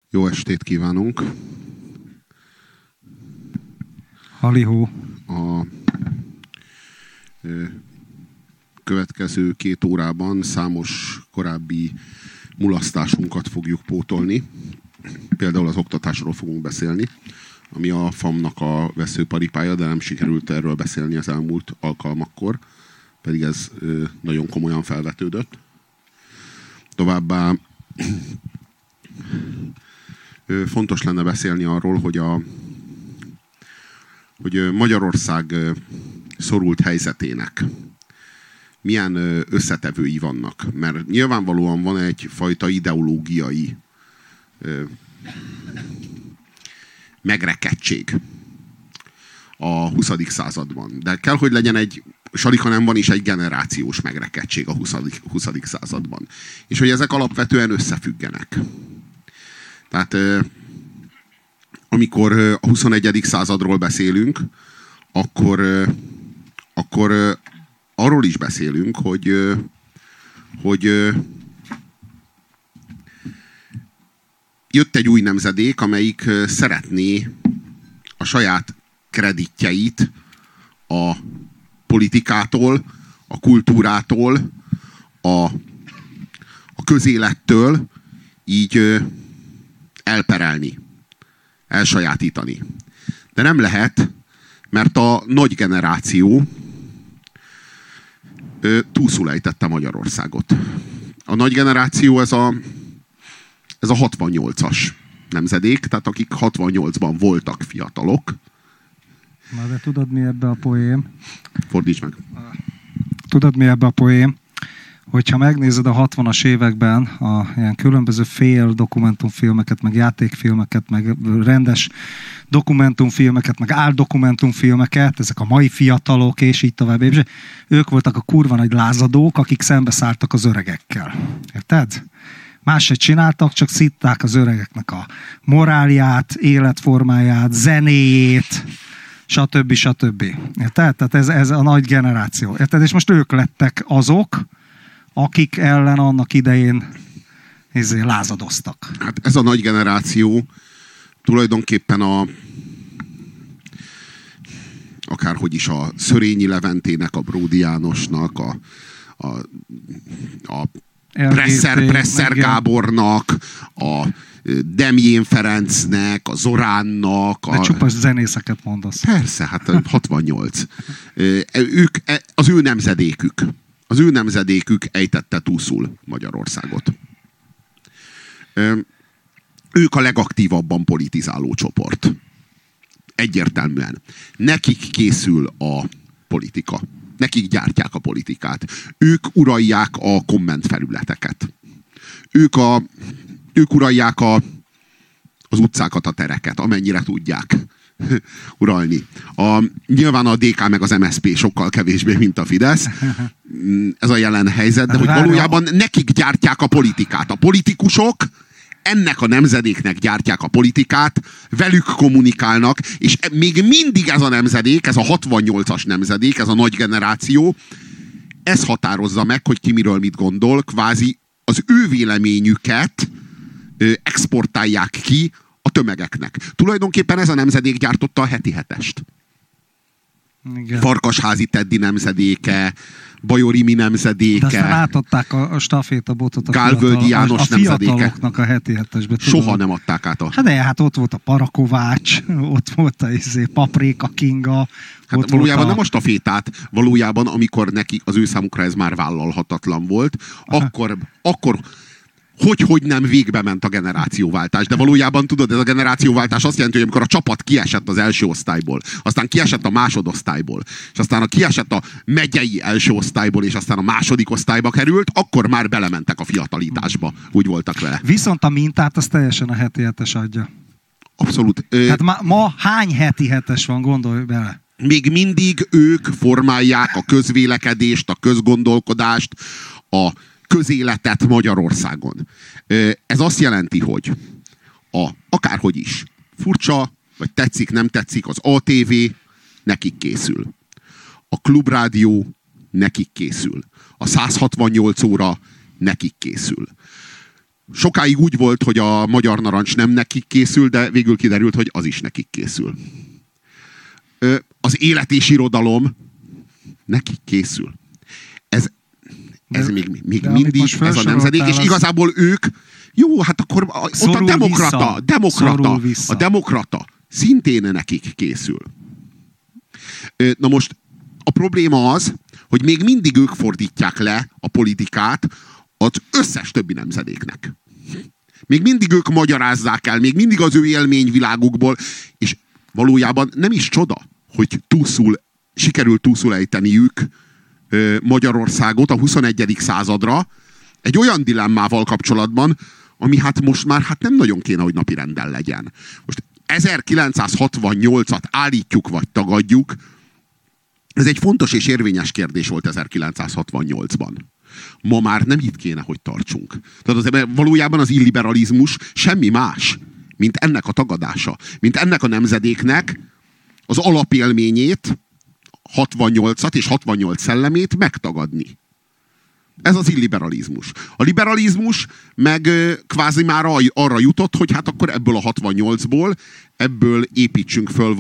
Jó estét kívánunk! Halihó! A következő 2 órában számos korábbi mulasztásunkat fogjuk pótolni. Például az oktatásról fogunk beszélni, ami a FAM-nak a veszőparipája, de nem sikerült erről beszélni az elmúlt alkalmakkor, pedig ez nagyon komolyan felvetődött. Továbbá fontos lenne beszélni arról, hogy Magyarország szorult helyzetének milyen összetevői vannak. Mert nyilvánvalóan van egyfajta ideológiai megrekedtség a 20. században. De kell, hogy legyen Salika nem van is egy generációs megrekedtség a 20. században. És hogy ezek alapvetően összefüggenek. Tehát amikor a 21. századról beszélünk, akkor arról is beszélünk, hogy jött egy új nemzedék, amelyik szeretné a saját kreditjeit a politikától, a kultúrától, a közélettől így elperelni, elsajátítani. De nem lehet, mert a nagy generáció túlszul ejtette Magyarországot. A nagy generáció ez a 68-as nemzedék, tehát akik 68-ban voltak fiatalok. Na de tudod mi ebbe a poém? Fordíts meg. Tudod mi ebbe a poém? Hogyha megnézed a 60-as években ilyen különböző fél dokumentumfilmeket, meg játékfilmeket, meg rendes dokumentumfilmeket, meg áldokumentumfilmeket, ezek a mai fiatalok, és így tovább. És ők voltak a kurva nagy lázadók, akik szembeszálltak az öregekkel. Érted? Más se csináltak, csak szitták az öregeknek a morálját, életformáját, zenéjét, stb. Érted? Tehát ez a nagy generáció. Érted? És most ők lettek azok, akik ellen annak idején lázadoztak. Hát ez a nagy generáció tulajdonképpen akárhogy is a Szörényi Leventének, a Bródi Jánosnak, a Presser Gábornak, a Demjén Ferencnek, a Zoránnak. De csupa zenészeket mondasz. Persze, hát 68. Ők, az ő nemzedékük. Az ő nemzedékük ejtette túlszul Magyarországot. Ők a legaktívabban politizáló csoport. Egyértelműen. Nekik készül a politika. Nekik gyártják a politikát. Ők uralják a kommentfelületeket. Ők uralják az utcákat, a tereket, amennyire tudják uralni. Nyilván a DK meg az MSZP sokkal kevésbé, mint a Fidesz. Ez a jelen helyzet, de hogy valójában nekik gyártják a politikát. A politikusok ennek a nemzedéknek gyártják a politikát, velük kommunikálnak, és még mindig ez a nemzedék, ez a 68-as nemzedék, ez a nagy generáció, ez határozza meg, hogy ki miről mit gondol, kvázi az ő véleményüket exportálják ki a tömegeknek. Tulajdonképpen ez a nemzedék gyártotta a Heti Hetest. Igen. Farkasházi Teddy nemzedéke, Bajor Imi nemzedéke. De aztán átadták a stafétabotot a fiataloknak a Heti Hetesbe. Soha nem adták át Hát ott volt a Parakovács, ott volt a Paprika Kinga. Hát valójában nem a stafétát, valójában amikor neki az ő számukra ez már vállalhatatlan volt, akkor hogy nem végbe ment a generációváltás. De valójában tudod, ez a generációváltás azt jelenti, hogy amikor a csapat kiesett az első osztályból, aztán kiesett a másodosztályból, és aztán kiesett a megyei első osztályból, és aztán a második osztályba került, akkor már belementek a fiatalításba. Úgy voltak vele. Viszont a mintát az teljesen a Heti Hetes adja. Abszolút. Tehát ma hány Heti Hetes van, gondolj bele. Még mindig ők formálják a közvélekedést, a közgondolkodást, a közéletet Magyarországon. Ez azt jelenti, hogy akárhogy is, furcsa, vagy tetszik, nem tetszik, az ATV nekik készül. A Klubrádió nekik készül. A 168 óra nekik készül. Sokáig úgy volt, hogy a Magyar Narancs nem nekik készül, de végül kiderült, hogy az is nekik készül. Az Élet és Irodalom nekik készül. Ez még mindig ez a nemzedék, és igazából ők, jó, hát akkor ott a demokrata szintén nekik készül. Na most a probléma az, hogy még mindig ők fordítják le a politikát az összes többi nemzedéknek. Még mindig ők magyarázzák el, még mindig az ő élményvilágukból, és valójában nem is csoda, hogy sikerült túlszul ejteniük Magyarországot a 21. századra egy olyan dilemmával kapcsolatban, ami hát most már nem nagyon kéne, hogy napirenden legyen. Most 1968-at állítjuk vagy tagadjuk, ez egy fontos és érvényes kérdés volt 1968-ban. Ma már nem itt kéne, hogy tartsunk. Tehát valójában az illiberalizmus semmi más, mint ennek a tagadása. Mint ennek a nemzedéknek az alapélményét, 68-at és 68 szellemét megtagadni. Ez az illiberalizmus. A liberalizmus meg kvázi már arra jutott, hogy hát akkor ebből a 68-ból, ebből építsünk föl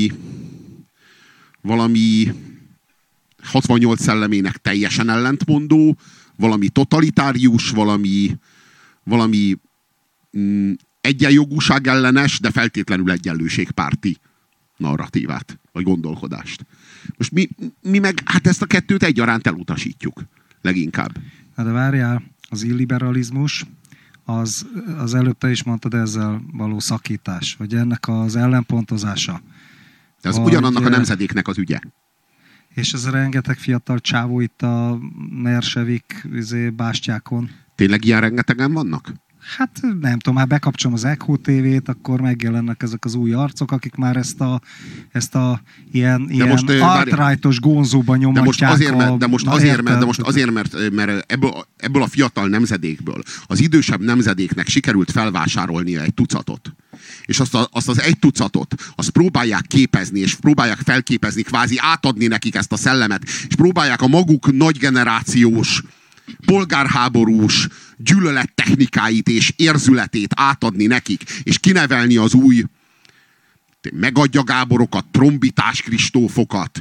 valami 68 szellemének teljesen ellentmondó, valami totalitárius, valami egyenjogúság ellenes, de feltétlenül egyenlőségpárti narratívát, vagy gondolkodást. Most mi meg hát ezt a kettőt egyaránt elutasítjuk. Leginkább. De várjál, az illiberalizmus, az előbb te is mondtad, ezzel való szakítás, vagy ennek az ellenpontozása. De az ugyanannak a nemzedéknek az ügye. És ez rengeteg fiatal csávó itt a Mersevik bástyákon. Tényleg ilyen rengetegen vannak? Hát nem tudom, már bekapcsolom az Echo TV-t, akkor megjelennek ezek az új arcok, akik már ezt a ilyen alt-rightos gónzóban nyomatják. De most azért, mert ebből a fiatal nemzedékből az idősebb nemzedéknek sikerült felvásárolnia egy tucatot. És azt az egy tucatot, azt próbálják képezni, és próbálják felképezni, kvázi átadni nekik ezt a szellemet, és próbálják a maguk nagygenerációs, polgárháborús gyűlölettechnikáit és érzületét átadni nekik, és kinevelni az új Megadja Gáborokat, Trombitás Kristófokat.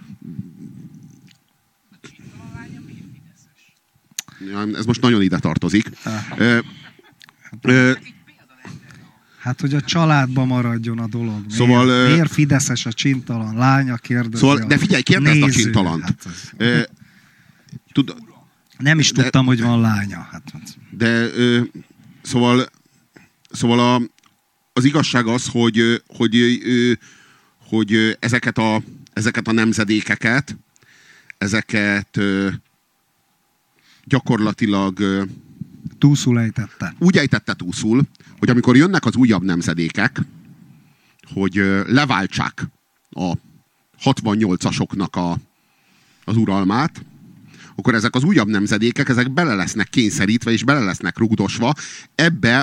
Ez most nagyon ide tartozik. Hát, hogy a családban maradjon a dolog. Miért fideszes a csintalan? Lánya kérdezi. Szóval, de figyelj, kérdezd a csintalant. Hát nem is tudtam, hogy van lánya. Szóval az igazság az, hogy ezeket a nemzedékeket, ezeket gyakorlatilag túlszul ejtette. Úgy ejtette túlszul, hogy amikor jönnek az újabb nemzedékek, hogy leváltsák a 68-asoknak az uralmát, akkor ezek az újabb nemzedékek, ezek bele lesznek kényszerítve, és bele lesznek rugdosva ebbe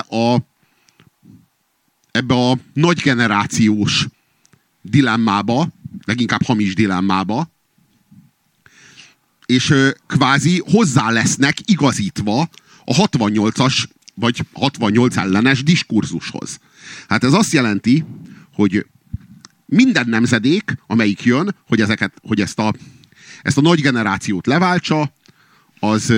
a nagy generációs dilemmába, leginkább hamis dilemmába, és kvázi hozzá lesznek igazítva a 68-as, vagy 68 ellenes diskurzushoz. Hát ez azt jelenti, hogy minden nemzedék, amelyik jön, hogy ezt a nagy generációt leváltsa, az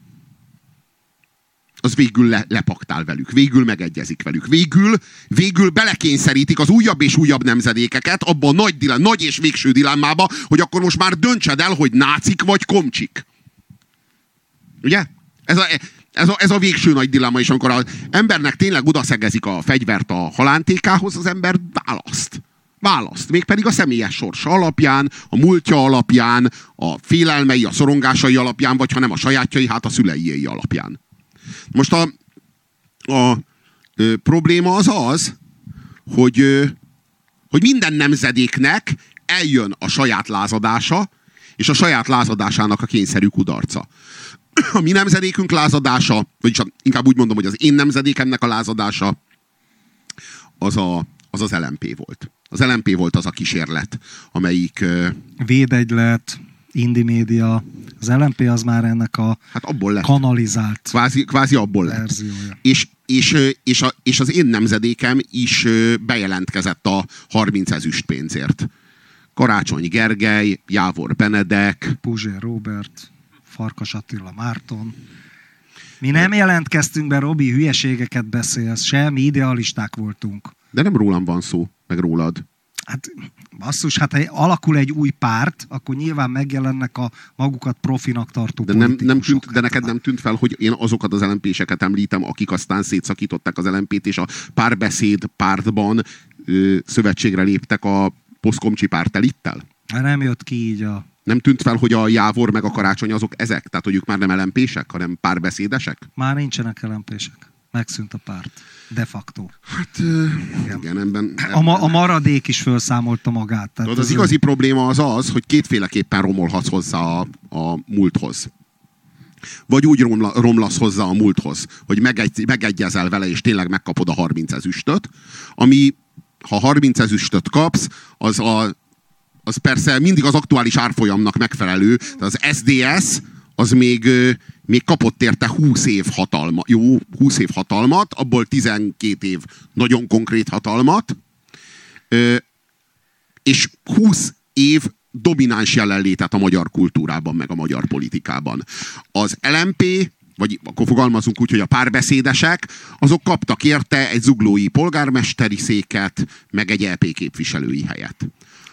végül lepaktál velük, végül megegyezik velük. Végül belekényszerítik az újabb és újabb nemzedékeket abba a nagy és végső dilemmába, hogy akkor most már döntsed el, hogy nácik vagy komcsik. Ugye? Ez a végső nagy dilemma, és amikor az embernek tényleg odaszegezik a fegyvert a halántékához, az ember választ. Mégpedig a személyes sorsa alapján, a múltja alapján, a félelmei, a szorongásai alapján, vagy ha nem a sajátjai, hát a szüleié alapján. Most a probléma az, hogy minden nemzedéknek eljön a saját lázadása, és a saját lázadásának a kényszerű kudarca. A mi nemzedékünk lázadása, vagyis inkább úgy mondom, hogy az én nemzedékemnek a lázadása az LMP volt. Az LMP volt az a kísérlet, amelyik... Védegylet, Indie Média, az LMP az már ennek a Hát abból lett. kanalizált Kvázi abból lett. verziója. És az én nemzedékem is bejelentkezett a 30 ezüstpénzért. Karácsony Gergely, Jávor Benedek, Puzsér Róbert, Farkas Attila Márton. Mi nem jelentkeztünk be, Robi, hülyeségeket beszélsz, mi idealisták voltunk. de nem rólam van szó, meg rólad. Hát basszus, hát ha alakul egy új párt, akkor nyilván megjelennek a magukat profinak tartó De, de neked nem tűnt fel, hogy én azokat az LMP-seket említem, akik aztán szétszakították az LMP-t, és a Párbeszéd pártban szövetségre léptek a posztkomcsi pártelittel? Nem jött ki így a... Nem tűnt fel, hogy a Jávor meg a Karácsony azok ezek? Tehát, hogy ők már nem LMP-sek, hanem párbeszédesek? Már nincsenek LMP-sek. Megszűnt a párt. De facto. Hát igen, ebben... A maradék is felszámolta magát. Tehát az igazi probléma az, hogy kétféleképpen romolhatsz hozzá a múlthoz. Vagy úgy romlasz hozzá a múlthoz, hogy megegyezel vele, és tényleg megkapod a 30 ezüstöt, ami, ha 30 ezüstöt kapsz, az persze mindig az aktuális árfolyamnak megfelelő, de az SDS az még kapott érte 20 év hatalmat, jó, 20 év hatalmat, abból 12 év nagyon konkrét hatalmat, és 20 év domináns jelenlétet a magyar kultúrában, meg a magyar politikában. Az LMP, vagy akkor fogalmazunk úgy, hogy a párbeszédesek, azok kaptak érte egy zuglói polgármesteri széket, meg egy EP képviselői helyet.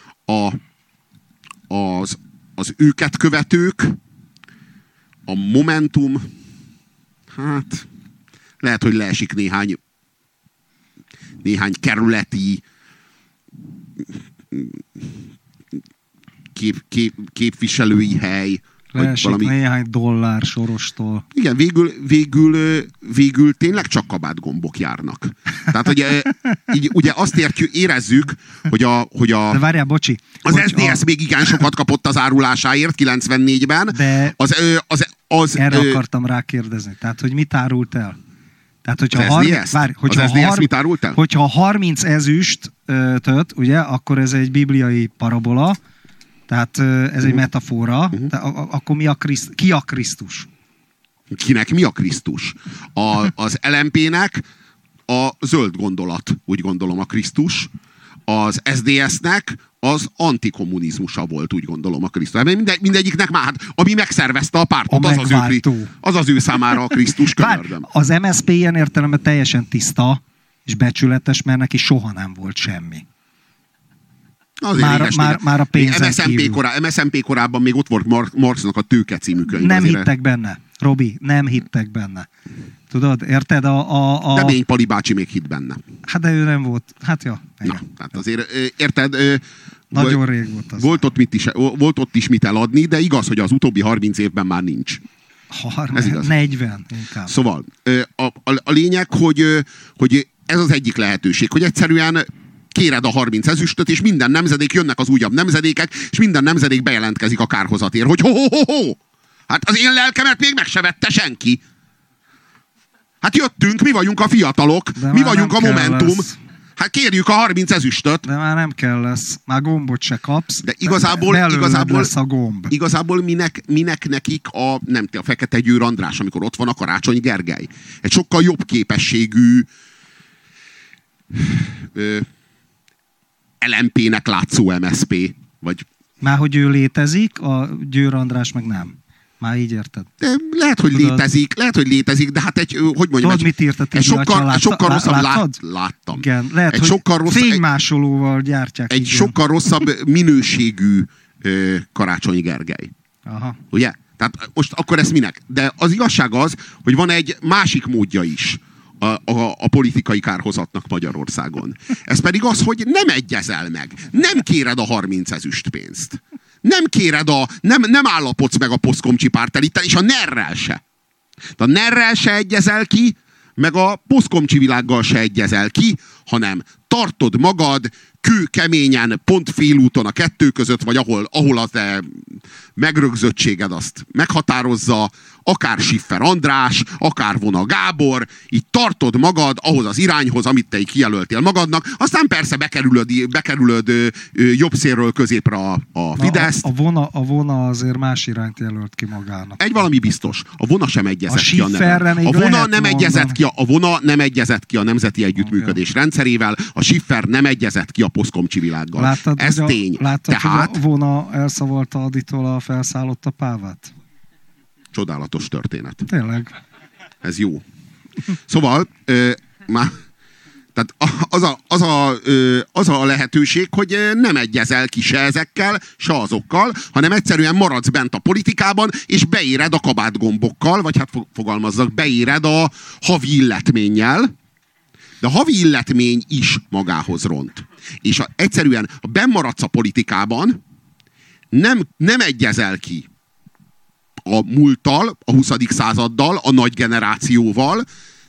Az őket követők, a Momentum, hát lehet, hogy leesik néhány kerületi képviselői hely. Leesik valami... néhány dollár Sorostól. Igen, végül tényleg csak kabátgombok járnak. Tehát, hogy így, ugye azt érezzük, hogy a... De várjál, bocsi. Az SZDSZ még igen sokat kapott az árulásáért 94-ben. De erre akartam rákérdezni. Tehát, hogy mit árult el? Tehát, hogyha 30 ezüstöt, ugye, akkor ez egy bibliai parabola, tehát ez egy metafora, akkor ki a Krisztus? Kinek mi a Krisztus? Az LMP-nek a zöld gondolat, úgy gondolom, a Krisztus. Az SZDSZ-nek az antikommunizmusa volt, úgy gondolom, a Krisztus. Mindegyiknek már, ami megszervezte a pártot, az az ő számára a Krisztus, könyörgöm. Az MSZP ilyen értelemben teljesen tiszta és becsületes, mert neki soha nem volt semmi. Már a pénzen MSZNP korában még ott volt Marxnak a Tőke című könyv. Nem hittek benne, Robi, nem hittek benne. Tudod, érted? De Mény Pali bácsi még hitt benne. Hát de ő nem volt. Hát ja. Na, tehát azért, érted? Nagyon rég volt az. Volt ott is mit eladni, de igaz, hogy az utóbbi 30 évben már nincs. 40 inkább. Szóval, a lényeg, hogy ez az egyik lehetőség, hogy egyszerűen kéred a 30 ezüstöt, és minden nemzedék, jönnek az újabb nemzedékek, és minden nemzedék bejelentkezik a kárhozatért, hogy ho-ho-ho-ho! Hát az én lelkemet még meg se vette senki. Hát jöttünk, mi vagyunk a fiatalok, mi vagyunk a Momentum. Hát kérjük a 30 ezüstöt. De már nem kell lesz. Már gombot se kapsz. De igazából lesz a gomb. Igazából minek nekik a Fekete Győr András, amikor ott van a Karácsony Gergely. Egy sokkal jobb képességű LMP-nek látszó MSZP. Vagy... Már hogy ő létezik, a Győr András meg nem. Már így érted? De lehet, hogy létezik, de hát hogy mondjam, mit írt a sokkal rosszabb láttam. Igen, lehet, hogy fénymásolóval gyártják. Egy sokkal rosszabb minőségű Karácsony Gergely. Aha. Ugye? Tehát most akkor ez minek? De az igazság az, hogy van egy másik módja is a politikai kárhozatnak Magyarországon. Ez pedig az, hogy nem egyezel meg. Nem kéred a 30 ezüstpénzt. Nem kéred nem állapodsz meg a posztkomcsi pártelittel, és a NER-rel se. De a NER-rel se egyezel ki, meg a posztkomcsi világgal se egyezel ki, hanem tartod magad kőkeményen, pont félúton a kettő között, vagy ahol a te megrögzöttséged azt meghatározza, akár Schiffer András, akár Vona Gábor, így tartod magad ahhoz az irányhoz, amit te így kijelöltél magadnak, aztán persze bekerülöd jobb szélről középre a Fideszt. A Vona azért más irányt jelölt ki magának. Egy valami biztos, a Vona sem egyezett ki a Schifferre neve. A Vona nem egyezett ki a Nemzeti Együttműködés rendszerével, a Schiffer nem egyezett ki a posztkomcsi világgal. Láttad, ez tény. Láttad, hogy a Vona elszavalta Aditól a felszállott a pávát? Csodálatos történet. Tényleg. Ez jó. Szóval tehát az a lehetőség, hogy nem egyezel ki se ezekkel, se azokkal, hanem egyszerűen maradsz bent a politikában, és beéred a kabátgombokkal, vagy hát fogalmazzak, beéred a havi illetménnyel, de a havi illetmény is magához ront. És egyszerűen, ha benn maradsz a politikában, nem egyezel ki a múlttal, a 20. századdal, a nagy generációval,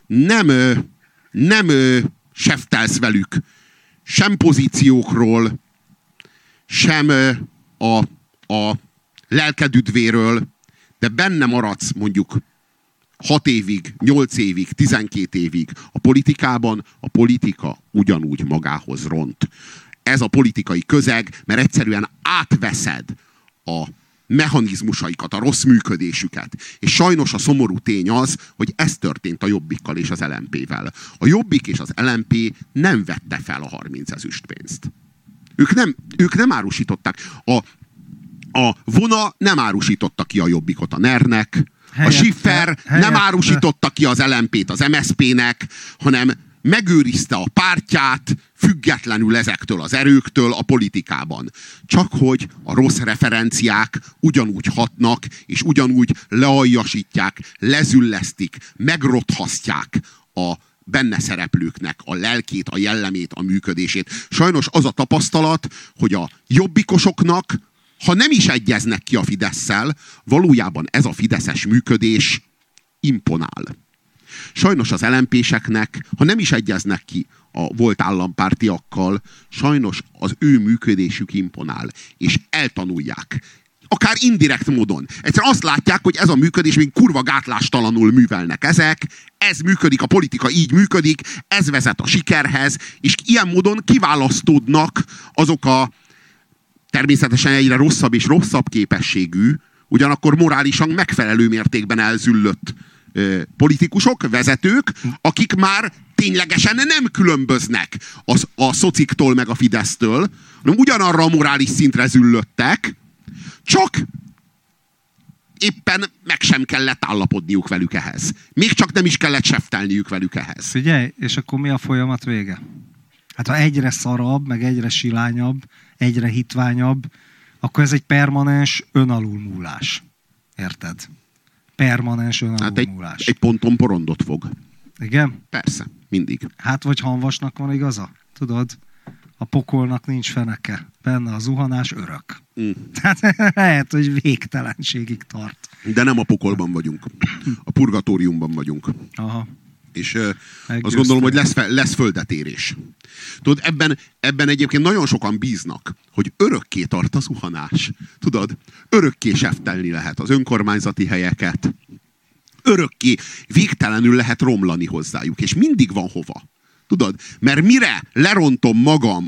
nem seftelsz velük sem pozíciókról, sem a lelkedüdvéről, de benne maradsz mondjuk 6 évig, 8 évig, 12 évig a politikában, a politika ugyanúgy magához ront. Ez a politikai közeg, mert egyszerűen átveszed a mechanizmusaikat, a rossz működésüket. És sajnos a szomorú tény az, hogy ez történt a Jobbikkal és az LMP-vel. A Jobbik és az LMP nem vette fel a 30 ezüstpénzt. Ők nem árusították. A Vona nem árusította ki a Jobbikot a NER-nek, a Schiffer nem árusította ki az LMP-t az MSZP-nek, hanem megőrizte a pártját függetlenül ezektől az erőktől a politikában. Csak hogy a rossz referenciák ugyanúgy hatnak, és ugyanúgy lealjasítják, lezüllesztik, megrothasztják a benne szereplőknek a lelkét, a jellemét, a működését. Sajnos az a tapasztalat, hogy a jobbikosoknak, ha nem is egyeznek ki a Fidesszel, valójában ez a fideszes működés imponál. Sajnos az LMP-seknek, ha nem is egyeznek ki a volt állampártiakkal, sajnos az ő működésük imponál, és eltanulják. Akár indirekt módon. Egyszerűen azt látják, hogy ez a működés még kurva gátlástalanul művelnek ezek, ez működik, a politika így működik, ez vezet a sikerhez, és ilyen módon kiválasztódnak azok a természetesen egyre rosszabb és rosszabb képességű, ugyanakkor morálisan megfelelő mértékben elzüllött politikusok, vezetők, akik már ténylegesen nem különböznek a szociktól meg a Fidesztől, hanem ugyanarra a morális szintre züllöttek, csak éppen meg sem kellett állapodniuk velük ehhez. Még csak nem is kellett seftelniük velük ehhez. Figyelj, és akkor mi a folyamat vége? Hát ha egyre szarabb, meg egyre silányabb, egyre hitványabb, akkor ez egy permanens önalulmúlás. Érted? Permanens önalulmúlás. Hát egy ponton porondot fog. Igen? Persze, mindig. Hát vagy Hanvasnak van igaza? Tudod? A pokolnak nincs feneke. Benne a zuhanás örök. Tehát lehet, hogy végtelenségig tart. De nem a pokolban vagyunk. A purgatóriumban vagyunk. Aha. És azt gondolom, hogy lesz földetérés. Tudod, ebben egyébként nagyon sokan bíznak, hogy örökké tart a zuhanás. Tudod, örökké seftelni lehet az önkormányzati helyeket. Örökké, végtelenül lehet romlani hozzájuk. És mindig van hova. Tudod, mert mire lerontom magam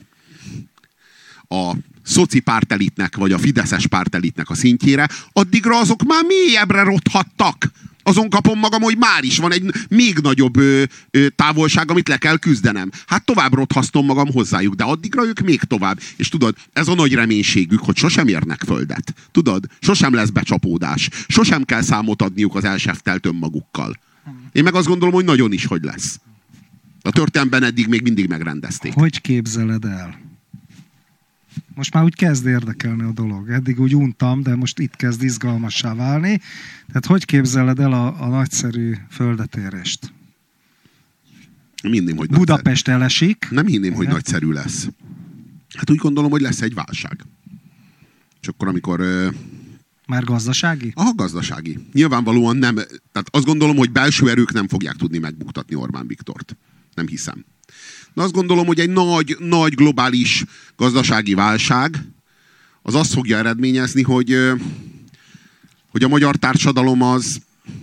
a szoci pártelitnek, vagy a fideszes pártelitnek a szintjére, addigra azok már mélyebbre rothattak. Azon kapom magam, hogy már is van egy még nagyobb távolság, amit le kell küzdenem. Hát tovább rothasztom magam hozzájuk, de addigra ők még tovább. És tudod, ez a nagy reménységük, hogy sosem érnek földet. Tudod, sosem lesz becsapódás. Sosem kell számot adniuk az elseftelt önmagukkal. Én meg azt gondolom, hogy nagyon is, hogy lesz. A történelemben eddig még mindig megrendezték. Hogy képzeled el? Most már úgy kezd érdekelni a dolog. Eddig úgy untam, de most itt kezd izgalmassá válni. Tehát hogy képzeled el a nagyszerű földetérést? Nem hinném, hogy Budapest elesik. Nem hinném, hogy nagyszerű lesz. Hát úgy gondolom, hogy lesz egy válság. És akkor, amikor... Már gazdasági? Gazdasági. Nyilvánvalóan nem. Tehát azt gondolom, hogy belső erők nem fogják tudni megbuktatni Orbán Viktort. Nem hiszem. De azt gondolom, hogy egy nagy globális gazdasági válság az azt fogja eredményezni, hogy a magyar társadalom az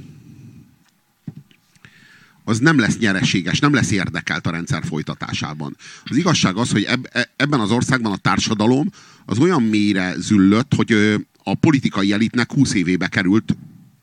nem lesz nyereséges, nem lesz érdekelt a rendszer folytatásában. Az igazság az, hogy ebben az országban a társadalom az olyan mélyre züllött, hogy a politikai elitnek 20 évébe került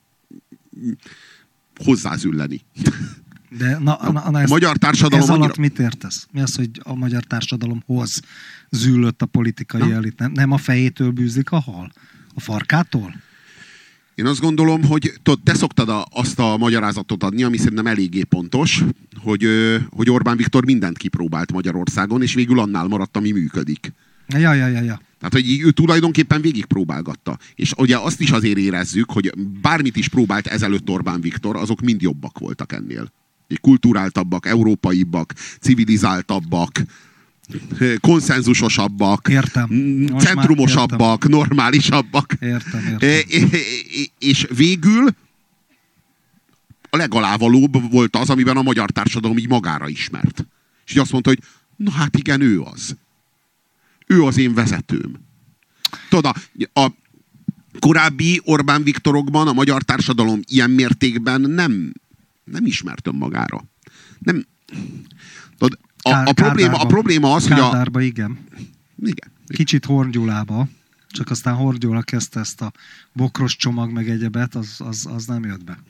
hozzázülleni. De a magyar társadalom ez alatt mit értesz? Mi az, hogy a magyar társadalomhoz züllött a politikai elit? Nem a fejétől bűzik a hal? A farkától? Én azt gondolom, hogy te szoktad azt a magyarázatot adni, ami szerintem eléggé pontos, hogy Orbán Viktor mindent kipróbált Magyarországon, és végül annál maradt, ami működik. Ja. Tehát, hogy ő tulajdonképpen végigpróbálgatta. És ugye azt is azért érezzük, hogy bármit is próbált ezelőtt Orbán Viktor, azok mind jobbak voltak ennél. Kulturáltabbak, európaibbak, civilizáltabbak, konszenzusosabbak, centrumosabbak, értem. Normálisabbak. Értem. És végül a legalávalóbb volt az, amiben a magyar társadalom így magára ismert. És így azt mondta, hogy na hát igen, ő az. Ő az én vezetőm. Tudod, a korábbi Orbán Viktorokban a magyar társadalom ilyen mértékben nem ismert önmagára. Nem. Tudod, a probléma az, hogy Kádárba, igen. Kicsit Horn Gyulába, csak aztán Horn Gyula kezdte ezt a bokros csomag meg egyebet, az nem jött be.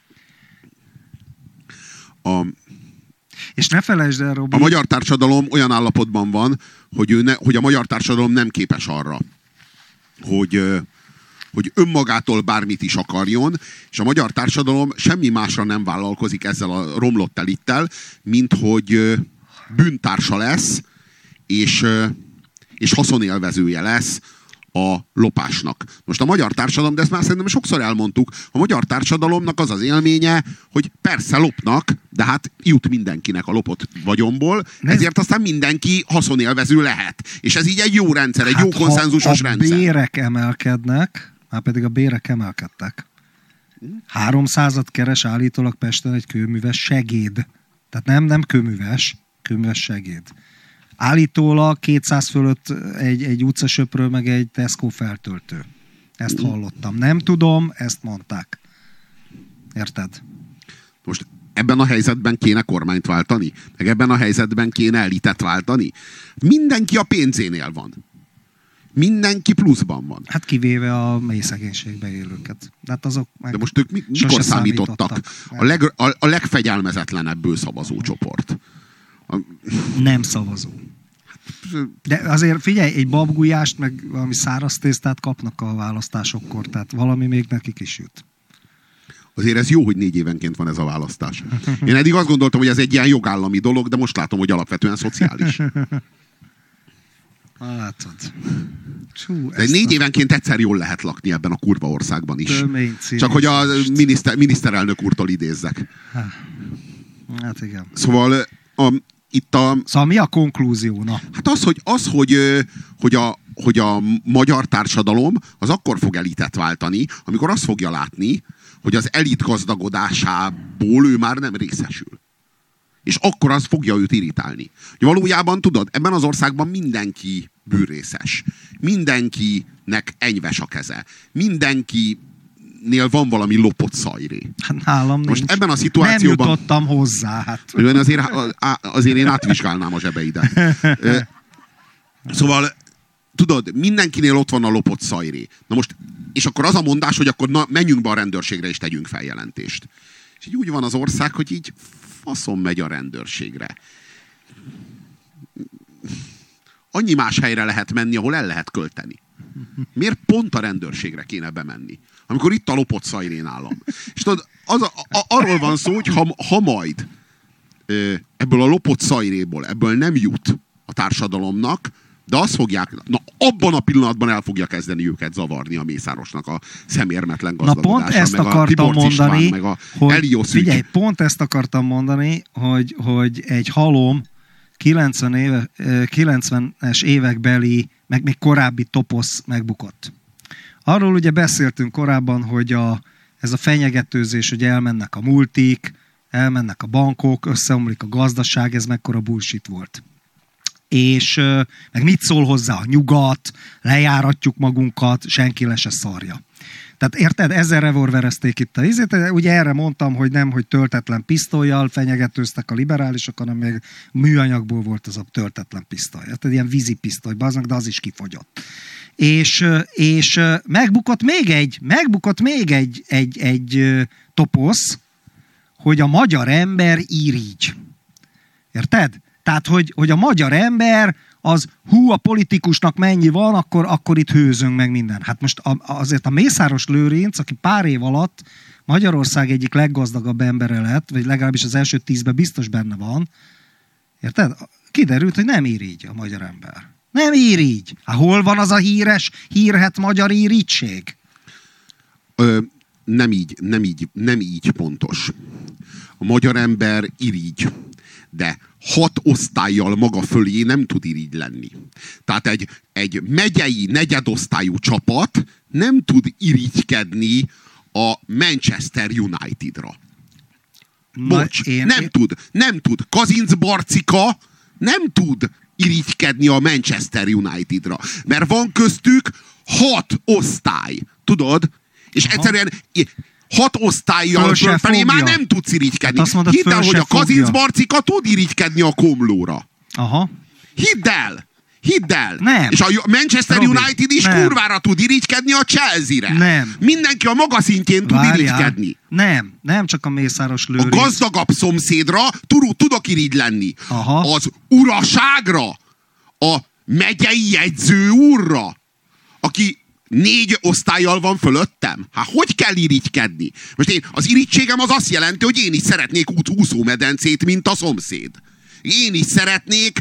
És ne felejtsd el, Robi... A magyar társadalom olyan állapotban van, hogy a magyar társadalom nem képes arra, hogy önmagától bármit is akarjon, és a magyar társadalom semmi másra nem vállalkozik ezzel a romlott elittel, mint hogy bűntársa lesz, és haszonélvezője lesz a lopásnak. Most a magyar társadalom, de ezt már szerintem sokszor elmondtuk, a magyar társadalomnak az az élménye, hogy persze lopnak, de hát jut mindenkinek a lopott vagyonból, ezért aztán mindenki haszonélvező lehet. És ez így egy jó rendszer, egy jó konszenzusos rendszer. Ha a bérek emelkednek, már pedig a bérek emelkedtek. 300-at keres állítólag Pesten egy kőműves segéd. Tehát nem kőműves segéd. Állítólag 200 fölött egy utcasöprő, meg egy Tesco feltöltő. Ezt hallottam. Nem tudom, ezt mondták. Érted? Most ebben a helyzetben kéne kormányt váltani? Meg ebben a helyzetben kéne elitet váltani? Mindenki a pénzénél van. Mindenki pluszban van. Hát kivéve a mély szegénységbe élőket. De most ők mikor számítottak? A legfegyelmezetlenebből szavazó csoport. Nem szavazó. De azért figyelj, egy babgulyást, meg valami száraz tésztát kapnak a választásokkor, tehát valami még nekik is jut. Azért ez jó, hogy 4 évenként van ez a választás. Én eddig azt gondoltam, hogy ez egy ilyen jogállami dolog, de most látom, hogy alapvetően szociális. Látod. De 4 évenként egyszer jól lehet lakni ebben a kurva országban is. Csak hogy a miniszterelnök úrtól idézzek. Hát igen. Szóval Szóval mi a konklúzió? Na? Hát hogy a magyar társadalom az akkor fog elitet váltani, amikor azt fogja látni, hogy az elit gazdagodásából ő már nem részesül. És akkor az fogja őt irritálni. Valójában tudod, ebben az országban mindenki bűnrészes. Mindenkinek enyves a keze. Mindenkinél van valami lopott szajré. Hát nálam most nincs. Ebben a szituációban... Nem jutottam hozzá. Hát. Azért én átvizsgálnám a zsebeidet. Szóval, tudod, mindenkinél ott van a lopott szajré. Na most, és akkor az a mondás, hogy akkor menjünk be a rendőrségre és tegyünk feljelentést. És így úgy van az ország, hogy így faszom megy a rendőrségre. Annyi más helyre lehet menni, ahol el lehet költeni. Miért pont a rendőrségre kéne bemenni? Amikor itt a lopott szajrén állam. És tudod, arról van szó, hogy ha majd ebből a lopott szajréból, ebből nem jut a társadalomnak, de azt fogják, abban a pillanatban el fogja kezdeni őket zavarni a Mészárosnak a szemérmetlen gazdagodása. Na pont ezt akartam mondani, figyelj, pont ezt akartam mondani, hogy egy halom 90-es évekbeli, meg még korábbi toposz megbukott. Arról ugye beszéltünk korábban, hogy ez a fenyegetőzés, hogy elmennek a multik, elmennek a bankok, összeomlik a gazdaság, ez mekkora bullshit volt. És meg mit szól hozzá a nyugat, lejáratjuk magunkat, senki le se szarja. Tehát érted, ezzel revolverezték itt a izét, ugye erre mondtam, hogy nem, hogy töltetlen pisztollyal fenyegetőztek a liberálisok, hanem még műanyagból volt az a töltetlen pisztoly. Tehát ilyen vízi pisztoly, de az is kifogyott. És megbukott még egy toposz, hogy a magyar ember irigy. Érted? Tehát, hogy a magyar ember az a politikusnak mennyi van, akkor itt hőzünk meg minden. Hát most azért a Mészáros Lőrinc, aki pár év alatt Magyarország egyik leggazdagabb embere lett, vagy legalábbis az első 10-ben biztos benne van, érted? Kiderült, hogy nem irigy a magyar ember. Nem irigy. Hát hol van az a hírhet magyar irigység? Nem így pontos. A magyar ember irigy, de 6 osztállyal maga fölé nem tud irigy lenni. Tehát egy megyei negyedosztályú csapat nem tud irigykedni a Manchester Unitedra. Bocs, nem tud. Kazinc Barcika nem tud irigykedni a Manchester Unitedra. Mert van köztük 6 osztály. Tudod? És egyszerűen 6 osztállyal fölfelé már nem tudsz irigykedni. Hát hidd el, hogy a Kazinc Barcika tud irigykedni a Komlóra. Aha. Hidd el. Nem. És a Manchester Robi, United is nem. Kurvára tud irigykedni a Chelsea-re. Nem. Mindenki a maga szintjén tud irigykedni. Nem csak a Mészáros Lőrinc. A gazdagabb szomszédra tudok irigy lenni. Aha. Az uraságra, a megyei jegyző úrra, aki 4 osztállyal van fölöttem. Hát hogy kell irigykedni? Most az irigységem az azt jelenti, hogy én is szeretnék úszómedencét, mint a szomszéd. Én is szeretnék,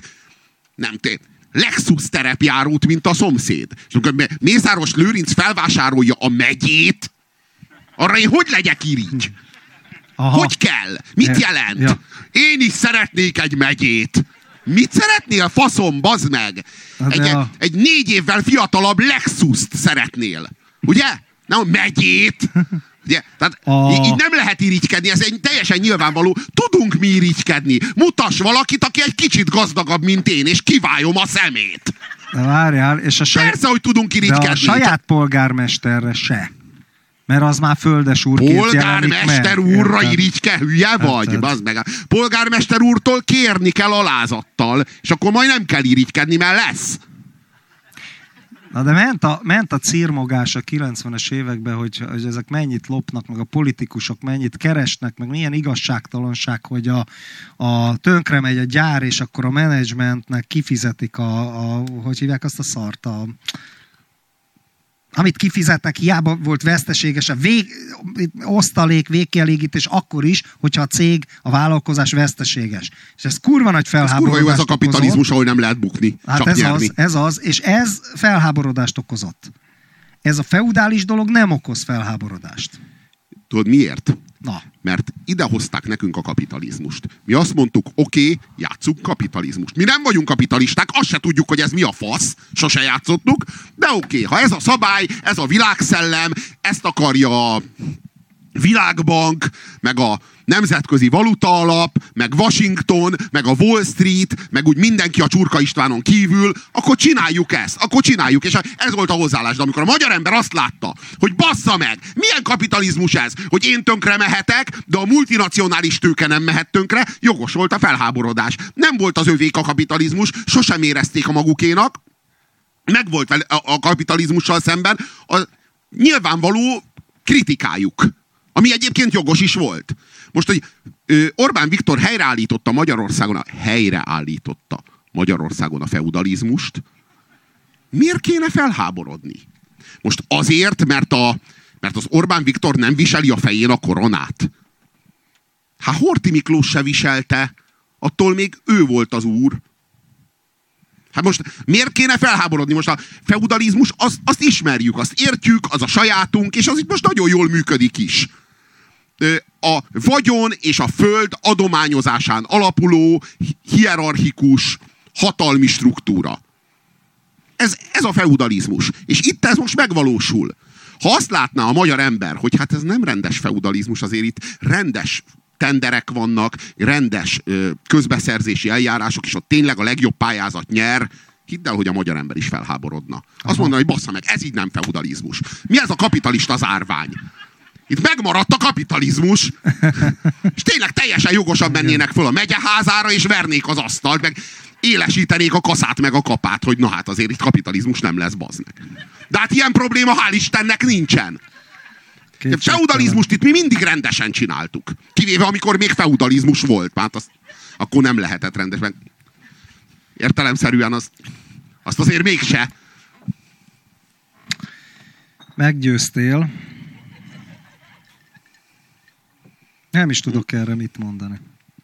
Lexus terepjárót, mint a szomszéd. És amikor Mészáros Lőrinc felvásárolja a megyét, arra én hogy legyek irigy? Aha. Hogy kell? Mit jelent? Ja. Én is szeretnék egy megyét. Mit szeretnél, faszom, bazd meg? Egy 4 évvel fiatalabb Lexust szeretnél. Ugye? Nem, megyét. Ugye? Tehát így nem lehet irigykedni, ez egy teljesen nyilvánvaló. Tudunk mi irigykedni. Mutass valakit, aki egy kicsit gazdagabb, mint én, és kiváljon a szemét. De várjál, és persze, hogy tudunk irigykedni. De a saját polgármesterre se. Mert az már földes úrként polgármester úrra irigyke, hülye vagy? Bazd meg. Polgármester úrtól kérni kell alázattal, és akkor majd nem kell irigykedni, mert lesz. Na de ment a círmogás a 90-es években, hogy ezek mennyit lopnak, meg a politikusok mennyit keresnek, meg milyen igazságtalanság, hogy a tönkre megy a gyár, és akkor a menedzsmentnek kifizetik hogy hívják azt a szart, amit kifizetnek, hiába volt veszteséges a osztalék, végkielégítés akkor is, hogyha a cég, a vállalkozás veszteséges. És ez kurva nagy felháborodást kurva jó ez a kapitalizmus, ahol nem lehet bukni, hát csak nyerni. Ez az, és ez felháborodást okozott. Ez a feudális dolog nem okoz felháborodást. Tudod miért? Na. Mert idehozták nekünk a kapitalizmust. Mi azt mondtuk, oké, játsszunk kapitalizmust. Mi nem vagyunk kapitalisták, azt se tudjuk, hogy ez mi a fasz, sose játszottuk, de oké, ha ez a szabály, ez a világszellem, ezt akarja a Világbank, meg a Nemzetközi Valuta Alap, meg Washington, meg a Wall Street, meg úgy mindenki a Csurka Istvánon kívül, akkor csináljuk ezt, akkor csináljuk. És ez volt a hozzáállás. De amikor a magyar ember azt látta, hogy bassza meg, milyen kapitalizmus ez, hogy én tönkre mehetek, de a multinacionális tőke nem mehet tönkre, jogos volt a felháborodás. Nem volt az övék a kapitalizmus, sosem érezték a magukénak, meg volt a kapitalizmussal szemben a nyilvánvaló kritikájuk. Ami egyébként jogos is volt. Most, hogy Orbán Viktor helyreállította Magyarországon a feudalizmust, miért kéne felháborodni? Most azért, mert az Orbán Viktor nem viseli a fején a koronát. Hát Horthy Miklós se viselte, attól még ő volt az úr. Hát most miért kéne felháborodni? Most a feudalizmus, azt ismerjük, azt értjük, az a sajátunk, és az itt most nagyon jól működik is. A vagyon és a föld adományozásán alapuló hierarchikus hatalmi struktúra. Ez a feudalizmus. És itt ez most megvalósul. Ha azt látná a magyar ember, hogy hát ez nem rendes feudalizmus, azért itt rendes tenderek vannak, rendes közbeszerzési eljárások, és ott tényleg a legjobb pályázat nyer, hidd el, hogy a magyar ember is felháborodna. Azt mondaná, hogy bassza meg, ez így nem feudalizmus. Mi ez a kapitalista zárvány? Itt megmaradt a kapitalizmus, és tényleg teljesen jogosan mennének föl a megyeházára, és vernék az asztalt, meg élesítenék a kaszát, meg a kapát, hogy na hát azért itt kapitalizmus nem lesz, bazd meg. De hát ilyen probléma hál' Istennek nincsen. Feudalizmust itt mi mindig rendesen csináltuk. Kivéve amikor még feudalizmus volt. Hát akkor nem lehetett rendesen. Értelemszerűen azt azért mégse. Meggyőztél. Nem is tudok erre mit mondani.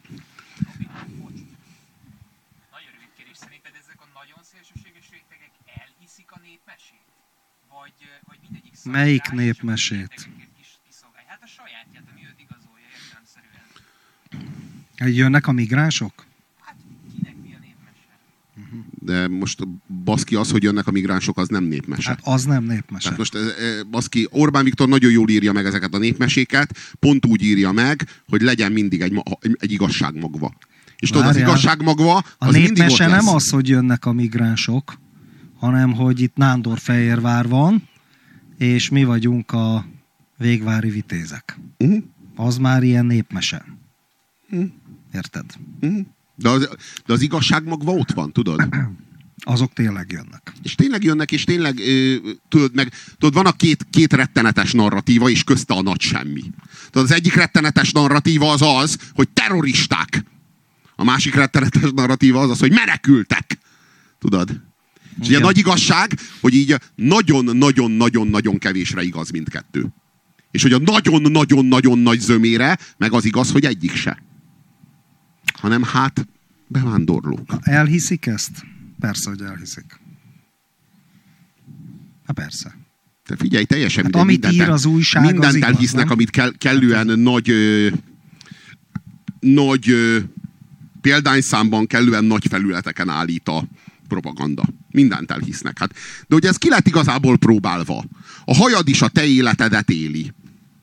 Nagyon rövid kérdés, szerinted ezek a nagyon szélsőséges rétegek elhiszik a népmesét? Vagy mindegyik szolgál? Melyik népmesét? Hát a sajátját, ami őt igazolja értelemszerűen. Jönnek a migránsok? Hát kinek mi a népmese? De most baszki, az, hogy jönnek a migránsok, az nem népmese. Hát az nem népmese. Tehát most baszki, Orbán Viktor nagyon jól írja meg ezeket a népmeséket, pont úgy írja meg, hogy legyen mindig egy igazságmagva. És tudod, az igazságmagva az mindig ott lesz. A népmese nem az, hogy jönnek a migránsok, hanem hogy itt Nándorfehérvár van, és mi vagyunk a végvári vitézek. Az már ilyen népmese. Érted? De az igazságmagva ott van, tudod? Azok tényleg jönnek. És tényleg, tudod, van a két rettenetes narratíva, és közte a nagy semmi. Tudod, az egyik rettenetes narratíva az, hogy terroristák. A másik rettenetes narratíva az, hogy menekültek. Tudod? És ugye nagy igazság, hogy így nagyon-nagyon-nagyon-nagyon kevésre igaz mindkettő. És hogy a nagyon-nagyon-nagyon nagy zömére meg az igaz, hogy egyik se. Hanem hát bevándorlók. Elhiszik ezt? Persze, hogy elhiszik. Hát persze. Te figyelj, teljesen hát amit ír az újság, mindent az igaz, elhisznek, nem? amit kellően nagy példányszámban, kellően nagy felületeken állít a propaganda. Mindent elhisznek. Hát, de ugye ez ki lett igazából próbálva. A hajad is a te életedet éli.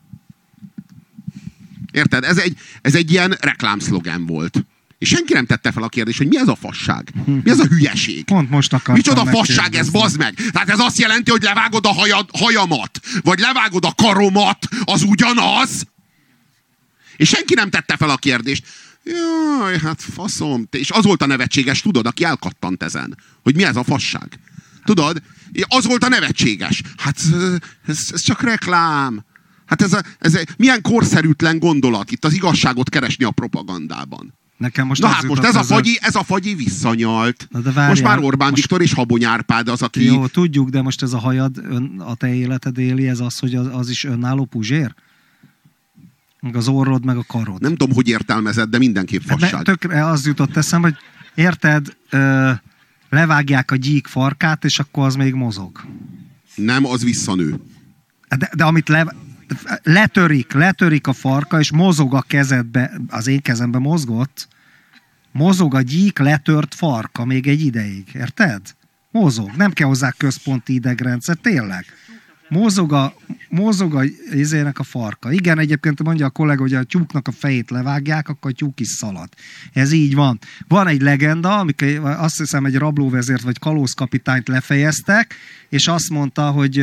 Érted? Ez egy ilyen reklámszlogen volt. És senki nem tette fel a kérdést, hogy mi ez a fasság? Mi ez a hülyeség? Pont most akartam. Micsoda fasság ez, bazd meg? Tehát ez azt jelenti, hogy levágod a hajamat, vagy levágod a karomat, az ugyanaz? És senki nem tette fel a kérdést. Jaj, hát faszom. És az volt a nevetséges, tudod, aki elkattant ezen, hogy mi ez a fasság. Tudod? Az volt a nevetséges. Hát ez csak reklám. Hát ez milyen korszerűtlen gondolat itt az igazságot keresni a propagandában. Nekem most most ez a fagyi visszanyalt. Most már Orbán Viktor és Habony Árpád az, aki... Jó, tudjuk, de most ez a hajad, a te életed éli, ez az, hogy az is önálló puzsér? Meg az orrod, meg a karod. Nem tudom, hogy értelmezed, de mindenképp fasság. Tökre az jutott eszembe, hogy érted, levágják a gyík farkát, és akkor az még mozog. Nem, az visszanő. De amit letörik a farka, és mozog a kezedbe, az én kezembe mozgott, mozog a gyík letört farka még egy ideig, érted? Mozog, nem kell hozzá központi idegrendszer, tényleg. Mozog a izének a farka. Igen, egyébként mondja a kollega, hogy a tyúknak a fejét levágják, akkor a tyúk is szalad. Ez így van. Van egy legenda, amikor azt hiszem egy rablóvezért vagy kalózkapitányt lefejeztek, és azt mondta, hogy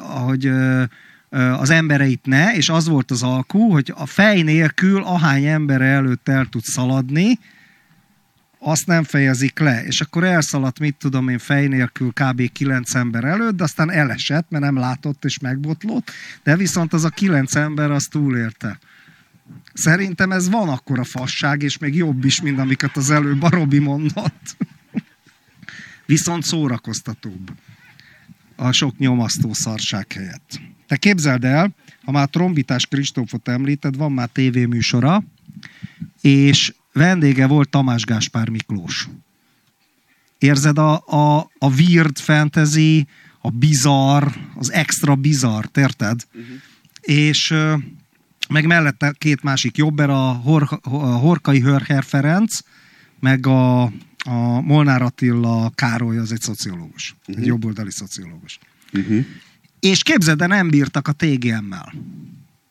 az embereit ne, és az volt az alkú, hogy a fej nélkül ahány embere előtt el tud szaladni, azt nem fejezik le. És akkor elszaladt, mit tudom én, fej nélkül kb. 9 ember előtt, de aztán elesett, mert nem látott és megbotlott, de viszont az a 9 ember az túlélte. Szerintem ez van akkora fasság, és még jobb is, mint amiket az előbb a Robi mondott. Viszont szórakoztatóbb. A sok nyomasztó szarság helyett. Te képzeld el, ha már Trombitás Kristófot említed, van már tévéműsora, és vendége volt Tamás Gáspár Miklós. Érzed a weird fantasy, a bizarr, az extra bizarrt, érted? És meg mellette két másik jobber, a Horkai Hörher Ferenc, meg a Molnár Attila Károly, az egy szociológus. Egy jobboldali szociológus. És képzeld, de nem bírtak a TGM-mel.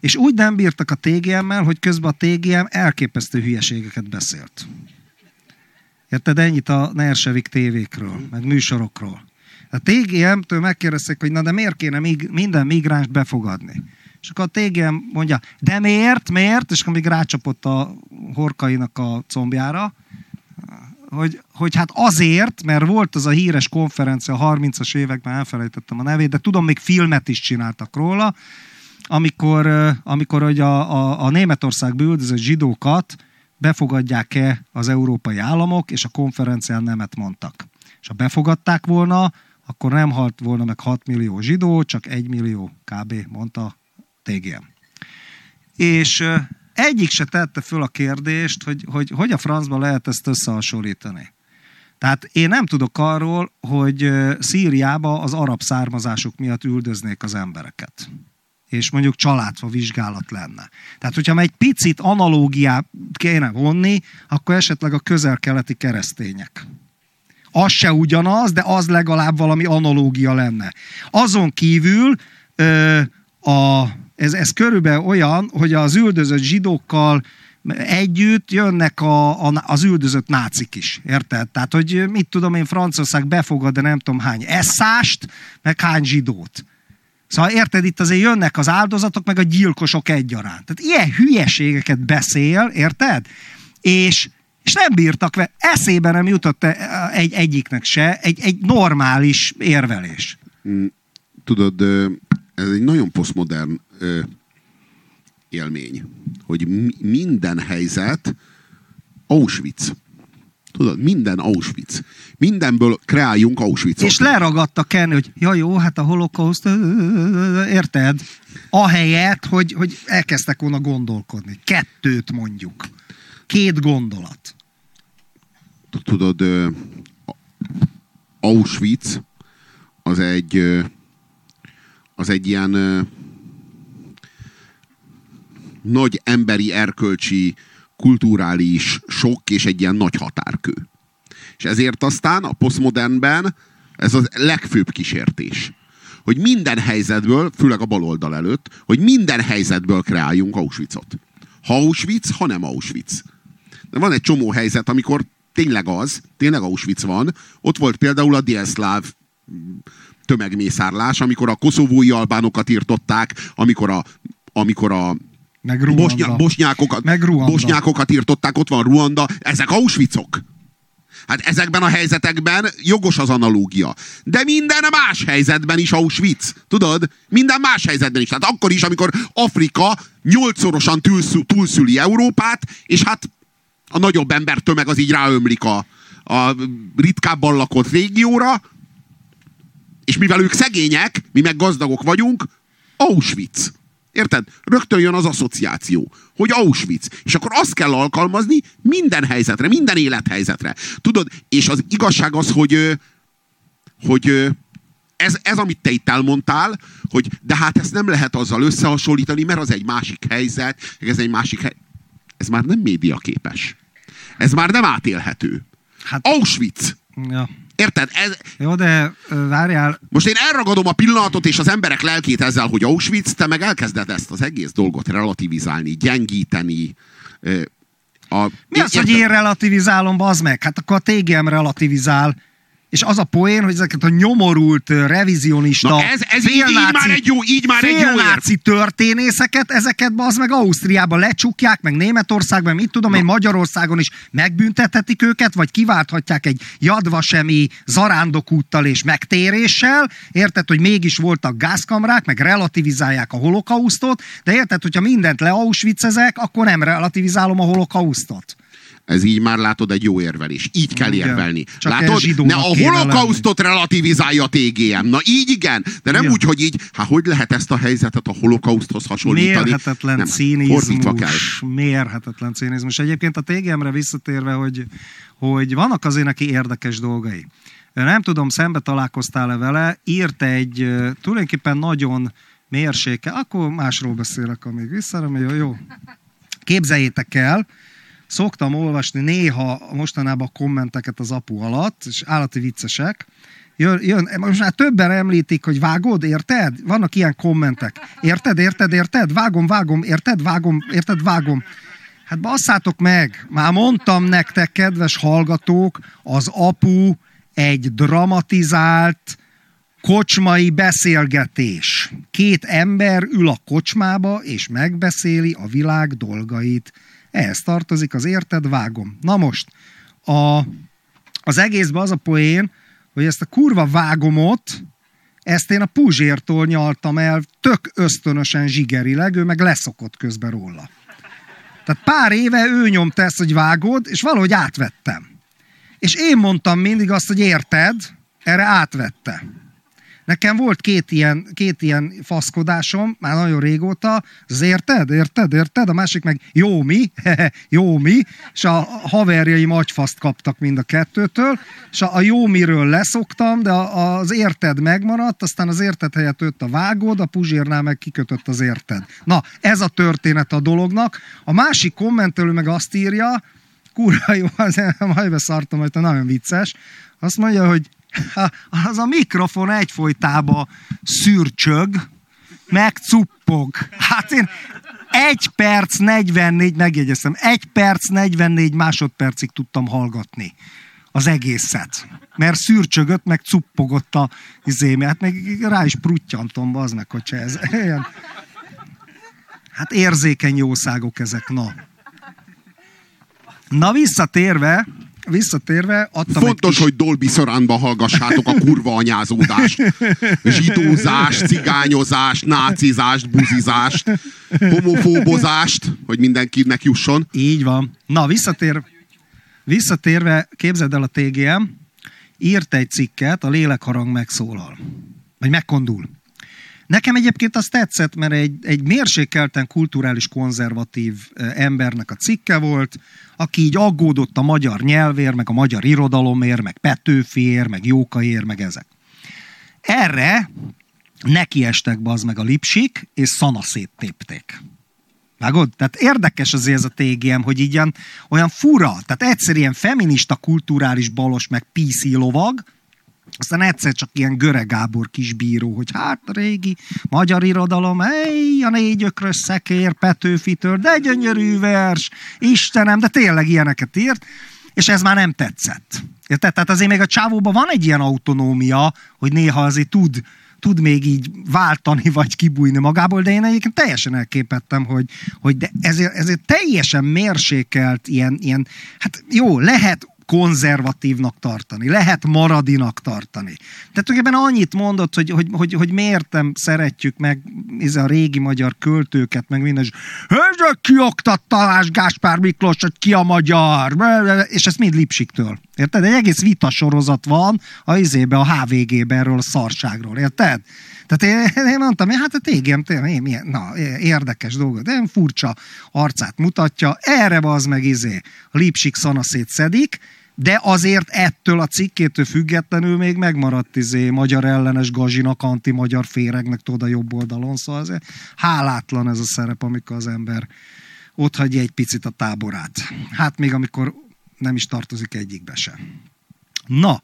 És úgy nem bírtak a TGM-mel, hogy közben a TGM elképesztő hülyeségeket beszélt. Érted? Ennyit a Nersevik tévékről, meg műsorokról. A TGM-től megkérdezték, hogy na de miért kéne minden migránst befogadni? És akkor a TGM mondja, de miért? És akkor még rácsapott a Horkainak a combjára, hogy hát azért, mert volt az a híres konferencia a 30-as években, elfelejtettem a nevét, de tudom, még filmet is csináltak róla, amikor hogy a Németországba üldözött zsidókat befogadják-e az európai államok, és a konferencián nemet mondtak. És ha befogadták volna, akkor nem halt volna meg 6 millió zsidó, csak 1 millió kb. Mondta TGM. És egyik se tette föl a kérdést, hogy a francban lehet ezt összehasonlítani. Tehát én nem tudok arról, hogy Szíriába az arab származásuk miatt üldöznék az embereket. És mondjuk családfa vizsgálat lenne. Tehát, hogyha egy picit analógiát kéne vonni, akkor esetleg a közel-keleti keresztények. Az se ugyanaz, de az legalább valami analógia lenne. Azon kívül ez körülbelül olyan, hogy az üldözött zsidókkal együtt jönnek az üldözött nácik is. Érted? Tehát, hogy mit tudom én, Franciaország befogad, de nem tudom hány esszást, meg hány zsidót. Szóval érted, itt azért jönnek az áldozatok, meg a gyilkosok egyaránt. Tehát ilyen hülyeségeket beszél, érted? És nem bírtak vele. Eszébe nem jutott egyiknek se egy normális érvelés. Tudod, ez egy nagyon posztmodern élmény, hogy minden helyzet Auschwitz. Tudod, minden Auschwitz. Mindenből kreáljunk Auschwitzot. És leragadtak Kenni, hogy ja jó, hát a holokauszt, érted? Ahelyett, hogy elkezdtek volna gondolkodni. 2 mondjuk. 2 gondolat. Tudod, Auschwitz az egy ilyen nagy emberi, erkölcsi, kulturális sok és egy ilyen nagy határkő. És ezért aztán a posztmodernben ez a legfőbb kísértés. Hogy minden helyzetből, főleg a baloldal előtt, hogy minden helyzetből kreáljunk Auschwitzot. Ha Auschwitz, ha nem Auschwitz. De van egy csomó helyzet, amikor tényleg Auschwitz van. Ott volt például a délszláv tömegmészárlás, amikor a koszovói albánokat írtották, amikor a bosnyákokat írtották, ott van Ruanda. Ezek Auschwitzok. Hát ezekben a helyzetekben jogos az analógia. De minden más helyzetben is Auschwitz. Tudod? Minden más helyzetben is. Tehát akkor is, amikor Afrika 8-szorosan túlszüli Európát, és hát a nagyobb embertömeg az így ráömlik a ritkábban lakott régióra, és mivel ők szegények, mi meg gazdagok vagyunk, Auschwitz. Érted? Rögtön jön az asszociáció, hogy Auschwitz. És akkor azt kell alkalmazni minden helyzetre, minden élethelyzetre. Tudod? És az igazság az, hogy ez, amit te itt elmondtál, hogy de hát ezt nem lehet azzal összehasonlítani, mert az egy másik helyzet, ez már nem médiaképes. Ez már nem átélhető. Hát, Auschwitz. Ja. Érted? Jó, de várjál. Most én elragadom a pillanatot és az emberek lelkét ezzel, hogy Auschwitz, te meg elkezded ezt az egész dolgot relativizálni, gyengíteni. Mi az, hogy én relativizálom, bazd meg? Hát akkor a TGM relativizál. És az a poén, hogy ezeket a nyomorult, revizionista, félnáci történészeket, ezeket bazd meg Ausztriában lecsukják, meg Németországban, mit tudom én, Magyarországon is megbüntethetik őket, vagy kiválthatják egy jadvasemi zarándokúttal és megtéréssel. Érted, hogy mégis voltak gázkamrák, meg relativizálják a holokausztot, de érted, hogyha mindent leauschwitzezek, akkor nem relativizálom a holokausztot. Ez így már látod egy jó érvelés. Így kell érvelni. Csak látod? Ne a holokausztot relativizálja a TGM. Na így igen. De nem úgy, hogy így, hogy lehet ezt a helyzetet a holokauszthoz hasonlítani? Mérhetetlen cinizmus. Mérhetetlen cinizmus. Egyébként a TGM-re visszatérve, hogy vannak azért neki érdekes dolgai. Nem tudom, szembe találkoztál-e vele, írt egy tulajdonképpen nagyon mérsékelt, akkor másról beszélek, amíg visszaremél, jó. Képzeljétek el, szoktam olvasni néha mostanában a kommenteket az apu alatt, és állati viccesek. Most már többen említik, hogy vágod, érted? Vannak ilyen kommentek. Érted? Vágom, érted? Vágom. Hát basszátok meg, már mondtam nektek, kedves hallgatók, az apu egy dramatizált kocsmai beszélgetés. 2 ember ül a kocsmába, és megbeszéli a világ dolgait. Ehhez tartozik az érted, vágom. Na most, az egészben az a poén, hogy ezt a kurva vágomot, ezt én a Puzsértól nyaltam el tök ösztönösen zsigerileg, ő meg leszokott közben róla. Tehát pár éve ő nyomta ezt, hogy vágod, és valahogy átvettem. És én mondtam mindig azt, hogy érted, erre átvette. Nekem volt két ilyen faszkodásom, már nagyon régóta, az érted, a másik meg jó mi, és a haverjaim agyfaszt kaptak mind a kettőtől, és a jó miről leszoktam, de az érted megmaradt, aztán az érted helyett jött a vágod, a Puzsérnál meg kikötött az érted. Na, ez a történet a dolognak. A másik kommentelő meg azt írja, kurva jó, majd beszartam, hogy nagyon vicces, azt mondja, hogy az a mikrofon egyfolytában szürcsög, meg cuppog. Hát én 1 perc 44, megjegyeztem, 1 perc 44 másodpercig tudtam hallgatni az egészet. Mert szürcsögött, meg cuppogott a izéme. Hát még rá is pruttyantom, bazd meg, hogyha ez ilyen. Hát érzékeny jószágok ezek, Na visszatérve, fontos, hogy Dolby Surroundban hallgassátok a kurva anyázódást, zsidózást, cigányozást, nácizást, buzizást, homofóbozást, hogy mindenkinek jusson. Így van. Na, visszatérve, képzeld el, a TGM írt egy cikket, a lélekharang megszólal. Vagy megkondul. Nekem egyébként az tetszett, mert egy mérsékelten kulturális konzervatív embernek a cikke volt, aki így aggódott a magyar nyelvért, meg a magyar irodalomért, meg Petőfiért, meg Jókaiért, meg ezek. Erre nekiestek bazd meg a lipsik, és szanaszét tépték. Vágod? Tehát érdekes azért ez a TGM, hogy így olyan fura, tehát egyszer ilyen feminista, kulturális balos, meg PC lovag, aztán egyszer csak ilyen Göre Gábor kisbíró, hogy hát a régi magyar irodalom, a 4 ökrös szekér Petőfitől, de gyönyörű vers, Istenem, de tényleg ilyeneket írt, és ez már nem tetszett. Érted? Tehát azért még a csávóban van egy ilyen autonómia, hogy néha azért tud még így váltani, vagy kibújni magából, de én egyébként teljesen elképettem, hogy de ezért teljesen mérsékelt ilyen, hát jó, lehet konzervatívnak tartani, lehet maradinak tartani. Tehát tulajdonképpen annyit mondott, hogy miért nem szeretjük meg a régi magyar költőket, meg minden, hogy kioktatta Talács Gáspár Miklós, hogy ki a magyar, és ez mind Lipsiktől. Érted? Egy egész vitasorozat van a HVG-ben erről a szarságról. Érted? Tehát én mondtam, hát a TGM tényleg, érdekes dolog, de furcsa arcát mutatja, erre az meg a Lipsik szanaszét szedik, de azért ettől a cikkétől függetlenül még megmaradt magyar ellenes gazsinak, anti-magyar féregnek tudod a jobb oldalon, szóval azért hálátlan ez a szerep, amikor az ember otthagyja egy picit a táborát. Hát még amikor nem is tartozik egyikbe sem. Na,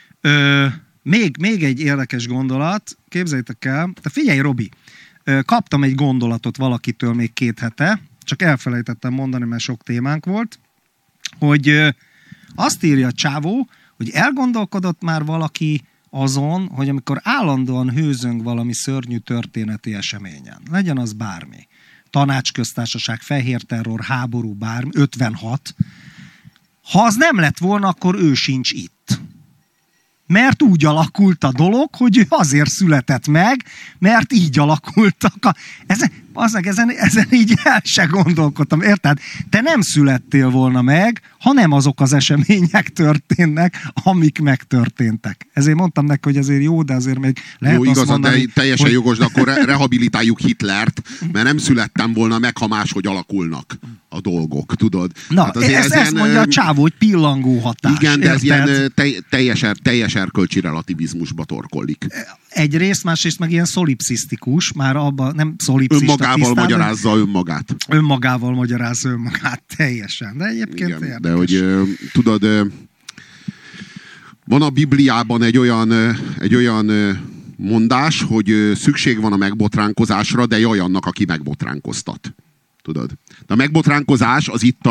még egy érdekes gondolat, képzeljétek el, te figyelj Robi, kaptam egy gondolatot valakitől még 2 hete, csak elfelejtettem mondani, mert sok témánk volt, hogy azt írja a csávó, hogy elgondolkodott már valaki azon, hogy amikor állandóan hőzöng valami szörnyű történeti eseményen, legyen az bármi, tanácsköztársaság, fehér terror, háború, bármi, 56, ha az nem lett volna, akkor ő sincs itt. Mert úgy alakult a dolog, hogy ő azért született meg, mert így alakultak. Ezen így el se gondolkodtam. Érted? Te nem születtél volna meg, ha nem azok az események történnek, amik megtörténtek. Ezért mondtam neki, hogy azért jó, de azért még lehet jó, azt mondani, de teljesen hogy... jogos, de akkor rehabilitáljuk Hitlert, mert nem születtem volna meg, ha máshogy alakulnak a dolgok, tudod? Na, hát ezt mondja a csávó, hogy pillangó hatás. Igen, de ez ilyen teljes erkölcsi relativizmusba torkollik. Egyrészt, másrészt meg ilyen szolipszisztikus, már abban nem szolipszista Önmagával tisztán, magyarázza önmagát. Önmagával magyarázza önmagát teljesen. De egyébként Igen, érdekes. de hogy tudod, van a Bibliában egy olyan mondás, hogy szükség van a megbotránkozásra, de jaj annak, aki megbotránkoztat. Tudod? De a megbotránkozás az itt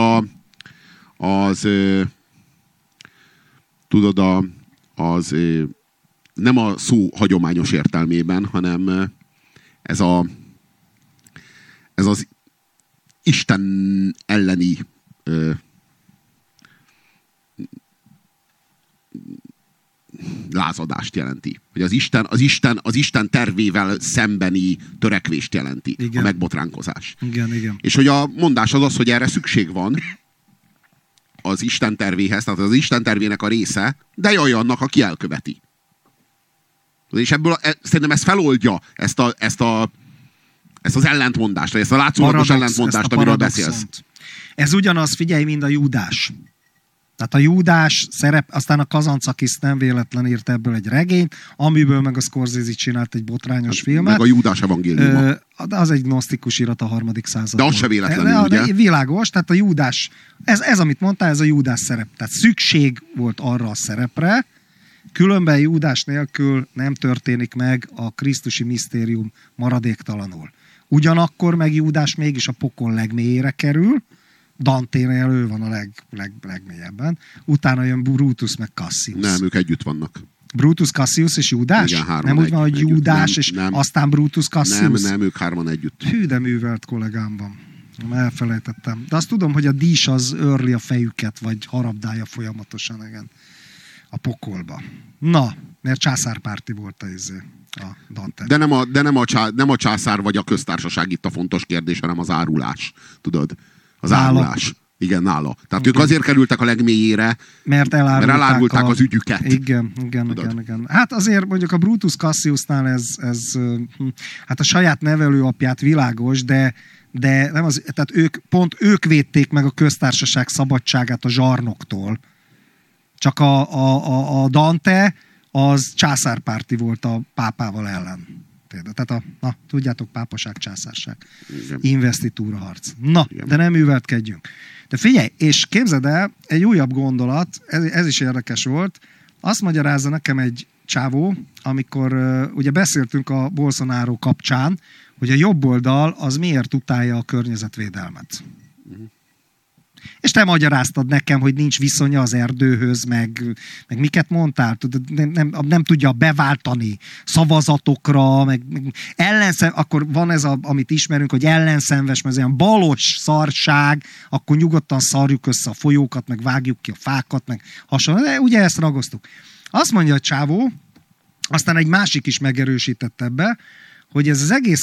nem a szó hagyományos értelmében, hanem ez az Isten elleni lázadást jelenti. Hogy az Isten tervével szembeni törekvést jelenti. Igen. A megbotránkozás. Igen. És hogy a mondás az, hogy erre szükség van az Isten tervéhez, tehát az Isten tervének a része, de jaj annak, aki elköveti. És ebből szerintem ez feloldja ezt az ellentmondást, vagy ezt a látszólagos ellentmondást, amiről beszélsz. Ez ugyanaz, figyelj, mint a Júdás. Tehát a Júdás szerep, aztán a Kazancakis nem véletlen írt ebből egy regényt, amiből meg a Scorsese csinált egy botrányos filmet. Meg a Júdás evangéliuma. Az egy gnosztikus irat a 3. században. De az se véletlenül, ugye? Világos, tehát a Júdás, ez amit mondtál, ez a Júdás szerep. Tehát szükség volt arra a szerepre, különben Júdás nélkül nem történik meg a krisztusi misztérium maradéktalanul. Ugyanakkor meg Júdás mégis a pokol legmélyére kerül, Danténél ő van a legmélyebben. Utána jön Brutus meg Cassius. Nem, ők együtt vannak. Brutus, Cassius és Júdás? Igen, nem úgy van, hogy Júdás és nem. Aztán Brutus, Cassius? Nem, ők hárman együtt. Hű, de művelt kollégám van. Elfelejtettem. De azt tudom, hogy a dísz az őrli a fejüket, vagy harabdálja folyamatosan, igen, a pokolba. Na, mert császárpárti volt a Dante. De nem a császár vagy a köztársaság itt a fontos kérdés, hanem az árulás. Tudod? Az árulás. Igen, nála. Tehát ők azért kerültek a legmélyére, mert elárulták az ügyüket. Igen. Hát azért mondjuk a Brutus Cassiusnál ez hát a saját nevelőapját világos, de nem az, tehát ők védték meg a köztársaság szabadságát a zsarnoktól. Csak a Dante az császárpárti volt a pápával ellen. Tehát tudjátok, pápaság, császárság. Igen. Investitúra harc. Na, igen. De nem műveltkedjünk. De figyelj, és képzeld el, egy újabb gondolat, ez is érdekes volt, azt magyarázza nekem egy csávó, amikor ugye beszéltünk a Bolsonaro kapcsán, hogy a jobb oldal az miért utálja a környezetvédelmet. És te magyaráztad nekem, hogy nincs viszonya az erdőhöz, meg miket mondtál, nem tudja beváltani szavazatokra, meg akkor van ez, amit ismerünk, hogy ellenszenves, mert ez ilyen balos szarság, akkor nyugodtan szarjuk össze a folyókat, meg vágjuk ki a fákat, meg hasonló. De ugye ezt ragoztuk. Azt mondja a csávó, aztán egy másik is megerősített ebbe, hogy ez az egész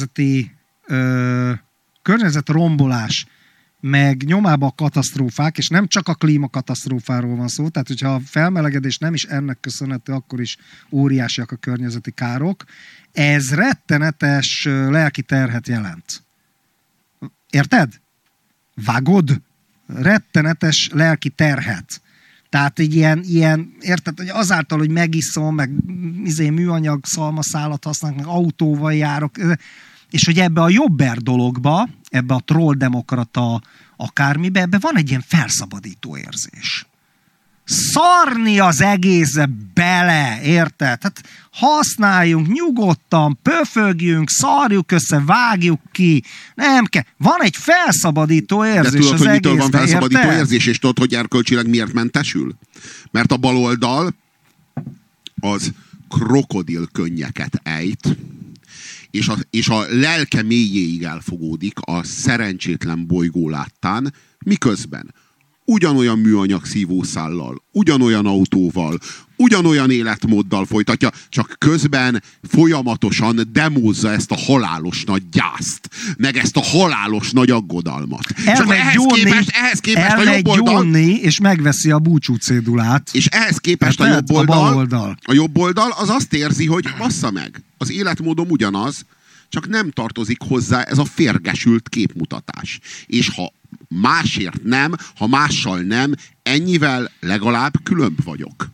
környezetrombolás, meg nyomába a katasztrófák, és nem csak a klímakatasztrófáról van szó, tehát hogyha a felmelegedés nem is ennek köszönhető, akkor is óriásiak a környezeti károk. Ez rettenetes lelki terhet jelent. Érted? Vágod? Rettenetes lelki terhet. Tehát egy ilyen érted, hogy azáltal, hogy megiszom, meg műanyag szalmaszálat használok, meg autóval járok, és hogy ebbe a jobber dologba, ebbe a trolldemokrata akármibe, ebbe van egy ilyen felszabadító érzés. Szarni az egészbe bele, érted? Tehát használjunk nyugodtan, pöfögjünk, szarjuk össze, vágjuk ki, nem kell. Van egy felszabadító érzés. De tudod, az hogy egészbe, mitől van felszabadító érted? érzés, és tudod, hogy erkölcsileg miért mentesül? Mert a baloldal az krokodilkönnyeket ejt, és a lelke mélyéig elfogódik a szerencsétlen bolygó láttán, miközben ugyanolyan műanyag szívószállal, ugyanolyan autóval, ugyanolyan életmóddal folytatja, csak közben folyamatosan demózza ezt a halálos nagy gyászt, meg ezt a halálos nagy aggodalmat. Ehhez képest a jobb oldal... és megveszi a búcsú cédulát. És ehhez képest a jobb oldal az azt érzi, hogy bassza meg, az életmódom ugyanaz, csak nem tartozik hozzá ez a férgesült képmutatás. És ha másért nem, ha mással nem, ennyivel legalább különb vagyok.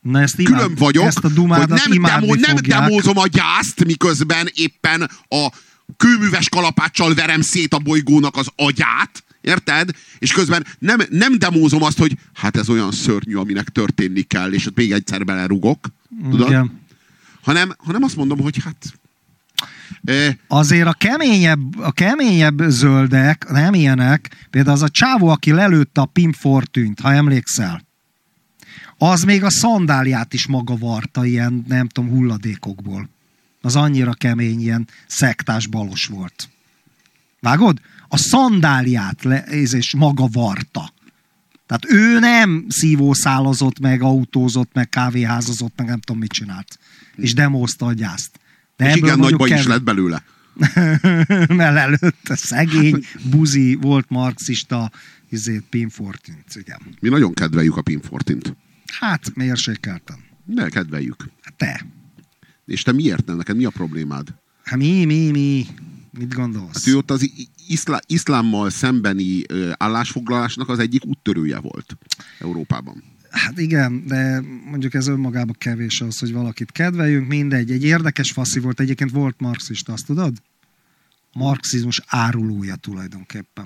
Na, ezt Külön vagyok, ezt a dumádat hogy nem fogják. demózom a gyászt, miközben éppen a kőműves kalapáccsal verem szét a bolygónak az agyát, érted? És közben nem demózom azt, hogy hát ez olyan szörnyű, aminek történni kell, és ott még egyszer belerugok. Tudod? Igen. Hanem azt mondom, hogy hát... Azért a keményebb zöldek, nem ilyenek, például az a csávó, aki lelőtte a Pim Fortunyt, ha emlékszel, az még a szandáliát is maga varta ilyen, nem tudom, hulladékokból. Az annyira kemény, ilyen szektás balos volt. Vágod? A szandáliát és maga varta. Tehát ő nem szívószálazott, meg autózott, meg kávéházazott, meg nem tudom mit csinált. És demózta a gyászt. De és igen, nagy baj is lett belőle. Mert előtte szegény, buzi, volt marxista, Pim Fortunyt, igen. Mi nagyon kedveljük a Pim Fortunyt. Hát, mérsékelten. De kedveljük. Te. És te miért nem? Neked mi a problémád? Hát mi? Mit gondolsz? Hát ő ott az iszlámmal szembeni állásfoglalásnak az egyik úttörője volt Európában. Hát igen, de mondjuk ez önmagában kevés az, hogy valakit kedveljünk, mindegy. Egy érdekes faszi volt, egyébként volt marxista, azt tudod? Marxizmus árulója tulajdonképpen.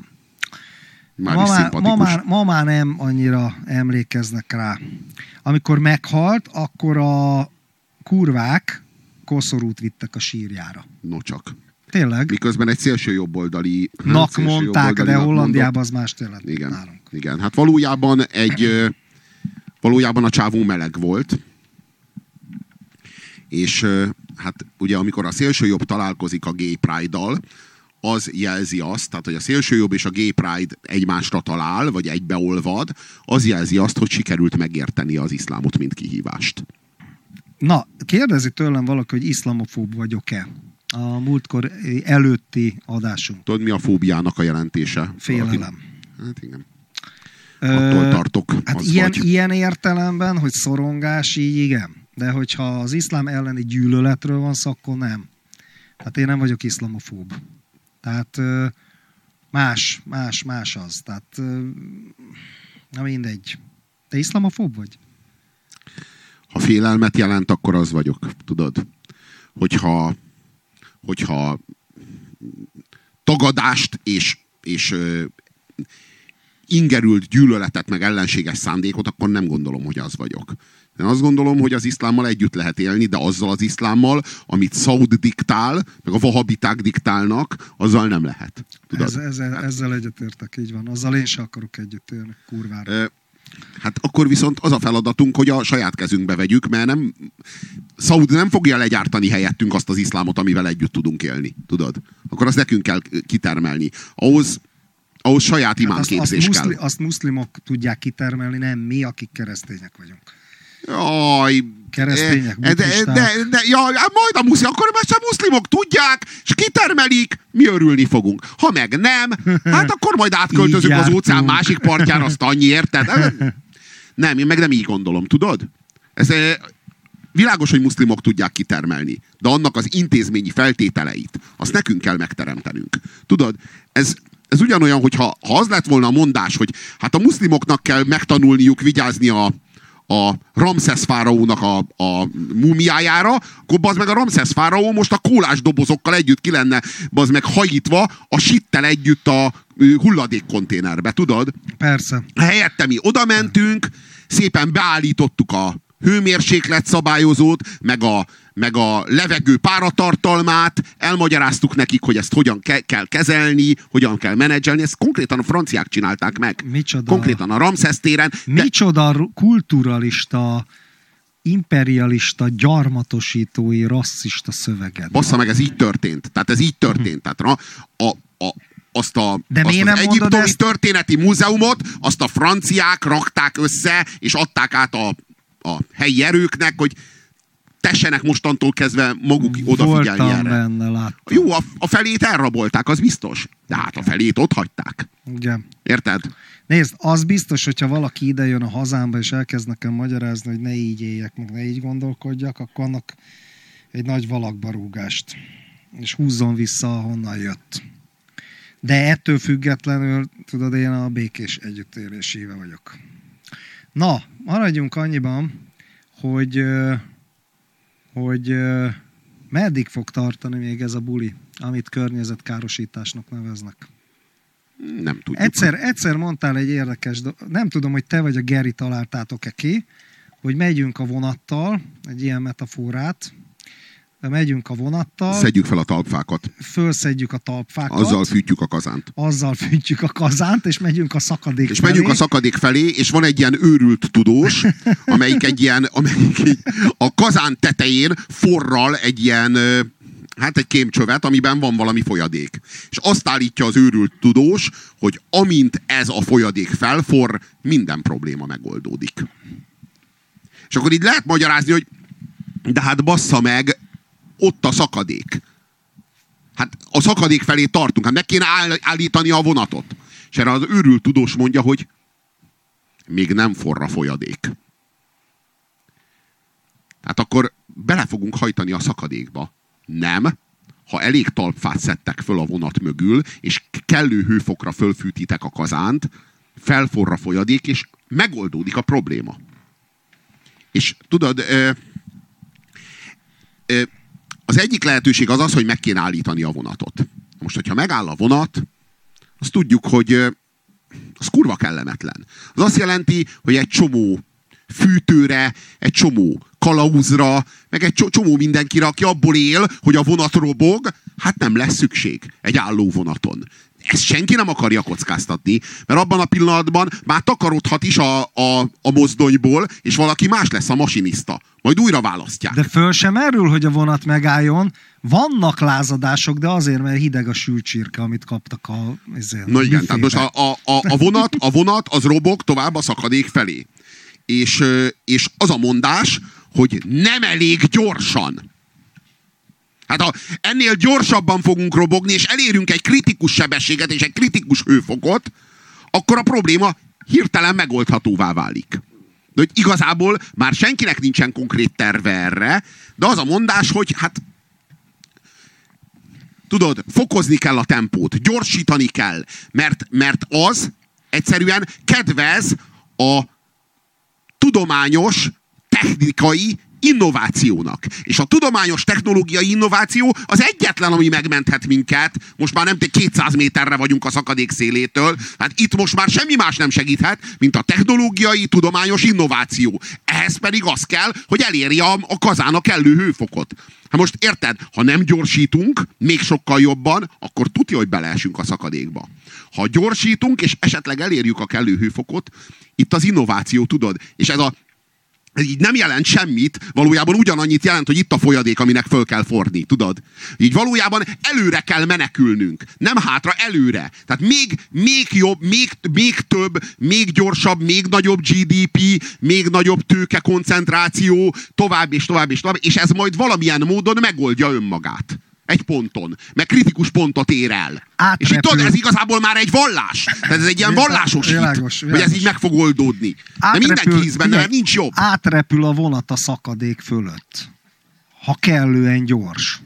Ma már nem annyira emlékeznek rá. Amikor meghalt, akkor a kurvák koszorút vittek a sírjára. No csak. Tényleg? Miközben egy szélső jobboldali... Mondták, de Hollandiában az más tényleg. Igen, hát valójában a csávó meleg volt, és hát ugye amikor a szélsőjobb találkozik a Gay Pride-dal, az jelzi azt, tehát hogy a szélsőjobb és a Gay Pride egymásra talál, vagy egybeolvad, az jelzi azt, hogy sikerült megérteni az iszlámot, mint kihívást. Na, kérdezi tőlem valaki, hogy iszlamofób vagyok-e? A múltkor előtti adásunk. Tudod, mi a fóbiának a jelentése? Félelem. Hát igen. Attól tartok. Hát ilyen értelemben, hogy szorongás, így igen. De hogyha az iszlám elleni gyűlöletről van szó, akkor nem. Tehát én nem vagyok iszlamofób. Tehát más az. Tehát na mindegy. Te iszlamofób vagy? Ha félelmet jelent, akkor az vagyok. Tudod? Hogyha tagadást és ingerült gyűlöletet, meg ellenséges szándékot, akkor nem gondolom, hogy az vagyok. Én azt gondolom, hogy az iszlámmal együtt lehet élni, de azzal az iszlámmal, amit Szaud diktál, meg a vahabiták diktálnak, azzal nem lehet. Tudod? Ezzel egyetértek, így van. Azzal én se akarok együtt élni, kurvára. Hát akkor viszont az a feladatunk, hogy a saját kezünkbe vegyük, mert Szaud nem fogja legyártani helyettünk azt az iszlámot, amivel együtt tudunk élni. Tudod? Akkor azt nekünk kell kitermelni. Ahhoz saját imánképzés kell. Azt muszlimok tudják kitermelni, nem mi, akik keresztények vagyunk. Jaj, keresztények, buddhisták. Majd a akkor a muszlimok tudják, és kitermelik, mi örülni fogunk. Ha meg nem, hát akkor majd átköltözünk az óceán másik partjára, azt annyi, érted? Nem, én meg nem így gondolom, tudod? Ez világos, hogy muszlimok tudják kitermelni, de annak az intézményi feltételeit, azt nekünk kell megteremtenünk. Tudod, ez ugyanolyan, hogyha az lett volna a mondás, hogy hát a muszlimoknak kell megtanulniuk vigyázni a Ramszesz fáraónak a múmiájára, akkor bazd meg a Ramszesz fáraó most a kólás dobozokkal együtt ki lenne bazd meg hajítva a sittel együtt a hulladékkonténerbe, tudod? Persze. Helyette mi oda mentünk, szépen beállítottuk a hőmérséklet szabályozót, meg a levegő páratartalmát, elmagyaráztuk nekik, hogy ezt hogyan kell kezelni, hogyan kell menedzselni, ezt konkrétan a franciák csinálták meg. Micsoda, konkrétan a Ramszesz téren. Micsoda kulturalista, imperialista, gyarmatosítói, rasszista szöveget. Bassza meg, ez így történt. Tehát ez így történt. Tehát azt az egyiptomi történeti múzeumot, azt a franciák rakták össze, és adták át a helyi erőknek, hogy tessenek mostantól kezdve maguk odafigyelni erre. Benne, láttam. Jó, a felét elrabolták, az biztos. De hát a felét ott hagyták. Igen. Érted? Nézd, az biztos, hogyha valaki ide jön a hazámba, és elkezd nekem magyarázni, hogy ne így éljek, meg ne így gondolkodjak, akkor annak egy nagy valakbarúgást. És húzzon vissza, ahonnan jött. De ettől függetlenül, tudod, én a békés együttélés híve vagyok. Na, maradjunk annyiban, hogy meddig fog tartani még ez a buli, amit környezetkárosításnak neveznek. Nem tudjuk. Egyszer mondtál egy érdekes, nem tudom, hogy te vagy a Geri találtátok-e ki, hogy megyünk a vonattal, egy ilyen metaforát, megyünk a vonattal. Szedjük fel a talpfákat. Fölszedjük a talpfákat. Azzal fűtjük a kazánt. Azzal fűtjük a kazánt, és megyünk a szakadék és felé. megyünk a szakadék felé, és van egy ilyen őrült tudós, amelyik a kazán tetején forral egy ilyen, egy kémcsövet, amiben van valami folyadék. És azt állítja az őrült tudós, hogy amint ez a folyadék felforr, minden probléma megoldódik. És akkor így lehet magyarázni, hogy de hát bassza meg, ott a szakadék. Hát a szakadék felé tartunk, hát meg kéne állítani a vonatot. És erre az őrült tudós mondja, hogy még nem forr a folyadék. Hát akkor bele fogunk hajtani a szakadékba. Nem, ha elég talpfát szedtek föl a vonat mögül, és kellő hőfokra fölfűtitek a kazánt, felforr a folyadék, és megoldódik a probléma. És tudod, az egyik lehetőség az, hogy meg kéne állítani a vonatot. Most, hogyha megáll a vonat, azt tudjuk, hogy az kurva kellemetlen. Az azt jelenti, hogy egy csomó fűtőre, egy csomó kalauzra, meg egy csomó mindenkire, aki abból él, hogy a vonat robog, hát nem lesz szükség egy álló vonaton. Ezt senki nem akarja kockáztatni, mert abban a pillanatban már takarodhat is a mozdonyból, és valaki más lesz a masinista. Majd újra választják. De föl sem erről, hogy a vonat megálljon. Vannak lázadások, de azért, mert hideg a sült csirke, amit kaptak a Na igen, tehát most a vonat az robog tovább a szakadék felé. És az a mondás, hogy nem elég gyorsan. Hát ha ennél gyorsabban fogunk robogni, és elérünk egy kritikus sebességet és egy kritikus hőfokot, akkor a probléma hirtelen megoldhatóvá válik. De hogy igazából már senkinek nincsen konkrét terve erre, de az a mondás, hogy hát tudod, fokozni kell a tempót, gyorsítani kell, mert az egyszerűen kedvez a tudományos, technikai innovációnak. És a tudományos technológiai innováció az egyetlen, ami megmenthet minket. Most már nem 200 méterre vagyunk a szakadék szélétől. Hát itt most már semmi más nem segíthet, mint a technológiai, tudományos innováció. Ehhez pedig az kell, hogy elérje a kazán a kellő hőfokot. Hát most érted, ha nem gyorsítunk, még sokkal jobban, akkor tudja, hogy beleesünk a szakadékba. Ha gyorsítunk, és esetleg elérjük a kellő hőfokot, itt az innováció, tudod, és ez így nem jelent semmit, valójában ugyanannyit jelent, hogy itt a folyadék, aminek föl kell forni, tudod? Így valójában előre kell menekülnünk, nem hátra, előre. Tehát még jobb, még több, még gyorsabb, még nagyobb GDP, még nagyobb tőkekoncentráció, tovább és tovább és tovább, és ez majd valamilyen módon megoldja önmagát. Egy ponton. Meg kritikus pontot ér el. Átrepül. És így tudod, ez igazából már egy vallás. Tehát ez egy ilyen vallásos hit, hogy ez így meg fog oldódni. De mindenki hisz benne, mert nincs jobb. Átrepül a vonat a szakadék fölött. Ha kellően gyors.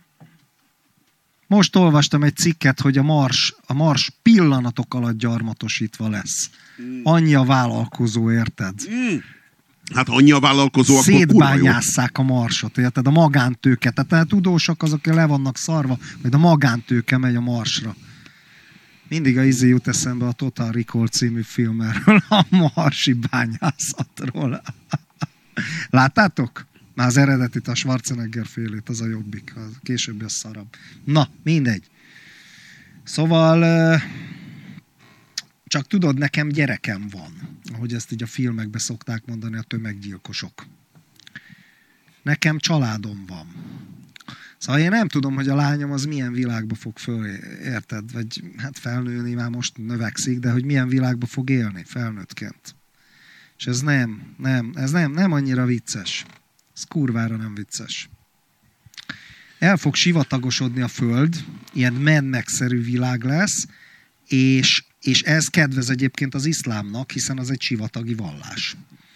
Most olvastam egy cikket, hogy a Mars pillanatok alatt gyarmatosítva lesz. Annyi a vállalkozó, érted? Hát annyi a vállalkozó, akkor szétbányásszák a Marsot, érted? A magántőke. Tehát a tudósok azok le vannak szarva, majd a magántőke megy a Marsra. Mindig a jut eszembe a Total Recall című filmről, a marsi bányászatról. Láttátok? Már az eredetit, a Schwarzenegger félét, az a jobbik. A későbbi a szarabb. Na, mindegy. Szóval... Csak tudod, nekem gyerekem van, ahogy ezt így a filmekben szokták mondani a tömeggyilkosok. Nekem családom van. Szóval én nem tudom, hogy a lányom az milyen világba fog érted? Vagy hát felnőni, már most növekszik, de hogy milyen világba fog élni felnőttként. És ez nem annyira vicces. Ez kurvára nem vicces. El fog sivatagosodni a Föld, ilyen Mad Max-szerű világ lesz, és ez kedvez egyébként az iszlámnak, hiszen az egy sivatagi vallás.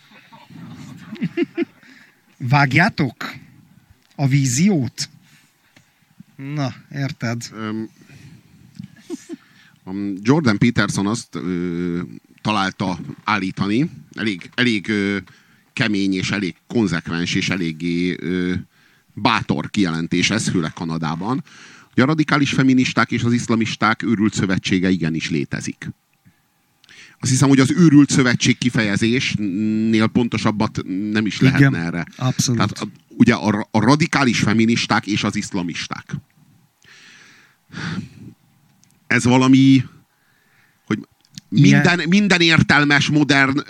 Vágjátok a víziót? Na, érted? Jordan Peterson azt találta állítani, elég kemény és elég konzekvens és eléggé bátor kijelentés ez, főleg Kanadában, hogy a radikális feministák és az iszlamisták őrült szövetsége igenis létezik. Azt hiszem, hogy az őrült szövetség kifejezésnél pontosabbat nem is lehetne igen, erre. Abszolút. Tehát ugye a radikális feministák és az iszlamisták. Ez valami, hogy minden értelmes, modern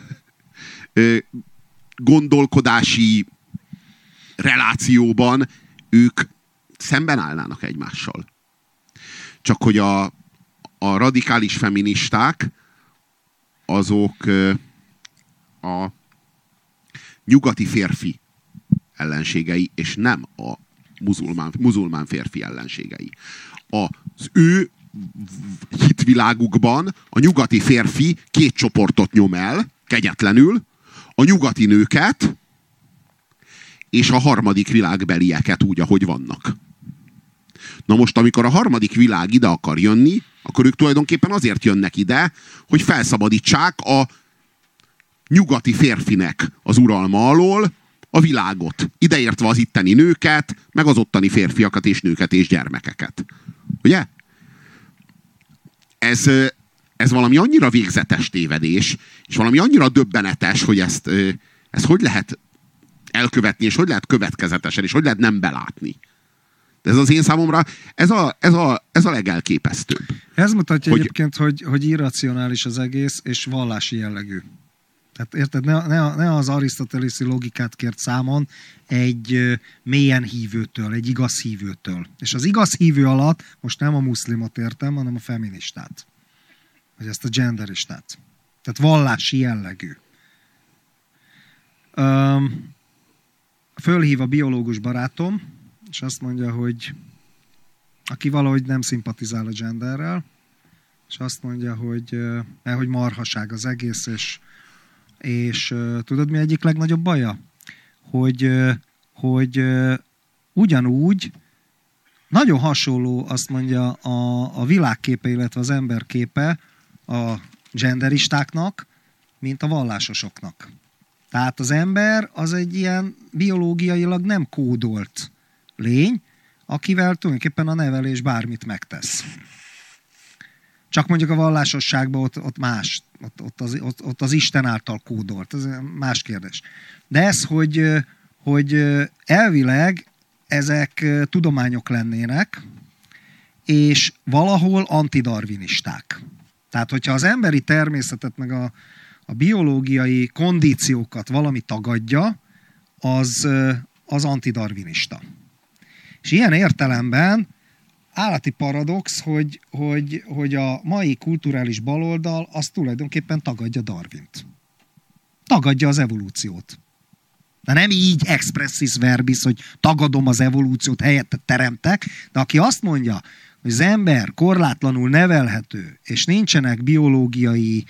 gondolkodási relációban ők szemben állnának egymással. Csak hogy a radikális feministák azok a nyugati férfi ellenségei, és nem a muzulmán férfi ellenségei. Az ő hitvilágukban a nyugati férfi két csoportot nyom el, kegyetlenül, a nyugati nőket és a harmadik világbelieket úgy, ahogy vannak. Na most, amikor a harmadik világ ide akar jönni, akkor ők tulajdonképpen azért jönnek ide, hogy felszabadítsák a nyugati férfinek az uralma alól a világot. Ideértve az itteni nőket, meg az ottani férfiakat és nőket és gyermekeket. Ugye? Ez valami annyira végzetes tévedés, és valami annyira döbbenetes, hogy ezt hogy lehet elkövetni, és hogy lehet következetesen, és hogy lehet nem belátni. De ez az én számomra, ez a legelképesztőbb. Ez mutatja egyébként, hogy irracionális az egész, és vallási jellegű. Tehát érted, ne az arisztotelészi logikát kért számon egy mélyen hívőtől, egy igaz hívőtől. És az igaz hívő alatt most nem a muszlimot értem, hanem a feministát. Vagy ezt a genderistát. Tehát vallási jellegű. Fölhív a biológus barátom, és azt mondja, hogy aki valahogy nem szimpatizál a genderrel, és azt mondja, hogy marhaság az egész, és tudod, mi egyik legnagyobb baja? Hogy ugyanúgy nagyon hasonló, azt mondja, a világképe, illetve az emberképe a genderistáknak, mint a vallásosoknak. Tehát az ember az egy ilyen biológiailag nem kódolt lény, akivel tulajdonképpen a nevelés bármit megtesz. Csak mondjuk a vallásosságban ott más, ott az Isten által kódolt, ez más kérdés. De ez, hogy elvileg ezek tudományok lennének, és valahol antidarwinisták. Tehát, hogyha az emberi természetet, meg a biológiai kondíciókat valami tagadja, az antidarwinista. És ilyen értelemben állati paradox, hogy a mai kulturális baloldal az tulajdonképpen tagadja Darwint. Tagadja az evolúciót. De nem így expressis verbis, hogy tagadom az evolúciót, helyette teremtek, de aki azt mondja, hogy az ember korlátlanul nevelhető, és nincsenek biológiai,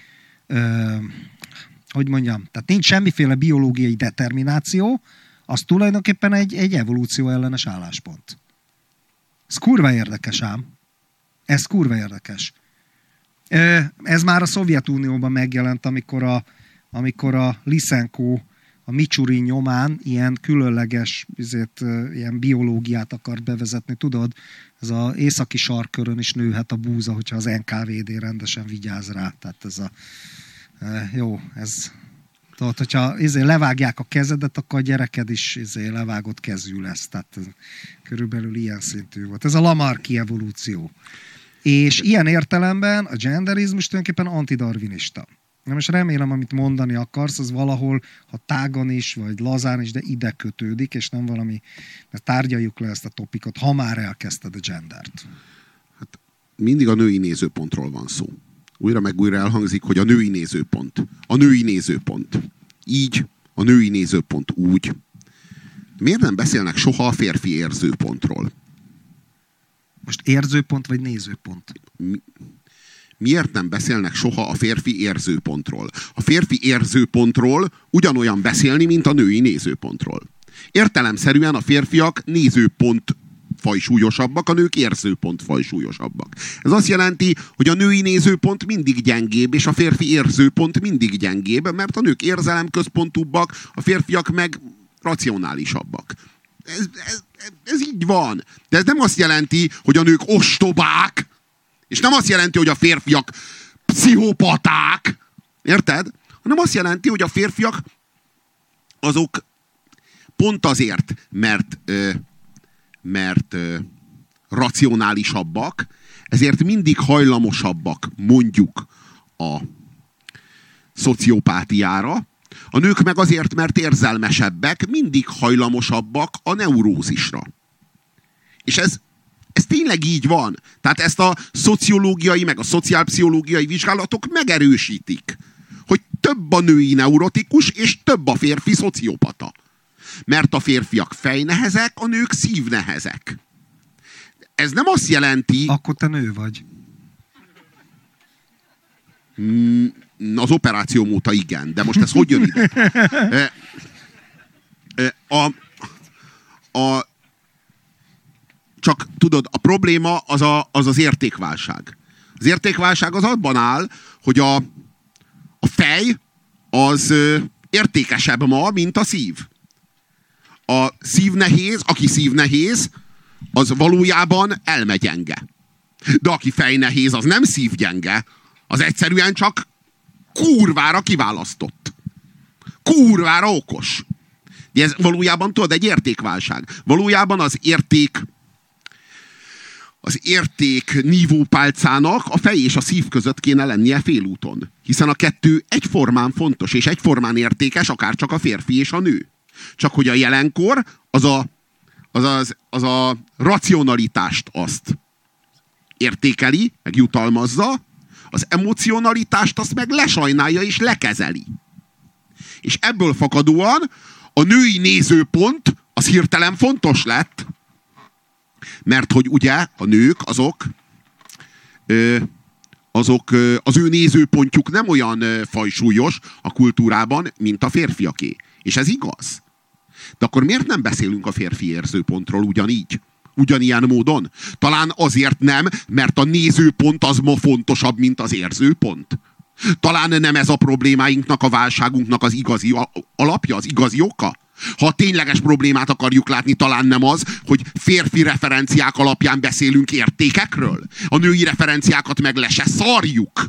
tehát nincs semmiféle biológiai determináció, az tulajdonképpen egy evolúció ellenes álláspont. Ez kurva érdekes ám. Ez kurva érdekes. Ez már a Szovjetunióban megjelent, amikor a Lysenko a Micsurin nyomán ilyen különleges ilyen biológiát akart bevezetni. Tudod, ez az északi sarkkörön is nőhet a búza, hogyha az NKVD rendesen vigyáz rá. Tehát ez jó, ez... Tudod, hogyha levágják a kezedet, akkor a gyereked is levágott kezű lesz. Tehát körülbelül ilyen szintű volt. Ez a Lamarcki evolúció. És ilyen értelemben a genderizmus tulajdonképpen antidarwinista. Na most remélem, amit mondani akarsz, az valahol, ha tágan is, vagy lazán is, de ide kötődik, és nem valami, mert tárgyaljuk le ezt a topikot, ha már elkezdted a gendert. Hát mindig a női nézőpontról van szó. Újra meg újra elhangzik, hogy a női nézőpont. A női nézőpont. Így, a női nézőpont úgy. Miért nem beszélnek soha a férfi érzőpontról? Most érzőpont vagy nézőpont? Miért nem beszélnek soha a férfi érzőpontról? A férfi érzőpontról ugyanolyan beszélni, mint a női nézőpontról. Értelemszerűen a férfiak nézőpont fajsúlyosabbak, a nők érzőpont fajsúlyosabbak. Ez azt jelenti, hogy a női nézőpont mindig gyengébb, és a férfi érzőpont mindig gyengébb, mert a nők érzelemközpontúbbak, a férfiak meg racionálisabbak. Ez így van. De ez nem azt jelenti, hogy a nők ostobák, és nem azt jelenti, hogy a férfiak pszichopaták, érted? Hanem azt jelenti, hogy a férfiak azok pont azért, mert racionálisabbak, ezért mindig hajlamosabbak mondjuk a szociopátiára, a nők meg azért, mert érzelmesebbek, mindig hajlamosabbak a neurózisra. És ez tényleg így van. Tehát ezt a szociológiai, meg a szociálpszichológiai vizsgálatok megerősítik, hogy több a női neurotikus, és több a férfi szociopata. Mert a férfiak fejnehezek, a nők szívnehezek. Ez nem azt jelenti... Akkor te nő vagy. Az operáció óta igen, de most ez hogy jön ide? Csak tudod, a probléma az értékválság. Az értékválság az abban áll, hogy a fej az értékesebb ma, mint a szív. A szívnehéz, aki szívnehéz, az valójában elmegyenge. De aki fejnehéz, az nem szívgyenge, az egyszerűen csak kurvára kiválasztott. Kurvára okos. De ez valójában, tudod, egy értékválság. Valójában az érték nívópálcának a fej és a szív között kéne lennie félúton. Hiszen a kettő egyformán fontos, és egyformán értékes, akár csak a férfi és a nő. Csak hogy a jelenkor az a racionalitást azt értékeli, meg jutalmazza, az emocionalitást azt meg lesajnálja és lekezeli. És ebből fakadóan a női nézőpont az hirtelen fontos lett, mert hogy ugye a nők azok az ő nézőpontjuk nem olyan fajsúlyos a kultúrában, mint a férfiaké. És ez igaz. De akkor miért nem beszélünk a férfi érzőpontról ugyanígy? Ugyanilyen módon? Talán azért nem, mert a nézőpont az ma fontosabb, mint az érzőpont. Talán nem ez a problémáinknak, a válságunknak az igazi alapja, az igazi oka? Ha a tényleges problémát akarjuk látni, talán nem az, hogy férfi referenciák alapján beszélünk értékekről. A női referenciákat meg le se szarjuk.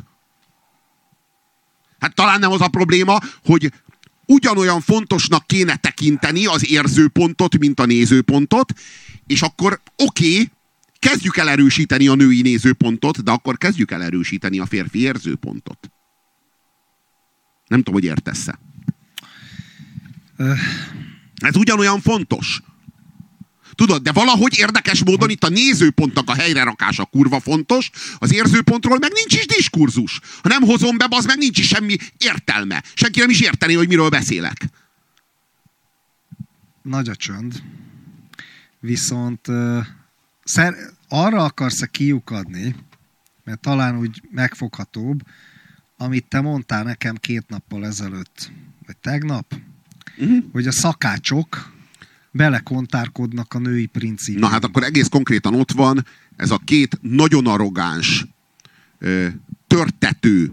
Hát talán nem az a probléma, hogy ugyanolyan fontosnak kéne tekinteni az érzőpontot, mint a nézőpontot, és akkor oké, kezdjük el erősíteni a női nézőpontot, de akkor kezdjük el erősíteni a férfi érzőpontot. Nem tudom, hogy értesz-e. Ez ugyanolyan fontos. Tudod, de valahogy érdekes módon itt a nézőpontnak a helyrerakása kurva fontos, az érzőpontról meg nincs is diskurzus. Ha nem hozom be, az meg nincs is semmi értelme. Senki nem is érteni, hogy miről beszélek. Nagy a csönd. Viszont arra akarsz-e kiukadni, mert talán úgy megfoghatóbb, amit te mondtál nekem 2 nappal ezelőtt, vagy tegnap, hogy a szakácsok belekontárkodnak a női principiumba. Na hát akkor egész konkrétan ott van ez a 2 nagyon arrogáns, törtető,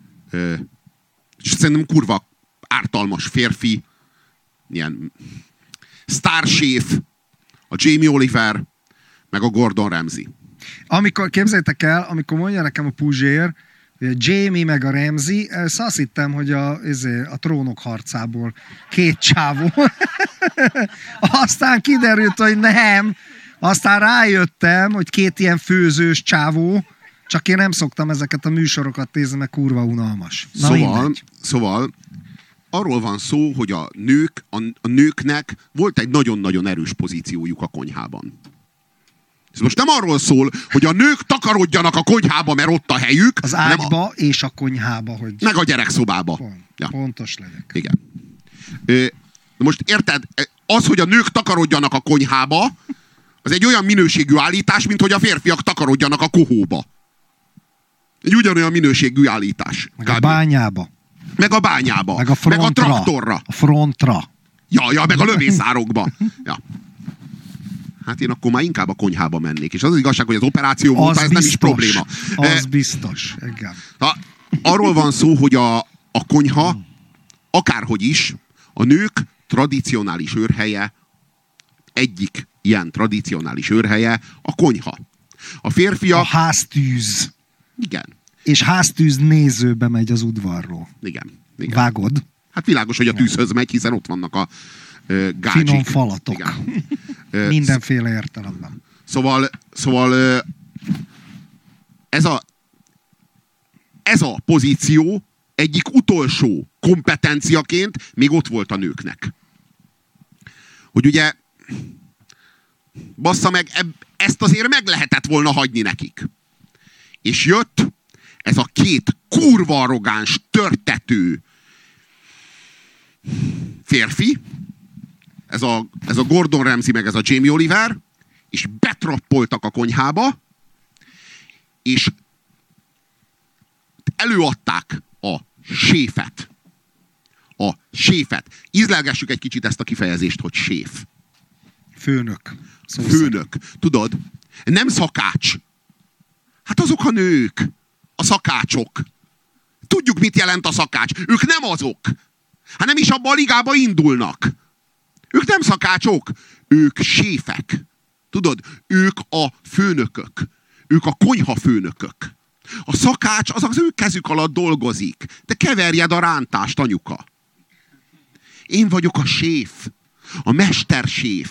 és szerintem kurva ártalmas férfi, ilyen sztárséf, a Jamie Oliver, meg a Gordon Ramsay. Képzeljétek el, amikor mondja nekem a Puzsér, hogy a Jamie meg a Ramsay, azt hittem, hogy a Trónok harcából 2 csávó. Aztán kiderült, hogy nem. Aztán rájöttem, hogy 2 ilyen főzős csávó, csak én nem szoktam ezeket a műsorokat nézni, mert kurva unalmas. Szóval arról van szó, hogy a nőknek volt egy nagyon-nagyon erős pozíciójuk a konyhában. Ez most nem arról szól, hogy a nők takarodjanak a konyhába, mert ott a helyük. Az ágyba és a konyhába. Hogy... Meg a gyerekszobába. Pontos legyek. Igen. Most érted, az, hogy a nők takarodjanak a konyhába, az egy olyan minőségű állítás, mint hogy a férfiak takarodjanak a kohóba. Egy ugyanolyan minőségű állítás. Meg a bányába. Meg a bányába. Meg a frontra. Meg a traktorra. A frontra. Ja, meg a lövészárokba. Ja. hát én akkor már inkább a konyhába mennék. És az igazság, hogy az operáció óta ez nem is probléma. Az biztos, igen. Arról van szó, hogy a konyha, akárhogy is, a nők tradicionális őrhelye, egyik ilyen tradicionális őrhelye a konyha. A férfiak... A háztűz. Igen. És háztűz nézőbe megy az udvarról. Igen. Vágod? Hát világos, hogy a tűzhöz megy, hiszen ott vannak a gácsik. Finom falatok. Mindenféle értelemben. Szóval ez a pozíció egyik utolsó kompetenciaként még ott volt a nőknek. Hogy ugye bassza meg, ezt azért meg lehetett volna hagyni nekik. És jött ez a két kurva arrogáns, törtető férfi, ez a Gordon Ramsay meg ez a Jamie Oliver, és betrappoltak a konyhába, és előadták a séfet. A séfet. Ízlelgessük egy kicsit ezt a kifejezést, hogy séf. Főnök. Főnök. Tudod? Nem szakács. Hát azok a nők. A szakácsok. Tudjuk, mit jelent a szakács. Ők nem azok. Hát nem is abban a ligába indulnak. Ők nem szakácsok. Ők séfek. Tudod? Ők a főnökök. Ők a konyhafőnökök. A szakács az ő kezük alatt dolgozik. De keverjed a rántást, anyuka. Én vagyok a séf. A mesterséf.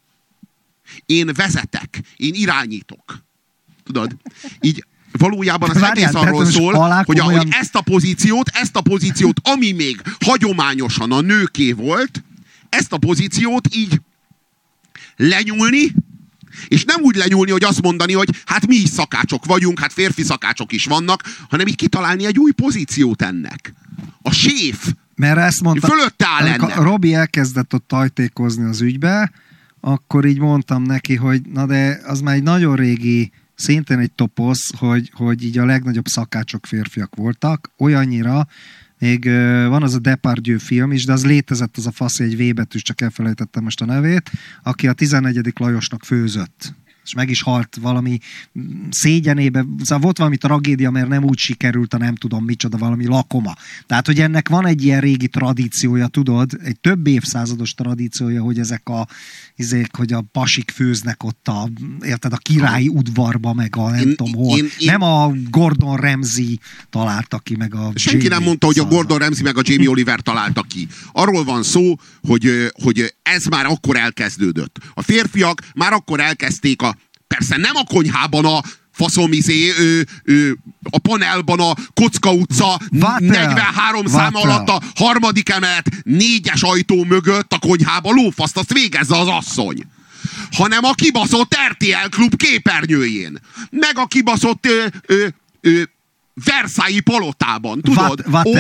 Én vezetek. Én irányítok. Tudod? Így valójában az egész arról szól, hogy ezt a pozíciót, ami még hagyományosan a nőké volt, ezt a pozíciót így lenyúlni, és nem úgy lenyúlni, hogy azt mondani, hogy hát mi is szakácsok vagyunk, hát férfi szakácsok is vannak, hanem így kitalálni egy új pozíciót ennek. A séf. Mert ezt mondta, fölötte áll ennek. Robi elkezdett ott tajtékozni az ügybe, akkor így mondtam neki, hogy na de az már egy nagyon régi, szintén egy toposz, hogy így a legnagyobb szakácsok férfiak voltak, olyannyira, még van az a Depardieu film is, de az létezett, az a fasz, egy V betűs, csak elfelejtettem most a nevét, aki a 14. Lajosnak főzött. És meg is halt valami szégyenébe, szóval volt valami tragédia, mert nem úgy sikerült a nem tudom micsoda, valami lakoma. Tehát, hogy ennek van egy ilyen régi tradíciója, tudod, egy több évszázados tradíciója, hogy hogy a pasik főznek ott érted, a királyi udvarba, meg a nem tudom hol. Nem a Gordon Ramsay találta ki, meg a senki Jamie, nem mondta, hogy a Gordon Ramsay meg a Jamie Oliver találta ki. Arról van szó, hogy ez már akkor elkezdődött. A férfiak már akkor elkezdték persze nem a konyhában a faszomizé, a panelban a Kocka utca 43 szám alatt a 3. emelet 4-es ajtó mögött a konyhába lófaszt, azt végezze az asszony. Hanem a kibaszott RTL klub képernyőjén. Meg a kibaszott Versailles palotában, tudod?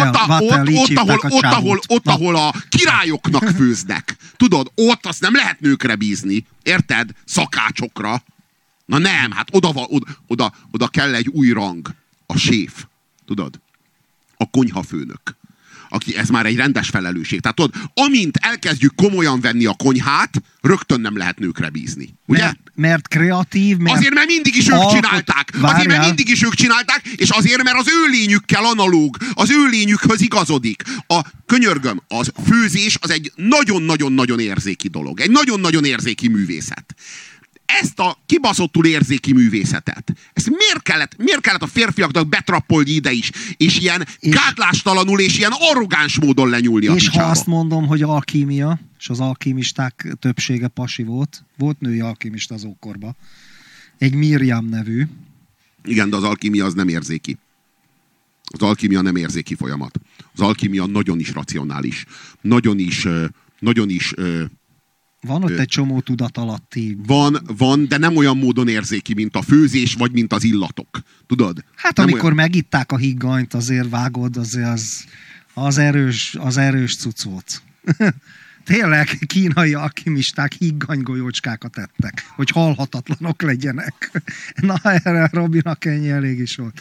Ott, ahol a királyoknak főznek. Tudod, ott azt nem lehet nőkre bízni. Érted? Szakácsokra. Na nem, hát oda kell egy új rang. A séf. Tudod? A konyhafőnök. Ez már egy rendes felelősség. Tehát tudod, amint elkezdjük komolyan venni a konyhát, rögtön nem lehet nőkre bízni. Ugye? Mert kreatív, azért, mert mindig is ők csinálták. Azért, mert mindig is ők csinálták, és azért, mert az ő lényükkel analóg, az ő lényükhöz igazodik. Könyörgöm, az főzés az egy nagyon-nagyon-nagyon érzéki dolog. Egy nagyon-nagyon érzéki művészet. Ezt a kibaszottul érzéki művészetet, ezt miért kellett a férfiaknak betrappolni ide is, és ilyen gátlástalanul és ilyen arrogáns módon lenyúlni a picsába? És ha azt mondom, hogy alkímia, és az alkimisták többsége pasi volt női alkimista az ókorban, egy Miriam nevű. Igen, de az alkímia az nem érzéki. Az alkímia nem érzéki folyamat. Az alkímia nagyon is racionális. Nagyon is van ott egy csomó tudatalatti. Van, de nem olyan módon érzéki, mint a főzés, vagy mint az illatok. Tudod? Hát nem amikor megitták a higganyt, azért vágod, azért az erős cuccót. Tényleg kínai alkimisták higganygolyócskákat ettek, hogy halhatatlanok legyenek. Na, erre Robinak ennyi elég is volt.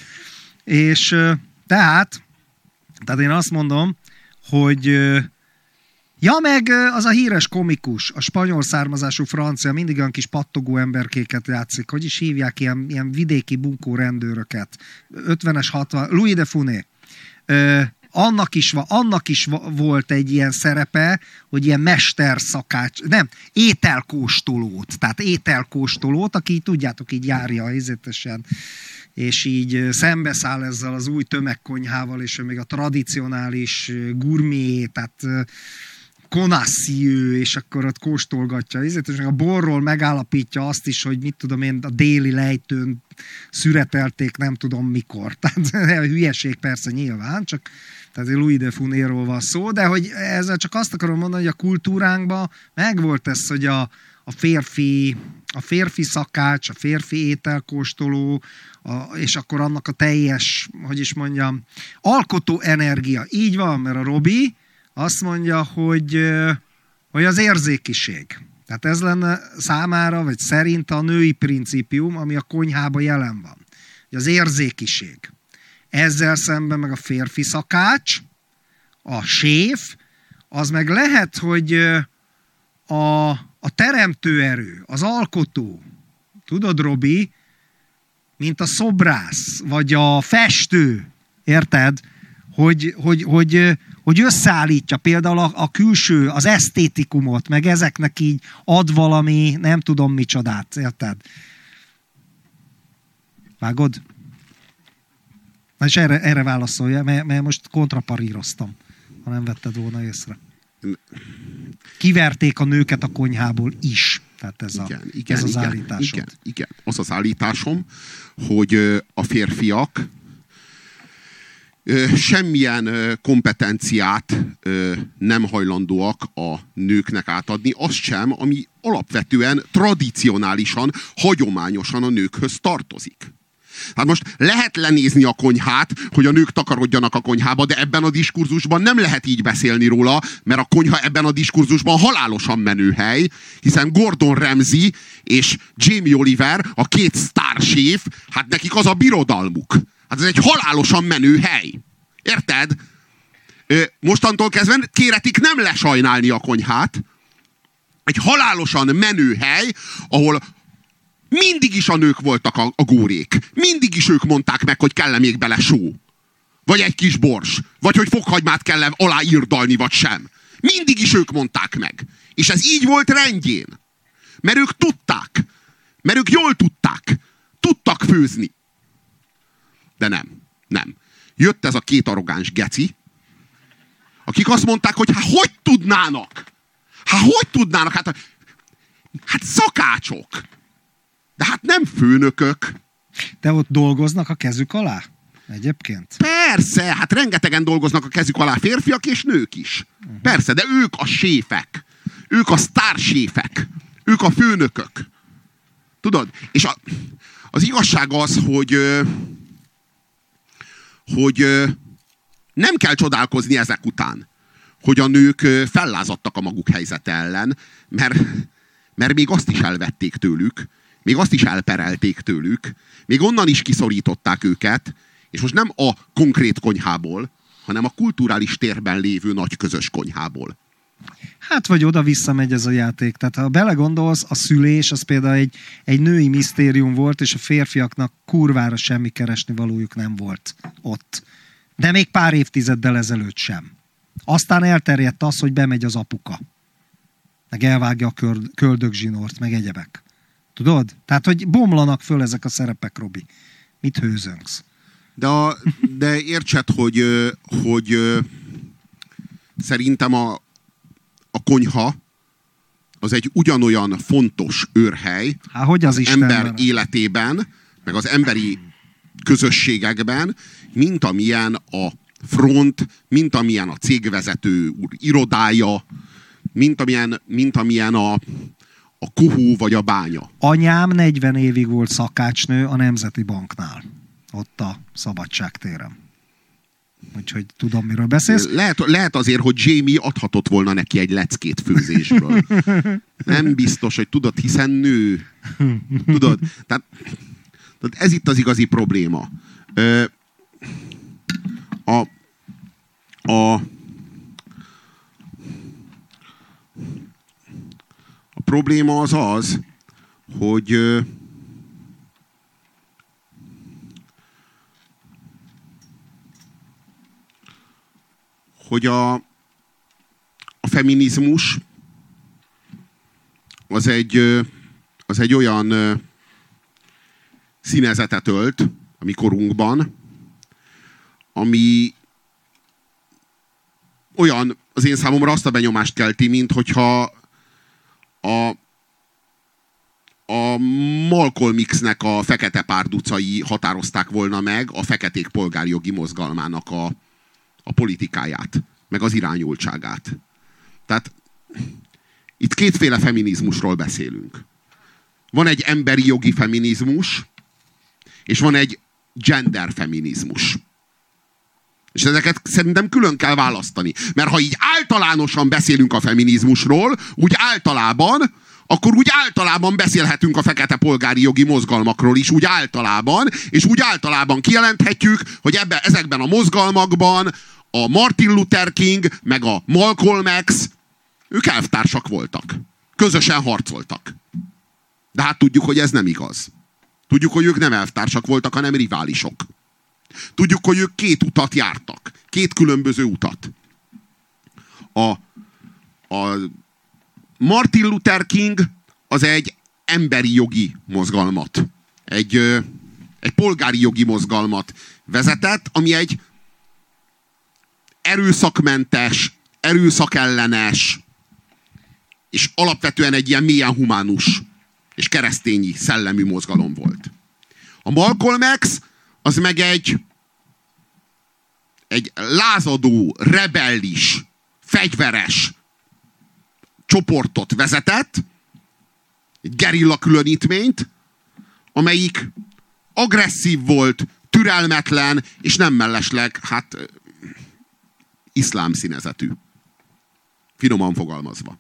És tehát én azt mondom, hogy Ja, meg az a híres komikus, a spanyol származású francia, mindig olyan kis pattogó emberkéket játszik. Hogy is hívják ilyen vidéki bunkó rendőröket? 50-es, 60, Louis de Funès. Annak is volt egy ilyen szerepe, hogy ilyen mesterszakács, nem, ételkóstolót. Tehát ételkóstolót, aki tudjátok, így járja ízetesen, és így szembeszáll ezzel az új tömegkonyhával, és még a tradicionális gourmet, tehát connoisseur, és akkor ott kóstolgatja. És a borról megállapítja azt is, hogy mit tudom én, a déli lejtőn szüretelték nem tudom mikor. Tehát hülyeség persze nyilván, csak tehát Louis de Funésról van szó, de hogy ezzel csak azt akarom mondani, hogy a kultúránkban megvolt ez, hogy a férfi szakács, a férfi ételkóstoló, és akkor annak a teljes, hogy is mondjam, alkotó energia. Így van, mert a Robi azt mondja, hogy az érzékiség. Tehát ez lenne számára, vagy szerint a női principium, ami a konyhában jelen van. Az érzékiség. Ezzel szemben meg a férfi szakács, a séf, az meg lehet, hogy a teremtő erő, az alkotó, tudod, Robi, mint a szobrász, vagy a festő, érted? Hogy összeállítja például a külső, az esztétikumot, meg ezeknek így ad valami, nem tudom micsodát, érted? Vágod? Na és erre válaszolja, mert most kontraparíroztam, ha nem vetted volna észre. Kiverték a nőket a konyhából is. Tehát ez az állításod. Igen. Az az állításom, hogy a férfiak semmilyen kompetenciát nem hajlandóak a nőknek átadni, azt sem, ami alapvetően, tradicionálisan, hagyományosan a nőkhöz tartozik. Hát most lehet lenézni a konyhát, hogy a nők takarodjanak a konyhába, de ebben a diskurzusban nem lehet így beszélni róla, mert a konyha ebben a diskurzusban halálosan menő hely, hiszen Gordon Ramsay és Jamie Oliver, a két sztárséf, hát nekik az a birodalmuk. Hát ez egy halálosan menő hely. Érted? Mostantól kezdve kéretik nem lesajnálni a konyhát. Egy halálosan menő hely, ahol mindig is a nők voltak a górék. Mindig is ők mondták meg, hogy kell-e még bele só. Vagy egy kis bors. Vagy hogy fokhagymát kell-e aláírdalni, vagy sem. Mindig is ők mondták meg. És ez így volt rendjén. Mert ők tudták. Mert ők jól tudták. Tudtak főzni. De nem. Jött ez a két arrogáns geci, akik azt mondták, hogy hát hogy tudnának? Hát szakácsok. De hát nem főnökök. De ott dolgoznak a kezük alá? Egyébként? Persze, hát rengetegen dolgoznak a kezük alá, férfiak és nők is. Persze, de ők a séfek. Ők a sztárséfek. Ők a főnökök. Tudod? És az igazság az, hogy nem nem ezek után, hogy a nők fellázadtak a maguk helyzete ellen, mert még azt is elvették tőlük, még azt is elperelték tőlük, még onnan is kiszorították őket, és most nem a konkrét konyhából, hanem a kulturális térben lévő nagy közös konyhából. Hát, vagy oda-vissza megy ez a játék. Tehát, ha belegondolsz, a szülés az például egy női misztérium volt, és a férfiaknak kurvára semmi keresni valójuk nem volt ott. De még pár évtizeddel ezelőtt sem. Aztán elterjedt az, hogy bemegy az apuka. Meg elvágja a köldögzsinort, meg egyebek. Tudod? Tehát, hogy bomlanak föl ezek a szerepek, Robi. Mit hőzöngsz? De értsed, hogy szerintem a konyha az egy ugyanolyan fontos őrhely hogy az ember életében, meg az emberi közösségekben, mint amilyen a front, mint amilyen a cégvezető úr irodája, mint amilyen a kohó vagy a bánya. Anyám 40 évig volt szakácsnő a Nemzeti Banknál. Ott a Szabadságtéren. Úgyhogy tudom, miről beszélsz. Lehet azért, hogy Jamie adhatott volna neki egy leckét főzésből. Nem biztos, hogy tudod, hiszen nő. Tudod? Tehát ez itt az igazi probléma. probléma az az, hogy a feminizmus az egy olyan színezetet ölt a mi korunkban, ami olyan, az én számomra azt a benyomást kelti, mint hogyha a Malcolm X-nek a fekete párducai határozták volna meg a feketék polgárjogi mozgalmának a politikáját, meg az irányultságát. Tehát itt kétféle feminizmusról beszélünk. Van egy emberi jogi feminizmus, és van egy gender feminizmus. És ezeket szerintem külön kell választani. Mert ha így általánosan beszélünk a feminizmusról, akkor úgy általában beszélhetünk a fekete polgári jogi mozgalmakról is, úgy általában, és úgy általában kijelenthetjük, hogy ezekben a mozgalmakban a Martin Luther King, meg a Malcolm X, ők elvtársak voltak. Közösen harcoltak. De hát tudjuk, hogy ez nem igaz. Tudjuk, hogy ők nem elvtársak voltak, hanem riválisok. Tudjuk, hogy ők két utat jártak. Két különböző utat. A Martin Luther King az egy emberi jogi mozgalmat. Egy polgári jogi mozgalmat vezetett, ami egy erőszakmentes, erőszakellenes, és alapvetően egy ilyen mélyen humánus és keresztényi szellemű mozgalom volt. A Malcolm X az meg egy lázadó, rebellis, fegyveres csoportot vezetett, egy gerilla különítményt, amelyik agresszív volt, türelmetlen, és nem mellesleg, iszlám színezetű. Finoman fogalmazva.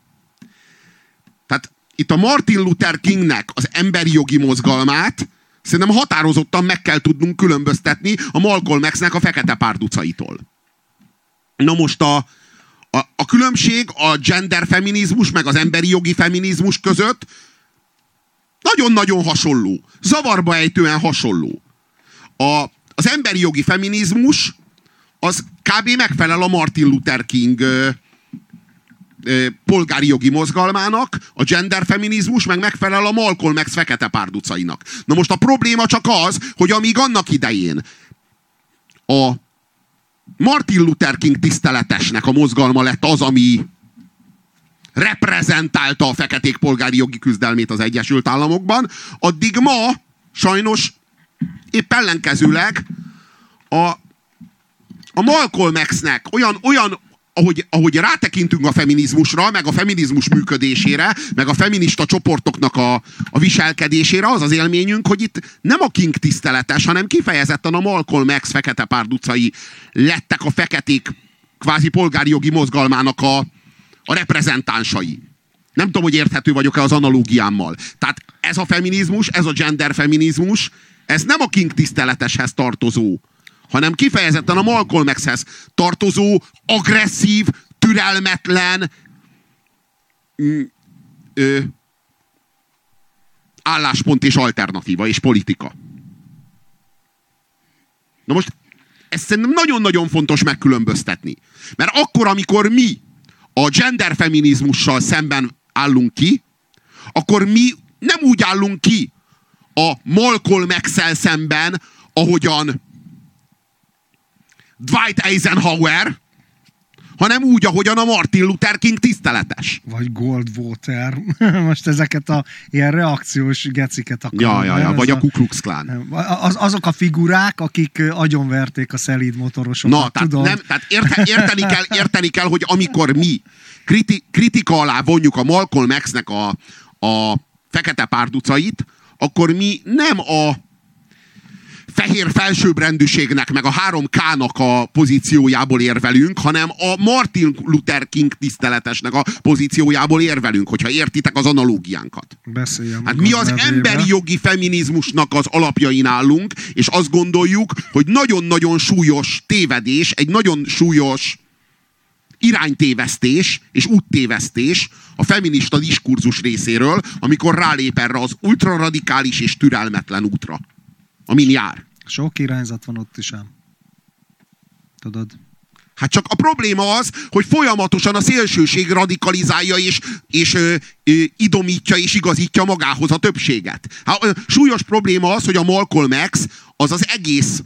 Tehát itt a Martin Luther Kingnek az emberi jogi mozgalmát szerintem határozottan meg kell tudnunk különböztetni a Malcolm X-nek a fekete párducaitól. Na most a különbség a gender feminizmus meg az emberi jogi feminizmus között nagyon-nagyon hasonló. Zavarba ejtően hasonló. Az emberi jogi feminizmus az kb. Megfelel a Martin Luther King polgári jogi mozgalmának, a gender feminizmus meg megfelel a Malcolm X fekete párducainak. Na most a probléma csak az, hogy amíg annak idején a Martin Luther King tiszteletesnek a mozgalma lett az, ami reprezentálta a feketék polgári jogi küzdelmét az Egyesült Államokban, addig ma sajnos épp ellenkezőleg a Malcolm X-nek olyan ahogy rátekintünk a feminizmusra, meg a feminizmus működésére, meg a feminista csoportoknak a viselkedésére, az az élményünk, hogy itt nem a King tiszteletes, hanem kifejezetten a Malcolm X fekete párducai lettek a feketék kvázi polgári jogi mozgalmának a reprezentánsai. Nem tudom, hogy érthető vagyok-e az analógiámmal. Tehát ez a feminizmus, ez a gender feminizmus, ez nem a King tiszteleteshez tartozó, hanem kifejezetten a Malcolm X-hez tartozó, agresszív, türelmetlen álláspont és alternatíva és politika. Na most ezt szerintem nagyon-nagyon fontos megkülönböztetni. Mert akkor, amikor mi a gender feminizmussal szemben állunk ki, akkor mi nem úgy állunk ki a Malcolm X-el szemben, ahogyan Dwight Eisenhower, hanem úgy, ahogyan a Martin Luther King tiszteletes. Vagy Goldwater. Most ezeket a ilyen reakciós geciket akarom. Ja, vagy a Ku Klux Klan. Azok a figurák, akik agyonverték a szelíd motorosokat. Na, tehát érteni kell, hogy amikor mi kritika alá vonjuk a Malcolm X-nek a fekete párducait, akkor mi nem a fehér felsőbbrendűségnek, meg a 3K-nak a pozíciójából érvelünk, hanem a Martin Luther King tiszteletesnek a pozíciójából érvelünk, hogyha értitek az analógiánkat. Hát mi az emberi jogi feminizmusnak az alapjain állunk, és azt gondoljuk, hogy nagyon-nagyon súlyos tévedés, egy nagyon súlyos iránytévesztés és úttévesztés a feminista diskurzus részéről, amikor rálép erre az ultraradikális és türelmetlen útra, amin jár. Sok irányzat van ott is ám. Tudod? Hát csak a probléma az, hogy folyamatosan a szélsőség radikalizálja és idomítja és igazítja magához a többséget. Hát, súlyos probléma az, hogy a Malcolm X az egész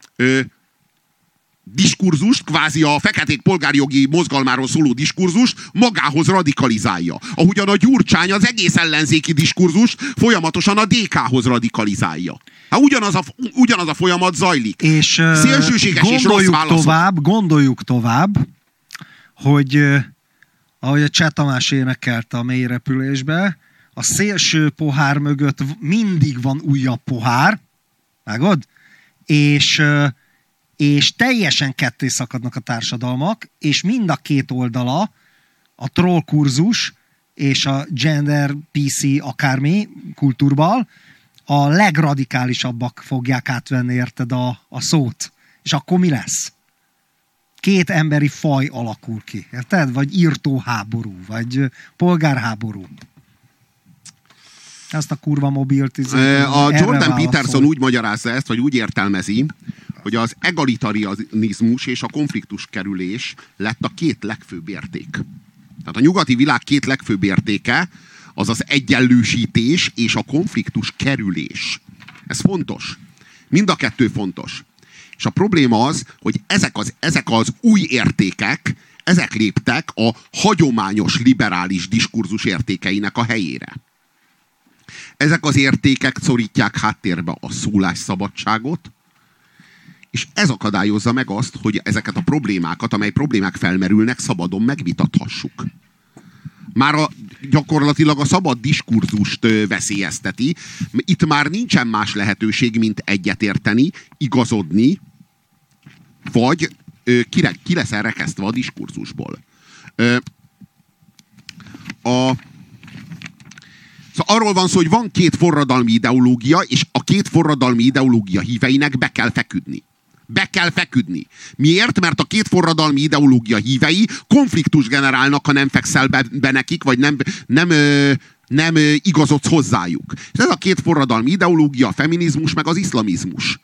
diskurzust, kvázi a feketék polgárjogi mozgalmáról szóló diskurzust magához radikalizálja. Ahogyan a Gyurcsány az egész ellenzéki diskurzust folyamatosan a DK-hoz radikalizálja. Hát ugyanaz a folyamat zajlik. És szélsőséges és rossz válaszok. Gondoljuk tovább, hogy ahogy a Cseh Tamás énekelte a mély repülésbe, a szélső pohár mögött mindig van újabb pohár, vágod? És teljesen ketté szakadnak a társadalmak, és mind a két oldala, a troll kurzus és a gender PC akármi kultúrbal, a legradikálisabbak fogják átvenni, érted, a szót. És akkor mi lesz? Két emberi faj alakul ki, érted? Vagy írtóháború, vagy polgárháború. Ezt a kurva mobilt... A Jordan Peterson úgy magyarázza ezt, vagy úgy értelmezi, hogy az egalitarianizmus és a konfliktus kerülés lett a két legfőbb érték. Tehát a nyugati világ két legfőbb értéke az az egyenlősítés és a konfliktus kerülés. Ez fontos. Mind a kettő fontos. És a probléma az, hogy ezek az új értékek, ezek léptek a hagyományos liberális diskurzus értékeinek a helyére. Ezek az értékek szorítják háttérbe a szólásszabadságot, és ez akadályozza meg azt, hogy ezeket a problémákat, amely problémák felmerülnek, szabadon megvitathassuk. Már gyakorlatilag a szabad diskurzust veszélyezteti. Itt már nincsen más lehetőség, mint egyetérteni, igazodni, vagy ki lesz elrekesztve a diskurzusból. Szóval arról van szó, hogy van két forradalmi ideológia, és a két forradalmi ideológia híveinek be kell feküdni. Be kell feküdni. Miért? Mert a két forradalmi ideológia hívei konfliktus generálnak, ha nem fekszel be nekik, vagy nem igazodsz hozzájuk. És ez a két forradalmi ideológia, a feminizmus, meg az iszlamizmus.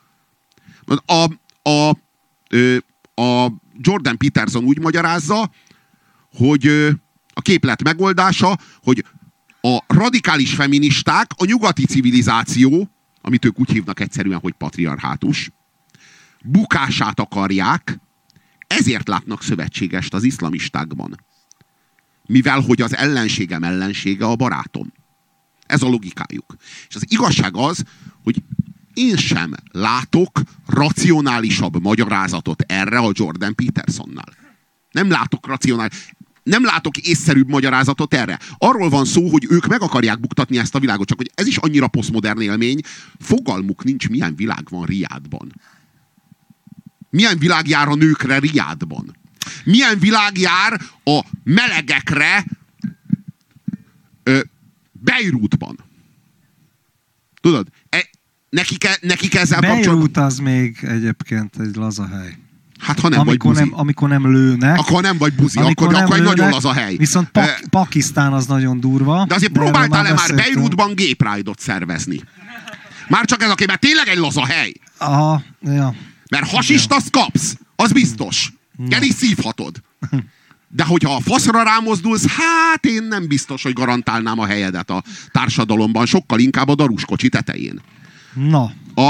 A Jordan Peterson úgy magyarázza, hogy a képlet megoldása, hogy a radikális feministák a nyugati civilizáció, amit ők úgy hívnak egyszerűen, hogy patriarhátus, bukását akarják, ezért látnak szövetségest az iszlamistákban. Mivel, hogy az ellenségem ellensége a barátom. Ez a logikájuk. És az igazság az, hogy én sem látok racionálisabb magyarázatot erre a Jordan Petersonnál. Nem látok észszerűbb magyarázatot erre. Arról van szó, hogy ők meg akarják buktatni ezt a világot, csak hogy ez is annyira posztmodern élmény, fogalmuk nincs, milyen világ van Riádban. Milyen világ jár a nőkre Riádban? Milyen világ jár a melegekre Beirutban? Tudod? Nekik ezzel kapcsolatban... Beirut az még egyébként egy laza hely. Hát ha nem vagy buzi. Amikor nem lőnek. Akkor nem vagy buzi, akkor egy nagyon laza hely. Viszont Pakisztán az nagyon durva. De azért próbáltál-e már Beirutban gay pride-ot szervezni? Már csak ez a mert tényleg egy laza hely. Aha, ja. Mert hasist azt kapsz, az biztos. El is szívhatod. De hogyha a faszra rámozdulsz, hát én nem biztos, hogy garantálnám a helyedet a társadalomban, sokkal inkább a daruskocsi tetején. Na.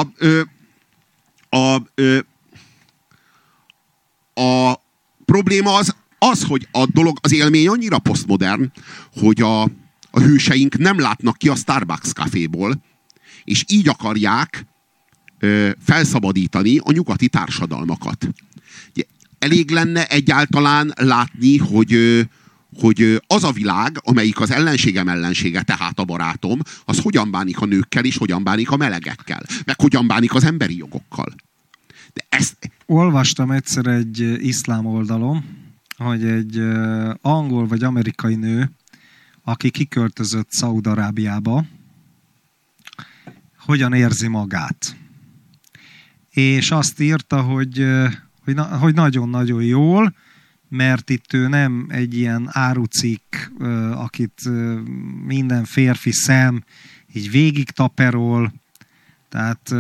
A probléma az, hogy a dolog, az élmény annyira posztmodern, hogy a hőseink nem látnak ki a Starbucks kaféból, és így akarják felszabadítani a nyugati társadalmakat. Elég lenne egyáltalán látni, hogy az a világ, amelyik az ellenségem ellensége, tehát a barátom, az hogyan bánik a nőkkel, és hogyan bánik a melegekkel, meg hogyan bánik az emberi jogokkal. De ezt... Olvastam egyszer egy iszlám oldalon, hogy egy angol vagy amerikai nő, aki kiköltözött Szaúd-Arábiába, hogyan érzi magát. És azt írta, hogy nagyon-nagyon jól, mert itt ő nem egy ilyen árucikk, akit minden férfi szem így végig taperol, tehát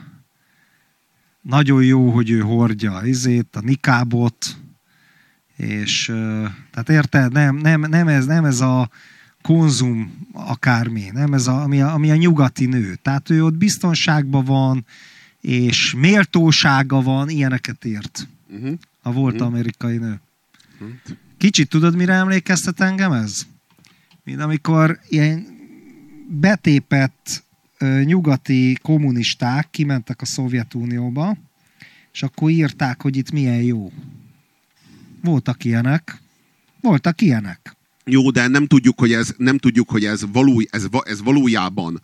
nagyon jó, hogy ő hordja a nikábot, és tehát érted, nem ez a konzum akármi, nem ez ami a nyugati nő. Tehát ő ott biztonságban van, és méltósága van, ilyeneket írt. A volt amerikai nő. Kicsit tudod, mire emlékeztet engem ez? Mint amikor ilyen betépett nyugati kommunisták kimentek a Szovjetunióba, és akkor írták, hogy itt milyen jó. Voltak ilyenek. Jó, de nem tudjuk, hogy ez valójában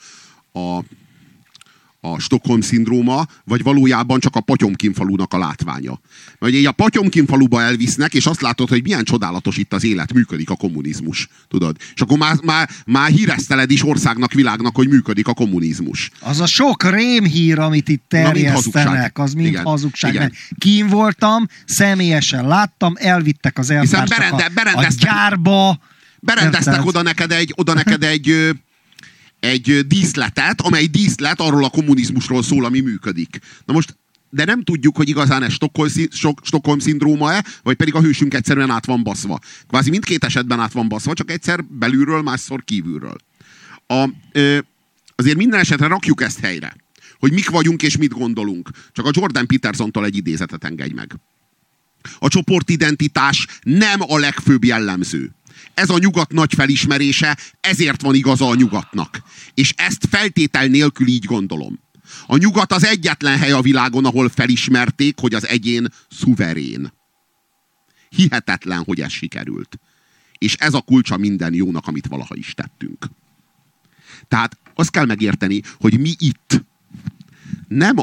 a Stockholm-szindróma, vagy valójában csak a Potyomkin falunak a látványa. Mert ugye a Potyomkin faluba elvisznek, és azt látod, hogy milyen csodálatos itt az élet, működik a kommunizmus. Tudod? És akkor már híreszteled is országnak, világnak, hogy működik a kommunizmus. Az a sok rémhír, amit itt terjesztenek, az mind hazugság. Igen. Kín voltam, személyesen láttam, elvittek az elvtársak a gyárba. Berendeztek oda neked egy díszletet, amely díszlet arról a kommunizmusról szól, ami működik. Na most, de nem tudjuk, hogy igazán ez Stockholm-szindróma-e, vagy pedig a hősünk egyszerűen át van baszva. Kvázi mindkét esetben át van baszva, csak egyszer belülről, másszor kívülről. Azért minden esetre rakjuk ezt helyre, hogy mik vagyunk és mit gondolunk. Csak a Jordan Petersontól egy idézetet engedj meg. A csoportidentitás nem a legfőbb jellemző. Ez a nyugat nagy felismerése, ezért van igaza a nyugatnak. És ezt feltétel nélkül így gondolom. A nyugat az egyetlen hely a világon, ahol felismerték, hogy az egyén szuverén. Hihetetlen, hogy ez sikerült. És ez a kulcsa minden jónak, amit valaha is tettünk. Tehát azt kell megérteni, hogy mi itt nem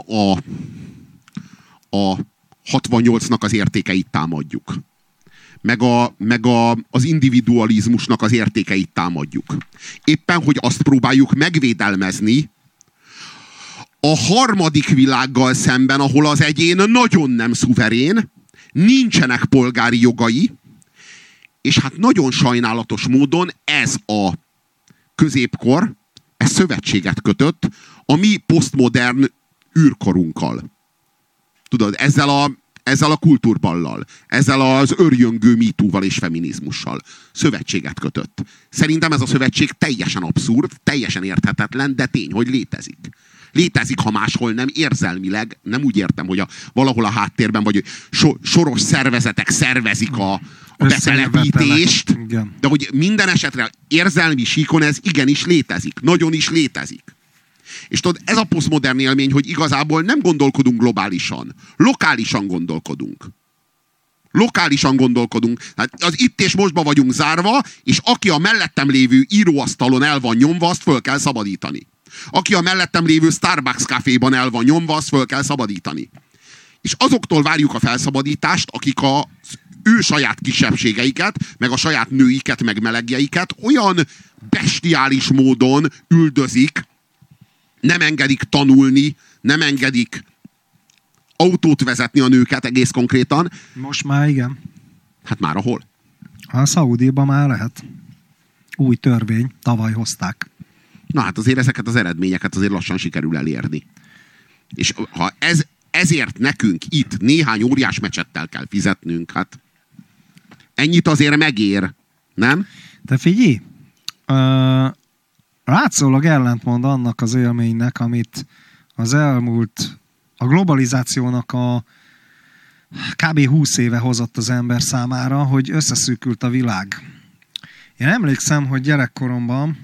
a 68-nak az értékeit támadjuk. Meg az individualizmusnak az értékeit támadjuk. Éppen, hogy azt próbáljuk megvédelmezni a harmadik világgal szemben, ahol az egyén nagyon nem szuverén, nincsenek polgári jogai, és hát nagyon sajnálatos módon ez a középkor, ez szövetséget kötött a mi posztmodern űrkorunkkal. Tudod, ezzel a kultúrballal, ezzel az örjöngő MeToo-val és feminizmussal szövetséget kötött. Szerintem ez a szövetség teljesen abszurd, teljesen érthetetlen, de tény, hogy létezik. Létezik, ha máshol nem, érzelmileg, nem úgy értem, hogy valahol a háttérben, vagy soros szervezetek szervezik a betelepítést, de hogy minden esetre érzelmi síkon ez igenis létezik, nagyon is létezik. És tudod, ez a posztmodern élmény, hogy igazából nem gondolkodunk globálisan. Lokálisan gondolkodunk. Lokálisan gondolkodunk. Hát az itt és mostban vagyunk zárva, és aki a mellettem lévő íróasztalon el van nyomva, azt föl kell szabadítani. Aki a mellettem lévő Starbucks kávéban el van nyomva, azt föl kell szabadítani. És azoktól várjuk a felszabadítást, akik az ő saját kisebbségeiket, meg a saját nőiket, meg melegjeiket olyan bestiális módon üldözik, nem engedik tanulni, nem engedik autót vezetni a nőket egész konkrétan. Most már igen. Hát már ahol? A Szaudiban már lehet. Új törvény, tavaly hozták. Na hát azért ezeket az eredményeket azért lassan sikerül elérni. És ha ezért nekünk itt néhány óriás mecsettel kell fizetnünk, hát ennyit azért megér, nem? Te figyelj! Látszólag ellentmond annak az élménynek, amit az elmúlt, a globalizációnak a kb. 20 éve hozott az ember számára, hogy összeszűkült a világ. Én emlékszem, hogy gyerekkoromban,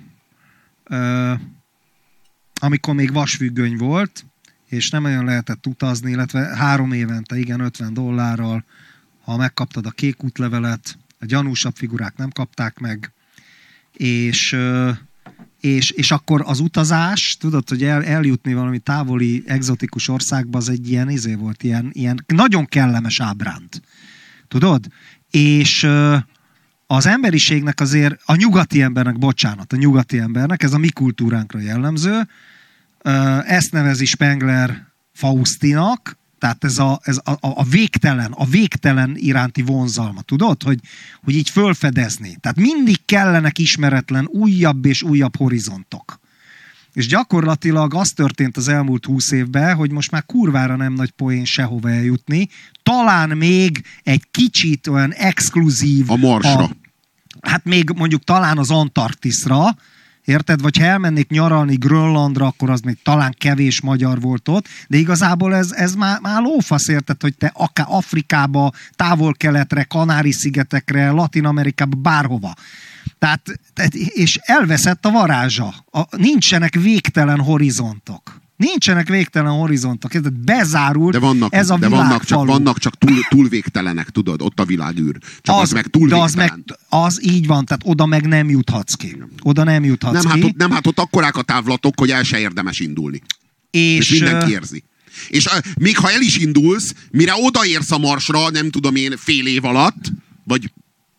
amikor még vasfüggöny volt, és nem olyan lehetett utazni, illetve 3 évente, igen, $50, ha megkaptad a kék útlevelet, a gyanúsabb figurák nem kapták meg, és akkor az utazás, tudod, hogy eljutni valami távoli, egzotikus országba, az egy ilyen volt, ilyen nagyon kellemes ábránd. Tudod? És az emberiségnek azért, a nyugati embernek, ez a mi kultúránkra jellemző, ezt nevezi Spengler Faustinak, Tehát ez a végtelen iránti vonzalma, tudod? Hogy így fölfedezni. Tehát mindig kellenek ismeretlen újabb és újabb horizontok. És gyakorlatilag az történt az elmúlt 20 évben, hogy most már kurvára nem nagy poén sehova eljutni. Talán még egy kicsit olyan exkluzív... A Marsra. Hát még mondjuk talán az Antarktiszra, érted? Vagy ha elmennék nyaralni Grönlandra, akkor az még talán kevés magyar volt ott, de igazából ez már lófasz, érted, hogy te akár Afrikába, Távol-Keletre, Kanári-szigetekre, Latin-Amerikába, bárhova. Tehát, és elveszett a varázsa. Nincsenek végtelen horizontok. Nincsenek végtelen horizontok. Ez bezárult ez a világfalu. Vannak csak túl végtelenek, tudod, ott a világűr. Csak az meg túl végtelen. Az így van, tehát oda meg nem juthatsz ki. Oda nem juthatsz ki. Nem, hát ott akkorák a távlatok, hogy el se érdemes indulni. És mindenki érzi. És még ha el is indulsz, mire odaérsz a Marsra, nem tudom én, fél év alatt, vagy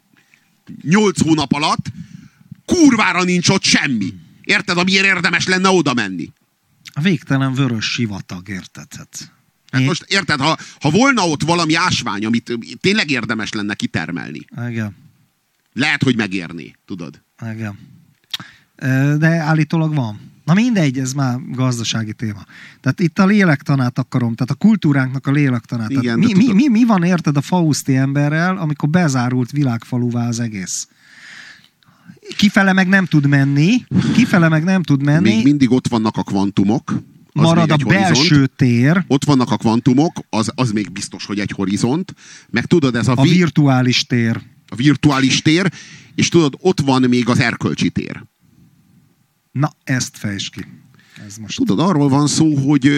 8 hónap alatt, kurvára nincs ott semmi. Érted, amiért érdemes lenne oda menni? A végtelen vörös sivatag, érted? Hát most érted, ha volna ott valami ásvány, amit tényleg érdemes lenne kitermelni. Igen. Lehet, hogy megérni, tudod? Igen. De állítólag van. Na mindegy, ez már gazdasági téma. Tehát itt a lélektanát akarom, tehát a kultúránknak a lélektanát. Igen, mi van, érted, a fauszti emberrel, amikor bezárult világfaluvá az egész? Kifele meg nem tud menni. Még mindig ott vannak a kvantumok. Marad a belső tér. Ott vannak a kvantumok, az még biztos, hogy egy horizont. Meg tudod, ez a virtuális tér. A virtuális tér, és tudod, ott van még az erkölcsi tér. Na, ezt fejtsd ki. Ez most tudod, arról van szó,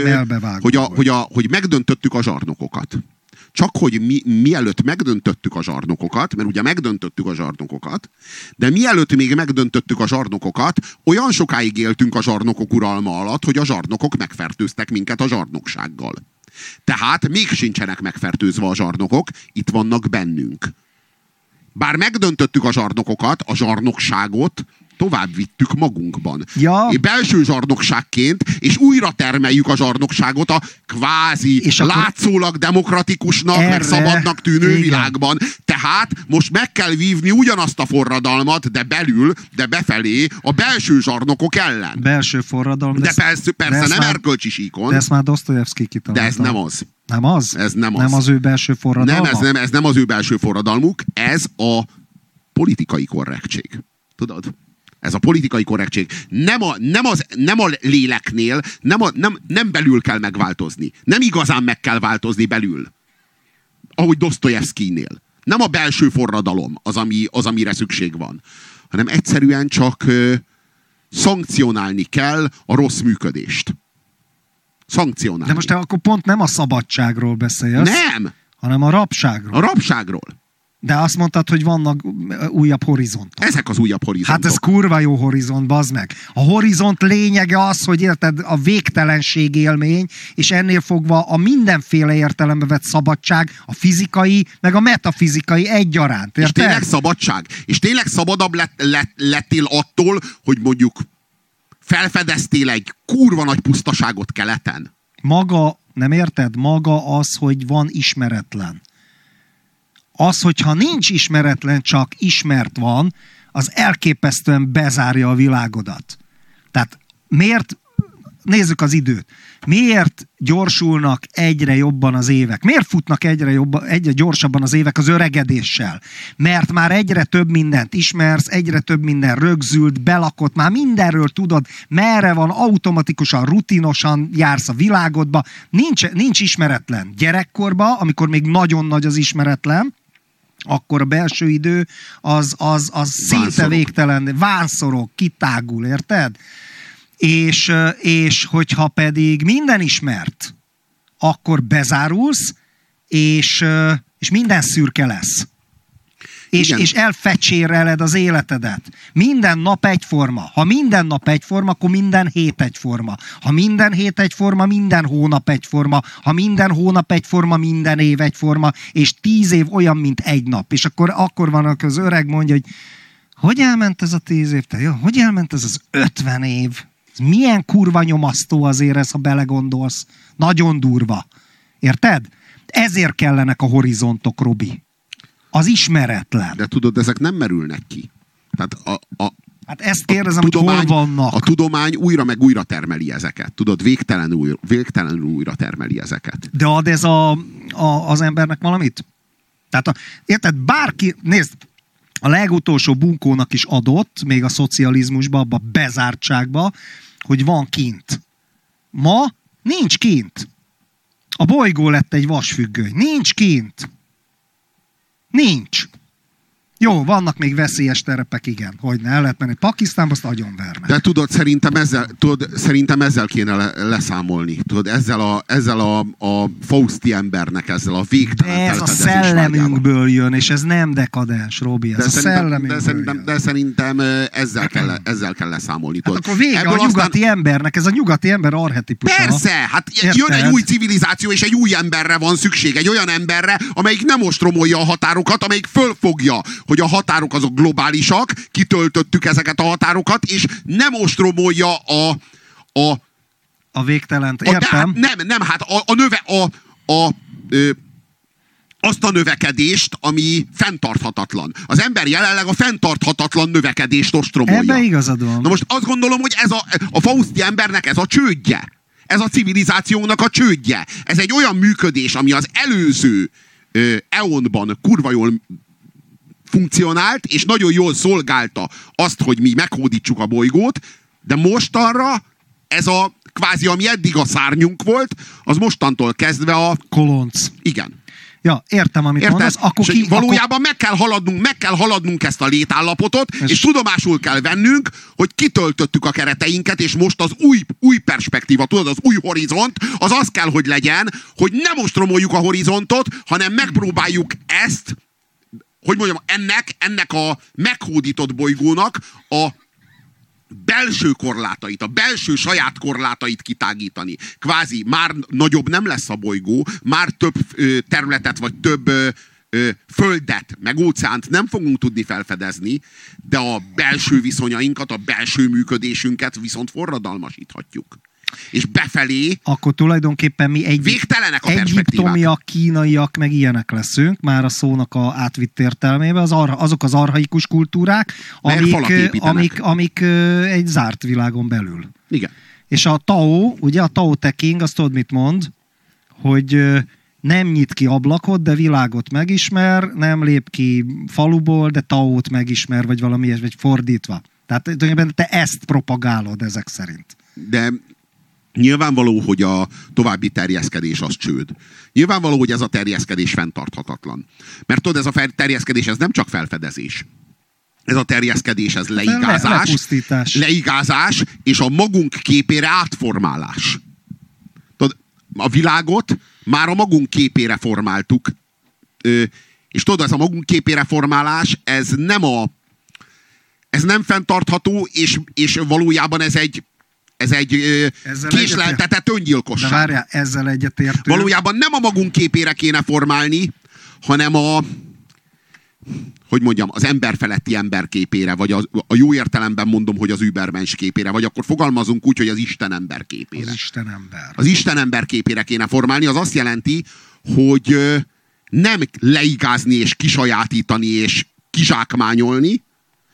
hogy megdöntöttük a zsarnokokat. Csak hogy mielőtt megdöntöttük a zsarnokokat, mert ugye megdöntöttük a zsarnokokat, de mielőtt még megdöntöttük a zsarnokokat, olyan sokáig éltünk a zsarnokok uralma alatt, hogy a zsarnokok megfertőztek minket a zsarnoksággal. Tehát még sincsenek megfertőzve a zsarnokok, itt vannak bennünk. Bár megdöntöttük a zsarnokokat, a zsarnokságot tovább vittük magunkban. Ja. Belső zsarnokságként, és újra termeljük a zsarnokságot a kvázi látszólag demokratikusnak, meg szabadnak tűnő világban. Tehát most meg kell vívni ugyanazt a forradalmat, de belül, de befelé a belső zsarnokok ellen. Belső forradalom. De persze nem erkölcsi síkon. De ezt már Dosztojevszki kitalálta. De ez nem az. Nem az? Ez nem az. Nem az ő belső forradalma? Ez nem az ő belső forradalmuk, ez a politikai korrektség. Tudod? Ez a politikai korrektség. Nem a léleknél, nem belül kell megváltozni. Nem igazán meg kell változni belül. Ahogy Dosztojevszkinél. Nem a belső forradalom az, amire szükség van. Hanem egyszerűen csak szankcionálni kell a rossz működést. Szankcionálni. De most te akkor pont nem a szabadságról beszélsz. Nem! Hanem a rabságról. A rabságról. De azt mondtad, hogy vannak újabb horizontok. Ezek az újabb horizontok. Hát ez kurva jó horizont, bazd meg. A horizont lényege az, hogy érted, a végtelenség élmény, és ennél fogva a mindenféle értelembe vett szabadság, a fizikai, meg a metafizikai egyaránt. Érted? És tényleg szabadság. És tényleg szabadabb lettél attól, hogy mondjuk felfedeztél egy kurva nagy pusztaságot keleten. Maga, nem érted? Maga az, hogy van ismeretlen. Az, hogyha nincs ismeretlen, csak ismert van, az elképesztően bezárja a világodat. Tehát miért, nézzük az időt, miért gyorsulnak egyre jobban az évek? Miért futnak egyre gyorsabban az évek az öregedéssel? Mert már egyre több mindent ismersz, egyre több minden rögzült, belakott, már mindenről tudod, merre van, automatikusan, rutinosan jársz a világodba. Nincs ismeretlen. Gyerekkorban, amikor még nagyon nagy az ismeretlen, akkor a belső idő az szinte végtelen, vánszorog, kitágul, érted? És hogyha pedig minden ismert, akkor bezárulsz, és minden szürke lesz. És elfecséreled az életedet. Minden nap egyforma. Ha minden nap egyforma, akkor minden hét egyforma. Ha minden hét egyforma, minden hónap egyforma. Ha minden hónap egyforma, minden év egyforma. És 10 év olyan, mint egy nap. És akkor van az öreg mondja, hogy elment ez a 10 év? Hogy elment ez az 50 év? Ez milyen kurva nyomasztó azért ez, ha belegondolsz. Nagyon durva. Érted? Ezért kellenek a horizontok, Robi. Az ismeretlen. De tudod, ezek nem merülnek ki. Tehát Hát ezt kérdezem, hogy hol vannak. A tudomány újra meg újra termeli ezeket. Tudod, végtelenül újra termeli ezeket. De ad ez az embernek valamit? Tehát érted, bárki, nézd, a legutolsó bunkónak is adott, még a szocializmusba, abba a bezártságba, hogy van kint. Ma nincs kint. A bolygó lett egy vasfüggöny. Nincs kint. Nincs. Jó, vannak még veszélyes terepek, igen. Hogyne, el lehet menni Pakisztánba, azt agyonvernek. De tudod, szerintem ezzel kéne leszámolni. Tudod, ezzel a Fausti embernek, ezzel a végtelen de ez a szellemünkből jön, és ez nem dekadens, Robi. Ez de szerintem ezzel kell leszámolni. Hát akkor vége a nyugati embernek, ez a nyugati ember archetipusa. Persze, hát jön egy új civilizáció, és egy új emberre van szükség. Egy olyan emberre, amelyik nem ostromolja a határokat, amelyik fölfogja, hogy a határok azok globálisak, kitöltöttük ezeket a határokat, és nem ostromolja a végtelent. Értem? Hát azt a növekedést, ami fenntarthatatlan. Az ember jelenleg a fenntarthatatlan növekedést ostromolja. Ebben igazad van. Na most azt gondolom, hogy ez a Fausti embernek ez a csődje. Ez a civilizációnak a csődje. Ez egy olyan működés, ami az előző eonban kurva jól funkcionált, és nagyon jól szolgálta azt, hogy mi meghódítsuk a bolygót, de mostanra ez a kvázi, ami eddig a szárnyunk volt, az mostantól kezdve a kolonc. Igen. Ja, értem, amit mondasz. Valójában meg kell haladnunk ezt a létállapotot, és tudomásul kell vennünk, hogy kitöltöttük a kereteinket, és most az új perspektíva, tudod, az új horizont, az kell, hogy legyen, hogy nem ostromoljuk a horizontot, hanem megpróbáljuk ezt, hogy mondjam, ennek a meghódított bolygónak a belső korlátait, a belső saját korlátait kitágítani. Kvázi már nagyobb nem lesz a bolygó, már több területet, vagy több földet, meg óceánt nem fogunk tudni felfedezni, de a belső viszonyainkat, a belső működésünket viszont forradalmasíthatjuk. És befelé akkor tulajdonképpen mi végtelenek a perspektívák. Egyiptomiak, kínaiak, meg ilyenek leszünk, már a szónak a átvitt értelmében, azok az archaikus kultúrák, amik egy zárt világon belül. Igen. És a Tao, ugye a Tao Te Ching, azt tudod mit mond, hogy nem nyit ki ablakot, de világot megismer, nem lép ki faluból, de Taót megismer, vagy valami ilyesmi, vagy fordítva. Tehát tulajdonképpen te ezt propagálod ezek szerint. De nyilvánvaló, hogy a további terjeszkedés az csőd. Nyilvánvaló, hogy ez a terjeszkedés fenntarthatatlan. Mert tudod, ez a terjeszkedés, ez nem csak felfedezés. Ez a terjeszkedés, ez leigázás, és a magunk képére átformálás. Tudod, a világot már a magunk képére formáltuk. És tudod, ez a magunk képére formálás, ez nem fenntartható, és valójában ez egy késleltetett öngyilkosság. De várjál, ezzel egyetértünk. Valójában nem a magunk képére kéne formálni, hanem az emberfeletti ember képére, vagy a jó értelemben mondom, hogy az übermens képére, vagy akkor fogalmazunk úgy, hogy az Isten ember képére. Az Isten ember. Az Isten ember képére kéne formálni, az azt jelenti, hogy nem leigázni és kisajátítani és kizsákmányolni,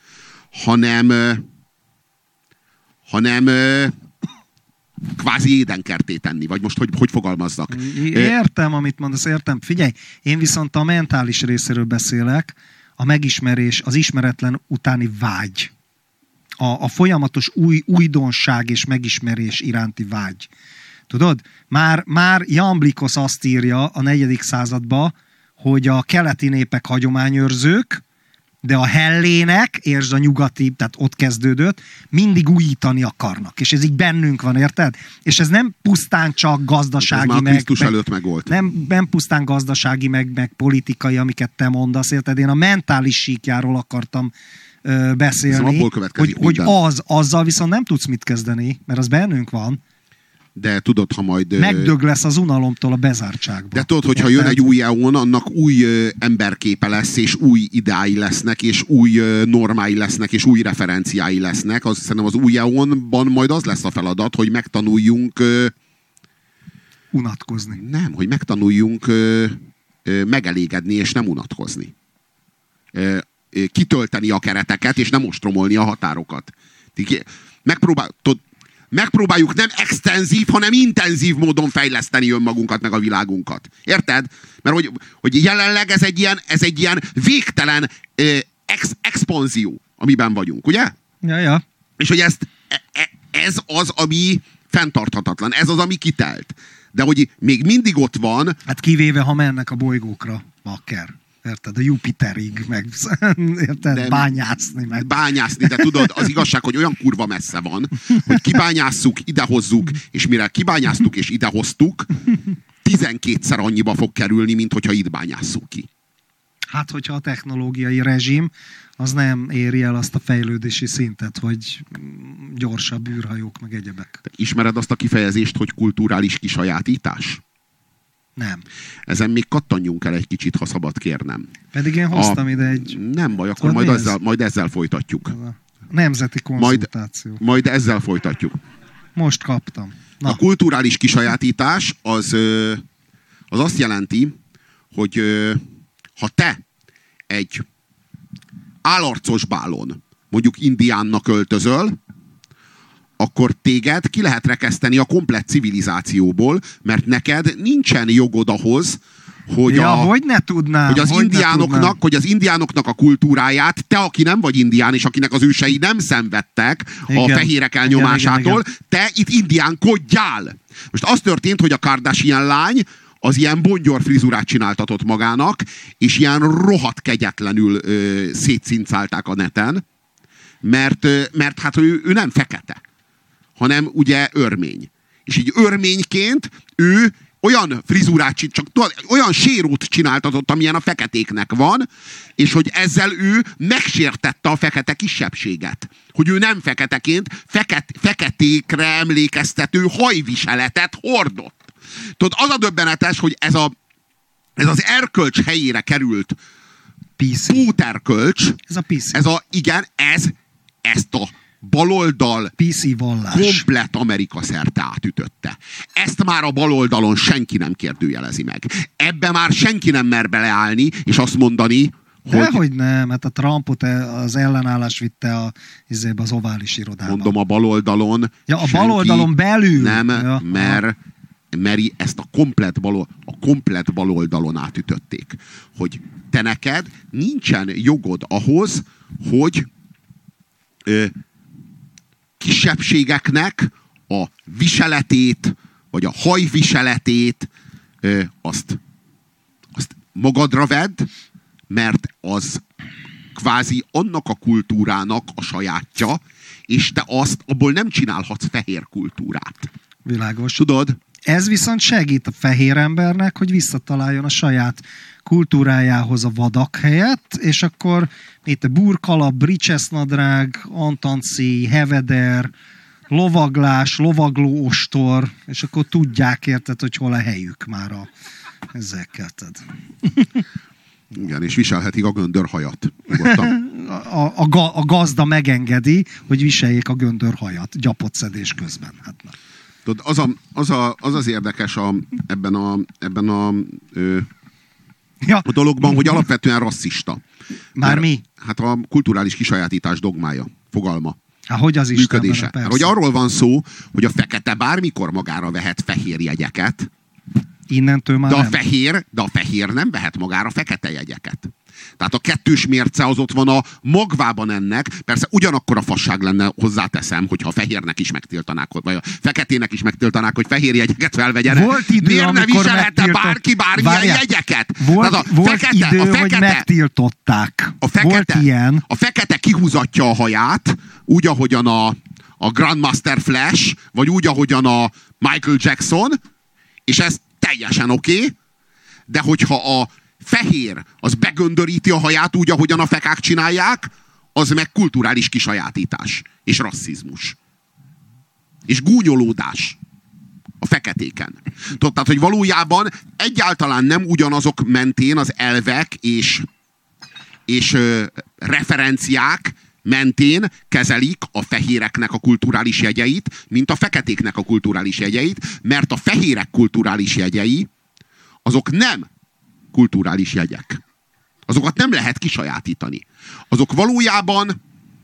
hanem kvázi édenkertét tenni, vagy most hogy fogalmazzak? Értem, amit mondasz, értem. Figyelj, én viszont a mentális részéről beszélek, a megismerés, az ismeretlen utáni vágy. A folyamatos újdonság és megismerés iránti vágy. Tudod? Már Jamblichos azt írja a 4. században, hogy a keleti népek hagyományőrzők, de a hellének, értsd a nyugati, tehát ott kezdődött, mindig újítani akarnak. És ez így bennünk van, érted? És ez nem pusztán csak gazdasági, ez már Krisztus előtt meg volt. Nem pusztán gazdasági, meg politikai, amiket te mondasz, érted? Én a mentális síkjáról akartam beszélni, hogy azzal viszont nem tudsz mit kezdeni, mert az bennünk van. De tudod, ha majd... Megdög lesz az unalomtól a bezártságban. De tudod, hogyha jön egy új eon, annak új emberképe lesz, és új ideái lesznek, és új normái lesznek, és új referenciái lesznek. Szerintem az új eonban majd az lesz a feladat, hogy megtanuljunk unatkozni. Nem, hogy megtanuljunk megelégedni és nem unatkozni. Kitölteni a kereteket és nem ostromolni a határokat. Megpróbáljuk nem extenzív, hanem intenzív módon fejleszteni önmagunkat, meg a világunkat. Érted? Mert hogy jelenleg ez egy ilyen végtelen expanzió, amiben vagyunk, ugye? Ja. És hogy ez az, ami fenntarthatatlan. Ez az, ami kitelt. De hogy még mindig ott van. Hát kivéve, ha mennek a bolygókra, bakker. Érted? A Jupiterig, meg érted? Bányászni. Meg. Bányászni, de tudod, az igazság, hogy olyan kurva messze van, hogy kibányásszuk, idehozzuk, és mire kibányáztuk és idehoztuk, 12-szer annyiba fog kerülni, mint hogyha itt bányásszuk ki. Hát, hogyha a technológiai rezsim az nem éri el azt a fejlődési szintet, hogy gyorsabb űrhajók, meg egyebek. Te ismered azt a kifejezést, hogy kulturális kisajátítás? Nem. Ezen még kattanjunk el egy kicsit, ha szabad kérnem. Pedig én hoztam ide egy... Nem baj, akkor majd ezzel folytatjuk. A nemzeti konzultáció. Majd ezzel folytatjuk. Most kaptam. Na. A kulturális kisajátítás az azt jelenti, hogy ha te egy állarcos bálon, mondjuk indiánnak öltözöl, akkor téged ki lehet rekeszteni a komplett civilizációból, mert neked nincsen jogod ahhoz, hogy, hogy ne tudnám, hogy az indiánoknak a kultúráját, te, aki nem vagy indián, és akinek az ősei nem szenvedtek a fehérek elnyomásától, igen. Te itt indiánkodjál. Most az történt, hogy a Kardashian lány az ilyen bongyor frizurát csináltatott magának, és ilyen rohadt kegyetlenül szétszincálták a neten, mert hát ő nem fekete, hanem ugye örmény. És így örményként ő olyan frizurát, olyan sérót csináltatott, amilyen a feketéknek van, és hogy ezzel ő megsértette a fekete kisebbséget. Hogy ő nem feketeként feketékre emlékeztető hajviseletet hordott. Tudod, az a döbbenetes, hogy ez az erkölcs helyére került póterkölcs, ezt a baloldal komplett Amerika szerte átütötte. Ezt már a baloldalon senki nem kérdőjelezi meg. Ebbe már senki nem mer beleállni, és azt mondani, hogy nem, hát a Trumpot az ellenállás vitte az ovális irodába. Mondom, a baloldalon a baloldalon belül nem meri ezt a komplett baloldalon átütötték. Hogy te neked nincsen jogod ahhoz, hogy kisebbségeknek a viseletét, vagy a hajviseletét azt magadra vedd, mert az kvázi annak a kultúrának a sajátja, és te abból nem csinálhatsz fehér kultúrát. Világos. Tudod? Ez viszont segít a fehér embernek, hogy visszataláljon a saját kultúrájához a vadak helyett, és akkor itt a burkalap, bricsesznadrág, antanci, heveder, lovaglás, lovaglóostor, és akkor tudják, érted, hogy hol a helyük már ezekkel. Igen, és viselhetik a göndörhajat. A gazda megengedi, hogy viseljék a göndörhajat gyapotszedés közben. Hát na. Tudod, az érdekes ebben a dologban, hogy alapvetően rasszista. Már mi? Hát a kulturális kisajátítás dogmája, fogalma. Hogy az működése. Hogy arról van szó, hogy a fekete bármikor magára vehet fehér jegyeket, innentől már de a fehér nem vehet magára fekete jegyeket. Tehát a kettős mérce az ott van a magvában ennek. Persze ugyanakkor a fasság lenne, hozzáteszem, hogyha a fehérnek is megtiltanák, vagy a feketének is megtiltanák, hogy fehér jegyeket felvegyen. Volt idő, miért ne viselhetne bárki bármilyen jegyeket? Volt idő, hogy megtiltották. Volt ilyen. A fekete kihúzatja a haját, úgy, ahogyan a Grandmaster Flash, vagy úgy, ahogyan a Michael Jackson, és ez teljesen oké, de hogyha a fehér az begöndöríti a haját úgy, ahogyan a fekák csinálják, az meg kulturális kisajátítás. És rasszizmus. És gúnyolódás a feketéken. Tehát, hogy valójában egyáltalán nem ugyanazok mentén az elvek és referenciák mentén kezelik a fehéreknek a kulturális jegyeit, mint a feketéknek a kulturális jegyeit, mert a fehérek kulturális jegyei, azok nem kulturális jegyek. Azokat nem lehet kisajátítani. Azok valójában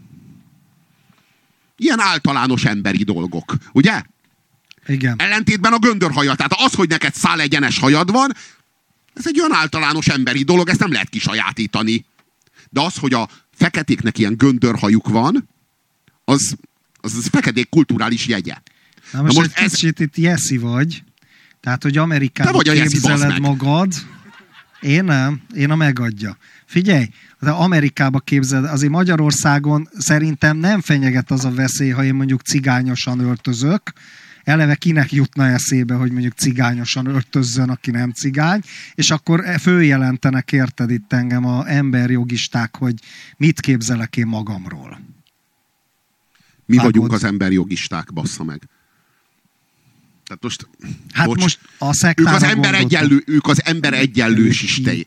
ilyen általános emberi dolgok, ugye? Igen. Ellentétben a göndörhajad. Tehát az, hogy neked szálegyenes hajad van, ez egy olyan általános emberi dolog, ezt nem lehet kisajátítani. De az, hogy a feketéknek ilyen göndörhajuk van, az feketék kulturális jegye. Na most egy kicsit itt Jesse vagy. Tehát, hogy Amerikában képzeled magad. Én nem. Én a megadja. Figyelj, de Amerikába képzeled, azért Magyarországon szerintem nem fenyeget az a veszély, ha én mondjuk cigányosan öltözök. Eleve kinek jutna eszébe, hogy mondjuk cigányosan öltözzön, aki nem cigány, és akkor följelentenek, érted itt engem a emberjogisták, hogy mit képzelek én magamról. Mi vagyunk az emberjogisták, bassza meg. Tehát most a szektára ők az ember egyenlősisták.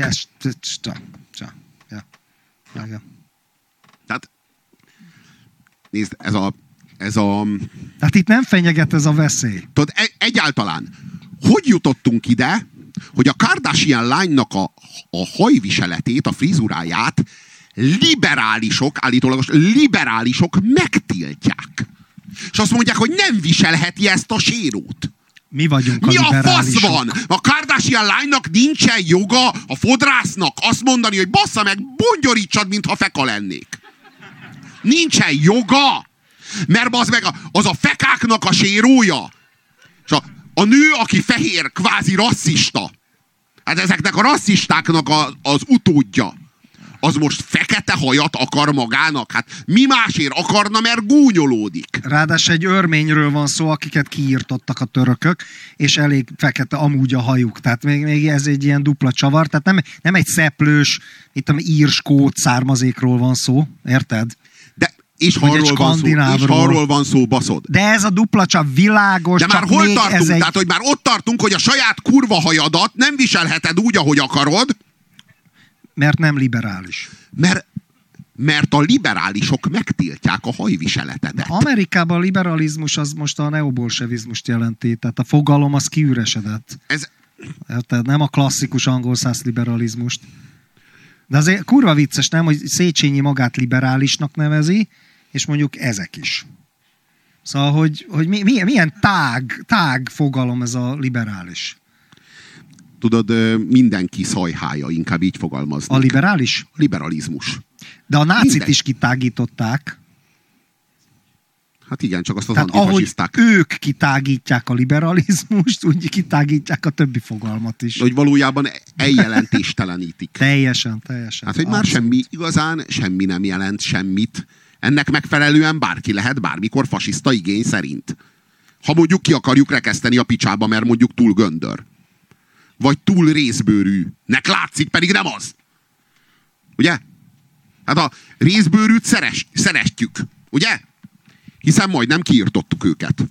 Tehát nézd, ez a... Tehát itt nem fenyeget ez a veszély. Tudod, egyáltalán, hogy jutottunk ide, hogy a Kardashian lánynak a hajviseletét, a frizuráját liberálisok, állítólagos liberálisok megtiltják. És azt mondják, hogy nem viselheti ezt a sérót. Mi vagyunk a Mi liberálisok. a fasz van? A Kardashian lánynak nincsen joga a fodrásznak azt mondani, hogy bassza meg, bongyorítsad, mintha feka lennék. Nincsen joga! Mert az a fekáknak a sérója. És a nő, aki fehér, kvázi rasszista. Hát ezeknek a rasszistáknak az utódja. Az most fekete hajat akar magának? Hát mi másért akarna, mert gúnyolódik. Ráadásul egy örményről van szó, akiket kiírtottak a törökök, és elég fekete amúgy a hajuk. Tehát még ez egy ilyen dupla csavar. Tehát nem egy szeplős, itt ír-skót származékról van szó. Érted? És arról van szó, baszod. De ez a dupla csavar világos. De már hol tartunk? Tehát, hogy már ott tartunk, hogy a saját kurva hajadat nem viselheted úgy, ahogy akarod. Mert nem liberális. Mert a liberálisok megtiltják a hajviseletedet. Amerikában a liberalizmus az most a neobolsevizmust jelenti. Tehát a fogalom az kiüresedett. Érted? Nem a klasszikus angol-szász liberalizmust. De azért kurva vicces, nem, hogy Széchenyi magát liberálisnak nevezi, és mondjuk ezek is. Szóval, hogy milyen tág fogalom ez a liberális. Tudod, mindenki szajhája, inkább így fogalmazni. A liberális? A liberalizmus. De a nácit is kitágították. Hát igen, csak azt az tehát antifasiszták. Ahogy ők kitágítják a liberalizmust, úgy kitágítják a többi fogalmat is. Hogy valójában eljelentéstelenítik. Teljesen. Hát, hogy már semmi nem jelent semmit. Ennek megfelelően bárki lehet bármikor fasiszta igény szerint. Ha mondjuk ki akarjuk rekeszteni a picsába, mert mondjuk túl göndör. Vagy túl részbőrűnek látszik, pedig nem az. Ugye? Hát a részbőrűt szeretjük. Ugye? Hiszen majdnem kiirtottuk őket.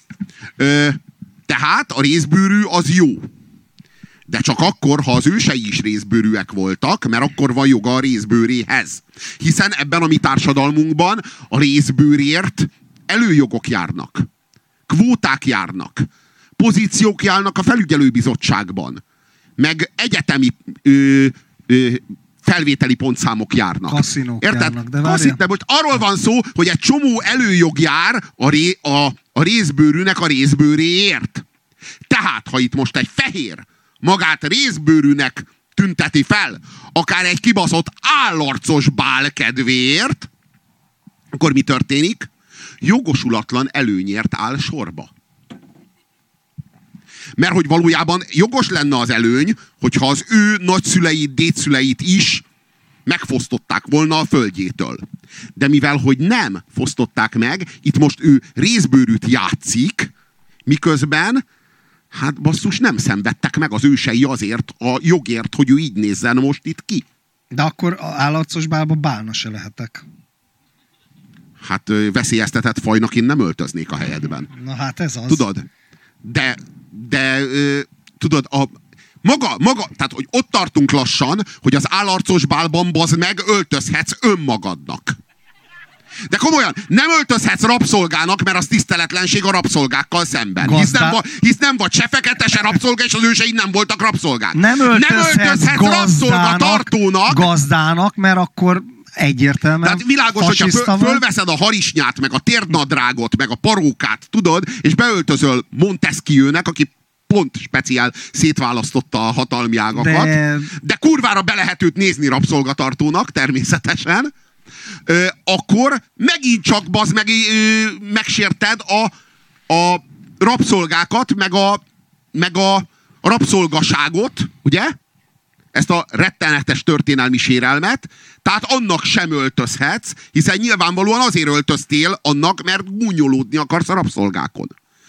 Tehát a részbőrű az jó. De csak akkor, ha az ősei is részbőrűek voltak, mert akkor van joga a részbőréhez. Hiszen ebben a mi társadalmunkban a részbőrért előjogok járnak. Kvóták járnak. Pozíciók járnak a felügyelőbizottságban. Meg egyetemi felvételi pontszámok járnak. Kaszinók járnak. De most arról van szó, hogy egy csomó előjog jár a részbőrűnek a részbőréért. Tehát, ha itt most egy fehér magát részbőrűnek tünteti fel, akár egy kibaszott állarcos bál kedvéért, akkor mi történik? Jogosulatlan előnyért áll sorba. Mert hogy valójában jogos lenne az előny, hogyha az ő nagyszüleit, dédszüleit is megfosztották volna a földjétől. De mivel, hogy nem fosztották meg, itt most ő részbőrűt játszik, miközben, hát basszus, nem szenvedtek meg az ősei azért a jogért, hogy ő így nézzen most itt ki. De akkor állarcos bálba bálna se lehetek. Hát veszélyeztetett fajnak én nem öltöznék a helyedben. Na hát ez az. Tudod? De tudod, maga, tehát hogy ott tartunk lassan, hogy az állarcos bálban bazd meg öltözhetsz önmagadnak. De komolyan, nem öltözhetsz rabszolgának, mert az tiszteletlenség a rabszolgákkal szemben. Hisz nem vagy se fekete, se rabszolga, és az őseid nem voltak rabszolgák. Nem öltözhetsz rabszolgatartónak. Gazdának, mert akkor egyértelműen tehát világos, hogyha fölveszed a harisnyát, meg a térdnadrágot, meg a parókát, tudod, és beöltözöl Montesquieunek, aki pont speciál szétválasztotta a hatalmi ágakat, de kurvára be lehet őt nézni rabszolgatartónak, természetesen, akkor megint csak bazd meg, megsérted a rabszolgákat, meg a rabszolgaságot, ugye? Ezt a rettenetes történelmi sérelmet, tehát annak sem öltözhetsz, hiszen nyilvánvalóan azért öltöztél annak, mert gúnyolódni akarsz a rabszolgákon.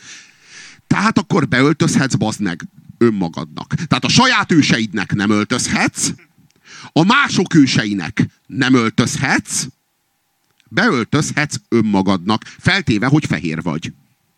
Tehát akkor beöltözhetsz, bazd meg, önmagadnak. Tehát a saját őseidnek nem öltözhetsz, a mások őseinek nem öltözhetsz, beöltözhetsz önmagadnak, feltéve, hogy fehér vagy.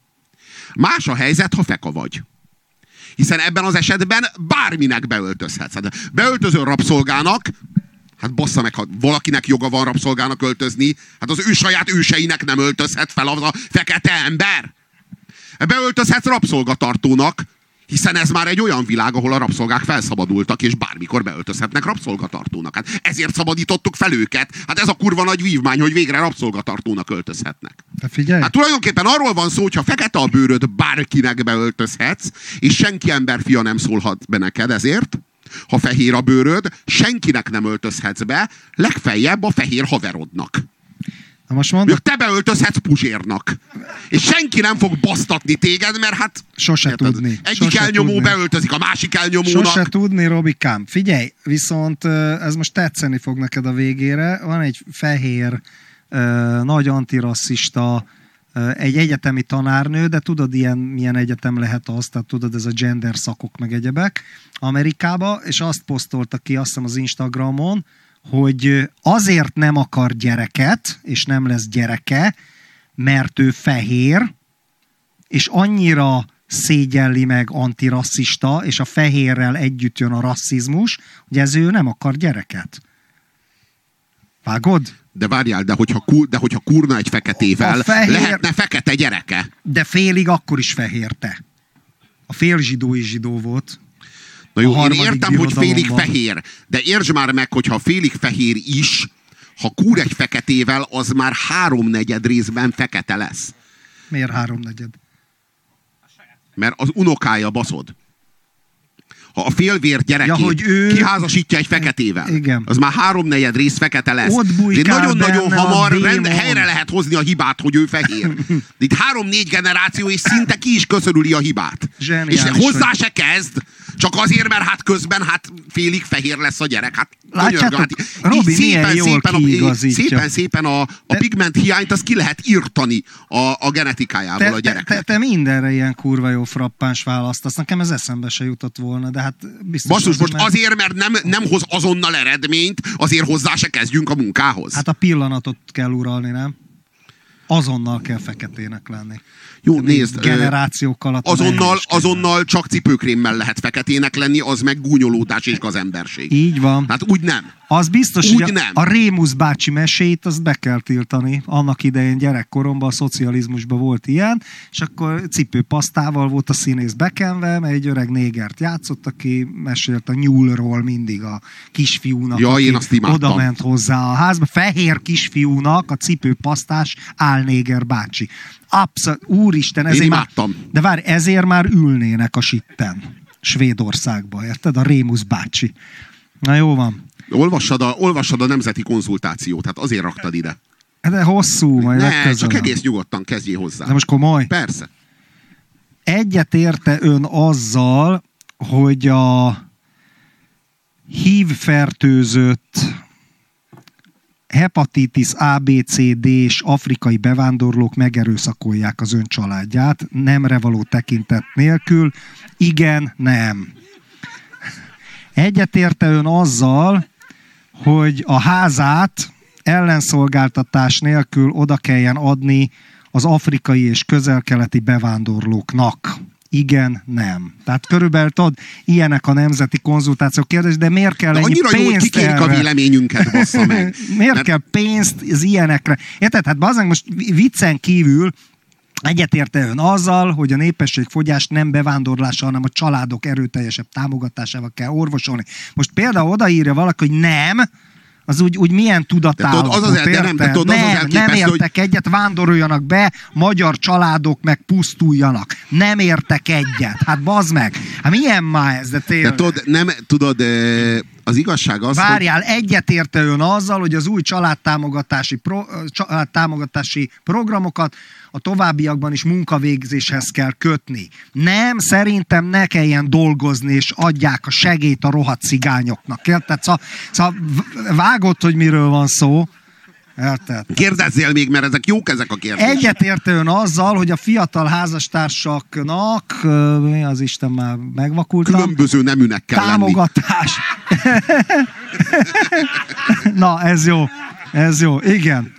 Más a helyzet, ha feka vagy. Hiszen ebben az esetben bárminek beöltözhetsz. Hát beöltözöl rabszolgának, hát bassza meg, ha valakinek joga van rabszolgának öltözni, hát az ő saját őseinek nem öltözhet fel az a fekete ember. Beöltözhetsz rabszolgatartónak, hiszen ez már egy olyan világ, ahol a rabszolgák felszabadultak, és bármikor beöltözhetnek rabszolgatartónak. Hát ezért szabadítottuk fel őket. Hát ez a kurva nagy vívmány, hogy végre rabszolgatartónak öltözhetnek. De figyelj! Hát tulajdonképpen arról van szó, hogy ha fekete a bőröd, bárkinek beöltözhetsz, és senki emberfia nem szólhat be neked ezért. Ha fehér a bőröd, senkinek nem öltözhetsz be, legfeljebb a fehér haverodnak. Most mondod, te beöltözhetsz Puzsérnak. És senki nem fog basztatni téged, mert hát... Sose tudni. Egyik elnyomó beöltözik a másik elnyomónak. Sose tudni, Robikám. Figyelj, viszont ez most tetszeni fog neked a végére. Van egy fehér, nagy antirasszista, egy egyetemi tanárnő, de tudod, milyen egyetem lehet az, tehát tudod, ez a gender szakok meg egyebek Amerikába, és azt posztolta ki, azt hiszem az Instagramon, hogy azért nem akar gyereket, és nem lesz gyereke, mert ő fehér, és annyira szégyelli meg antirasszista, és a fehérrel együtt jön a rasszizmus, hogy ez ő nem akar gyereket. Vágod? De várjál, de hogyha kurna egy feketével, lehetne fekete gyereke. De félig akkor is fehér te. A fél zsidó is zsidó volt. Na jó, én értem, hogy félig fehér, de értsd már meg, hogyha félig fehér is, ha kúr egy feketével, az már 3/4 részben fekete lesz. Miért 3/4? Mert az unokája, baszod. Ha a félvér gyerekét kiházasítja egy feketével, igen, az már 3/4 rész fekete lesz. De nagyon-nagyon hamar helyre lehet hozni a hibát, hogy ő fehér. Itt 3-4 generáció, és szinte ki is köszörüli a hibát. Zseniális, és hozzá se kezd, csak azért, mert hát közben félig fehér lesz a gyerek. Hát, látjátok, Robi milyen jól kiigazítja. Szépen a pigment hiányt azt ki lehet írtani a genetikájából a gyereknek. Te mindenre ilyen kurva jó frappáns választasz. Nekem ez eszembe se jutott volna, de hát biztos... Basszus, most azért, mert nem hoz azonnal eredményt, azért hozzá se kezdjünk a munkához. Hát a pillanatot kell uralni, nem? Azonnal kell feketének lenni. Jó, nézd. Generációk alatt. Azonnal csak cipőkrémmel lehet feketének lenni, az meg gúnyolódás és gazemberség. Így van. Hát úgy nem. Az biztos, úgy hogy nem. A Rémusz bácsi meséit azt be kell tiltani. Annak idején gyerekkoromban a szocializmusban volt ilyen, és akkor cipőpasztával volt a színész bekenve, mert egy öreg négert játszott, aki mesélt a nyúlról mindig a kisfiúnak, én azt imádtam. Oda ment hozzá a házba. Fehér kisfiúnak a cipőpasztás álnéger bácsi. Abszolút, úristen, ezért már, de várj, ezért már ülnének a sitten Svédországba, érted? A Rémusz bácsi. Na jó van. Olvassad a nemzeti konzultációt, hát azért raktad ide. De hosszú, majd ne, csak egész nyugodtan kezdjél hozzá. De most komoly? Persze. Egyet érte ön azzal, hogy a HIV-fertőzött hepatitis A, B, C, D és afrikai bevándorlók megerőszakolják az ön családját, nemre való tekintet nélkül. Igen, nem. Egyetérte ön azzal, hogy a házát ellenszolgáltatás nélkül oda kelljen adni az afrikai és közel-keleti bevándorlóknak. igen, nem. Tehát körülbelül tudod, ilyenek a nemzeti konzultációk kérdés, de miért kell ennyi annyira pénzt jó, hogy kikérjük a véleményünket, bassza meg. Miért kell pénzt az ilyenekre? Érted? Hát bazdmeg most viccen kívül egyetérte ön azzal, hogy a népességfogyást nem bevándorlással, hanem a családok erőteljesebb támogatásával kell orvosolni. Most például odaírja valaki, hogy nem, az úgy milyen tudatállapot, nem értek egyet, vándoroljanak be, magyar családok meg pusztuljanak. Nem értek egyet. Hát bazd meg. Hát milyen már ez, de tényleg. Az igazság az, várjál, egyetérte ön azzal, hogy az új családtámogatási programokat a továbbiakban is munkavégzéshez kell kötni. Nem, szerintem ne kelljen dolgozni, és adják a segélyt a rohadt cigányoknak. Érted? Szóval vágod, hogy miről van szó. Érted? Kérdezzél még, mert ezek jók ezek a kérdések. Egyetérte ön azzal, hogy a fiatal házastársaknak, mi az Isten, már megvakultam. Különböző neműnek kell támogatás. Na, ez jó. Ez jó. Igen.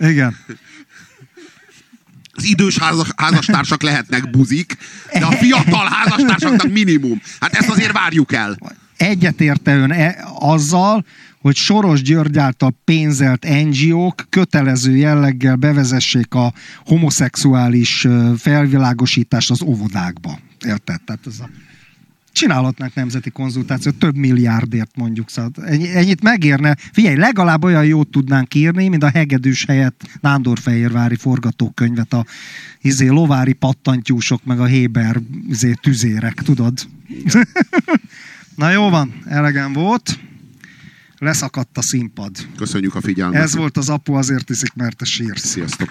Az idős házastársak lehetnek buzik, de a fiatal házastársaknak minimum. Hát ezt azért várjuk el. Egyetérte ön azzal, hogy Soros György által pénzelt NGO-k kötelező jelleggel bevezessék a homoszexuális felvilágosítást az óvodákba. Érted? Tehát ez csinálhatnánk nemzeti konzultációt, több milliárdért mondjuk. Szóval ennyit megérne. Figyelj, legalább olyan jót tudnánk írni, mint a hegedűs helyett nándorfehérvári forgatókönyvet, a lovári pattantyúsok, meg a Héber tüzérek, tudod? Na jó van, elegem volt. Leszakadt a színpad. Köszönjük a figyelmet. Ez volt az Apu azért iszik, mert te sírsz. Sziasztok.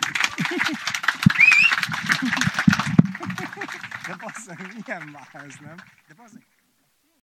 De basszeg, milyen már ez, nem? De basszeg.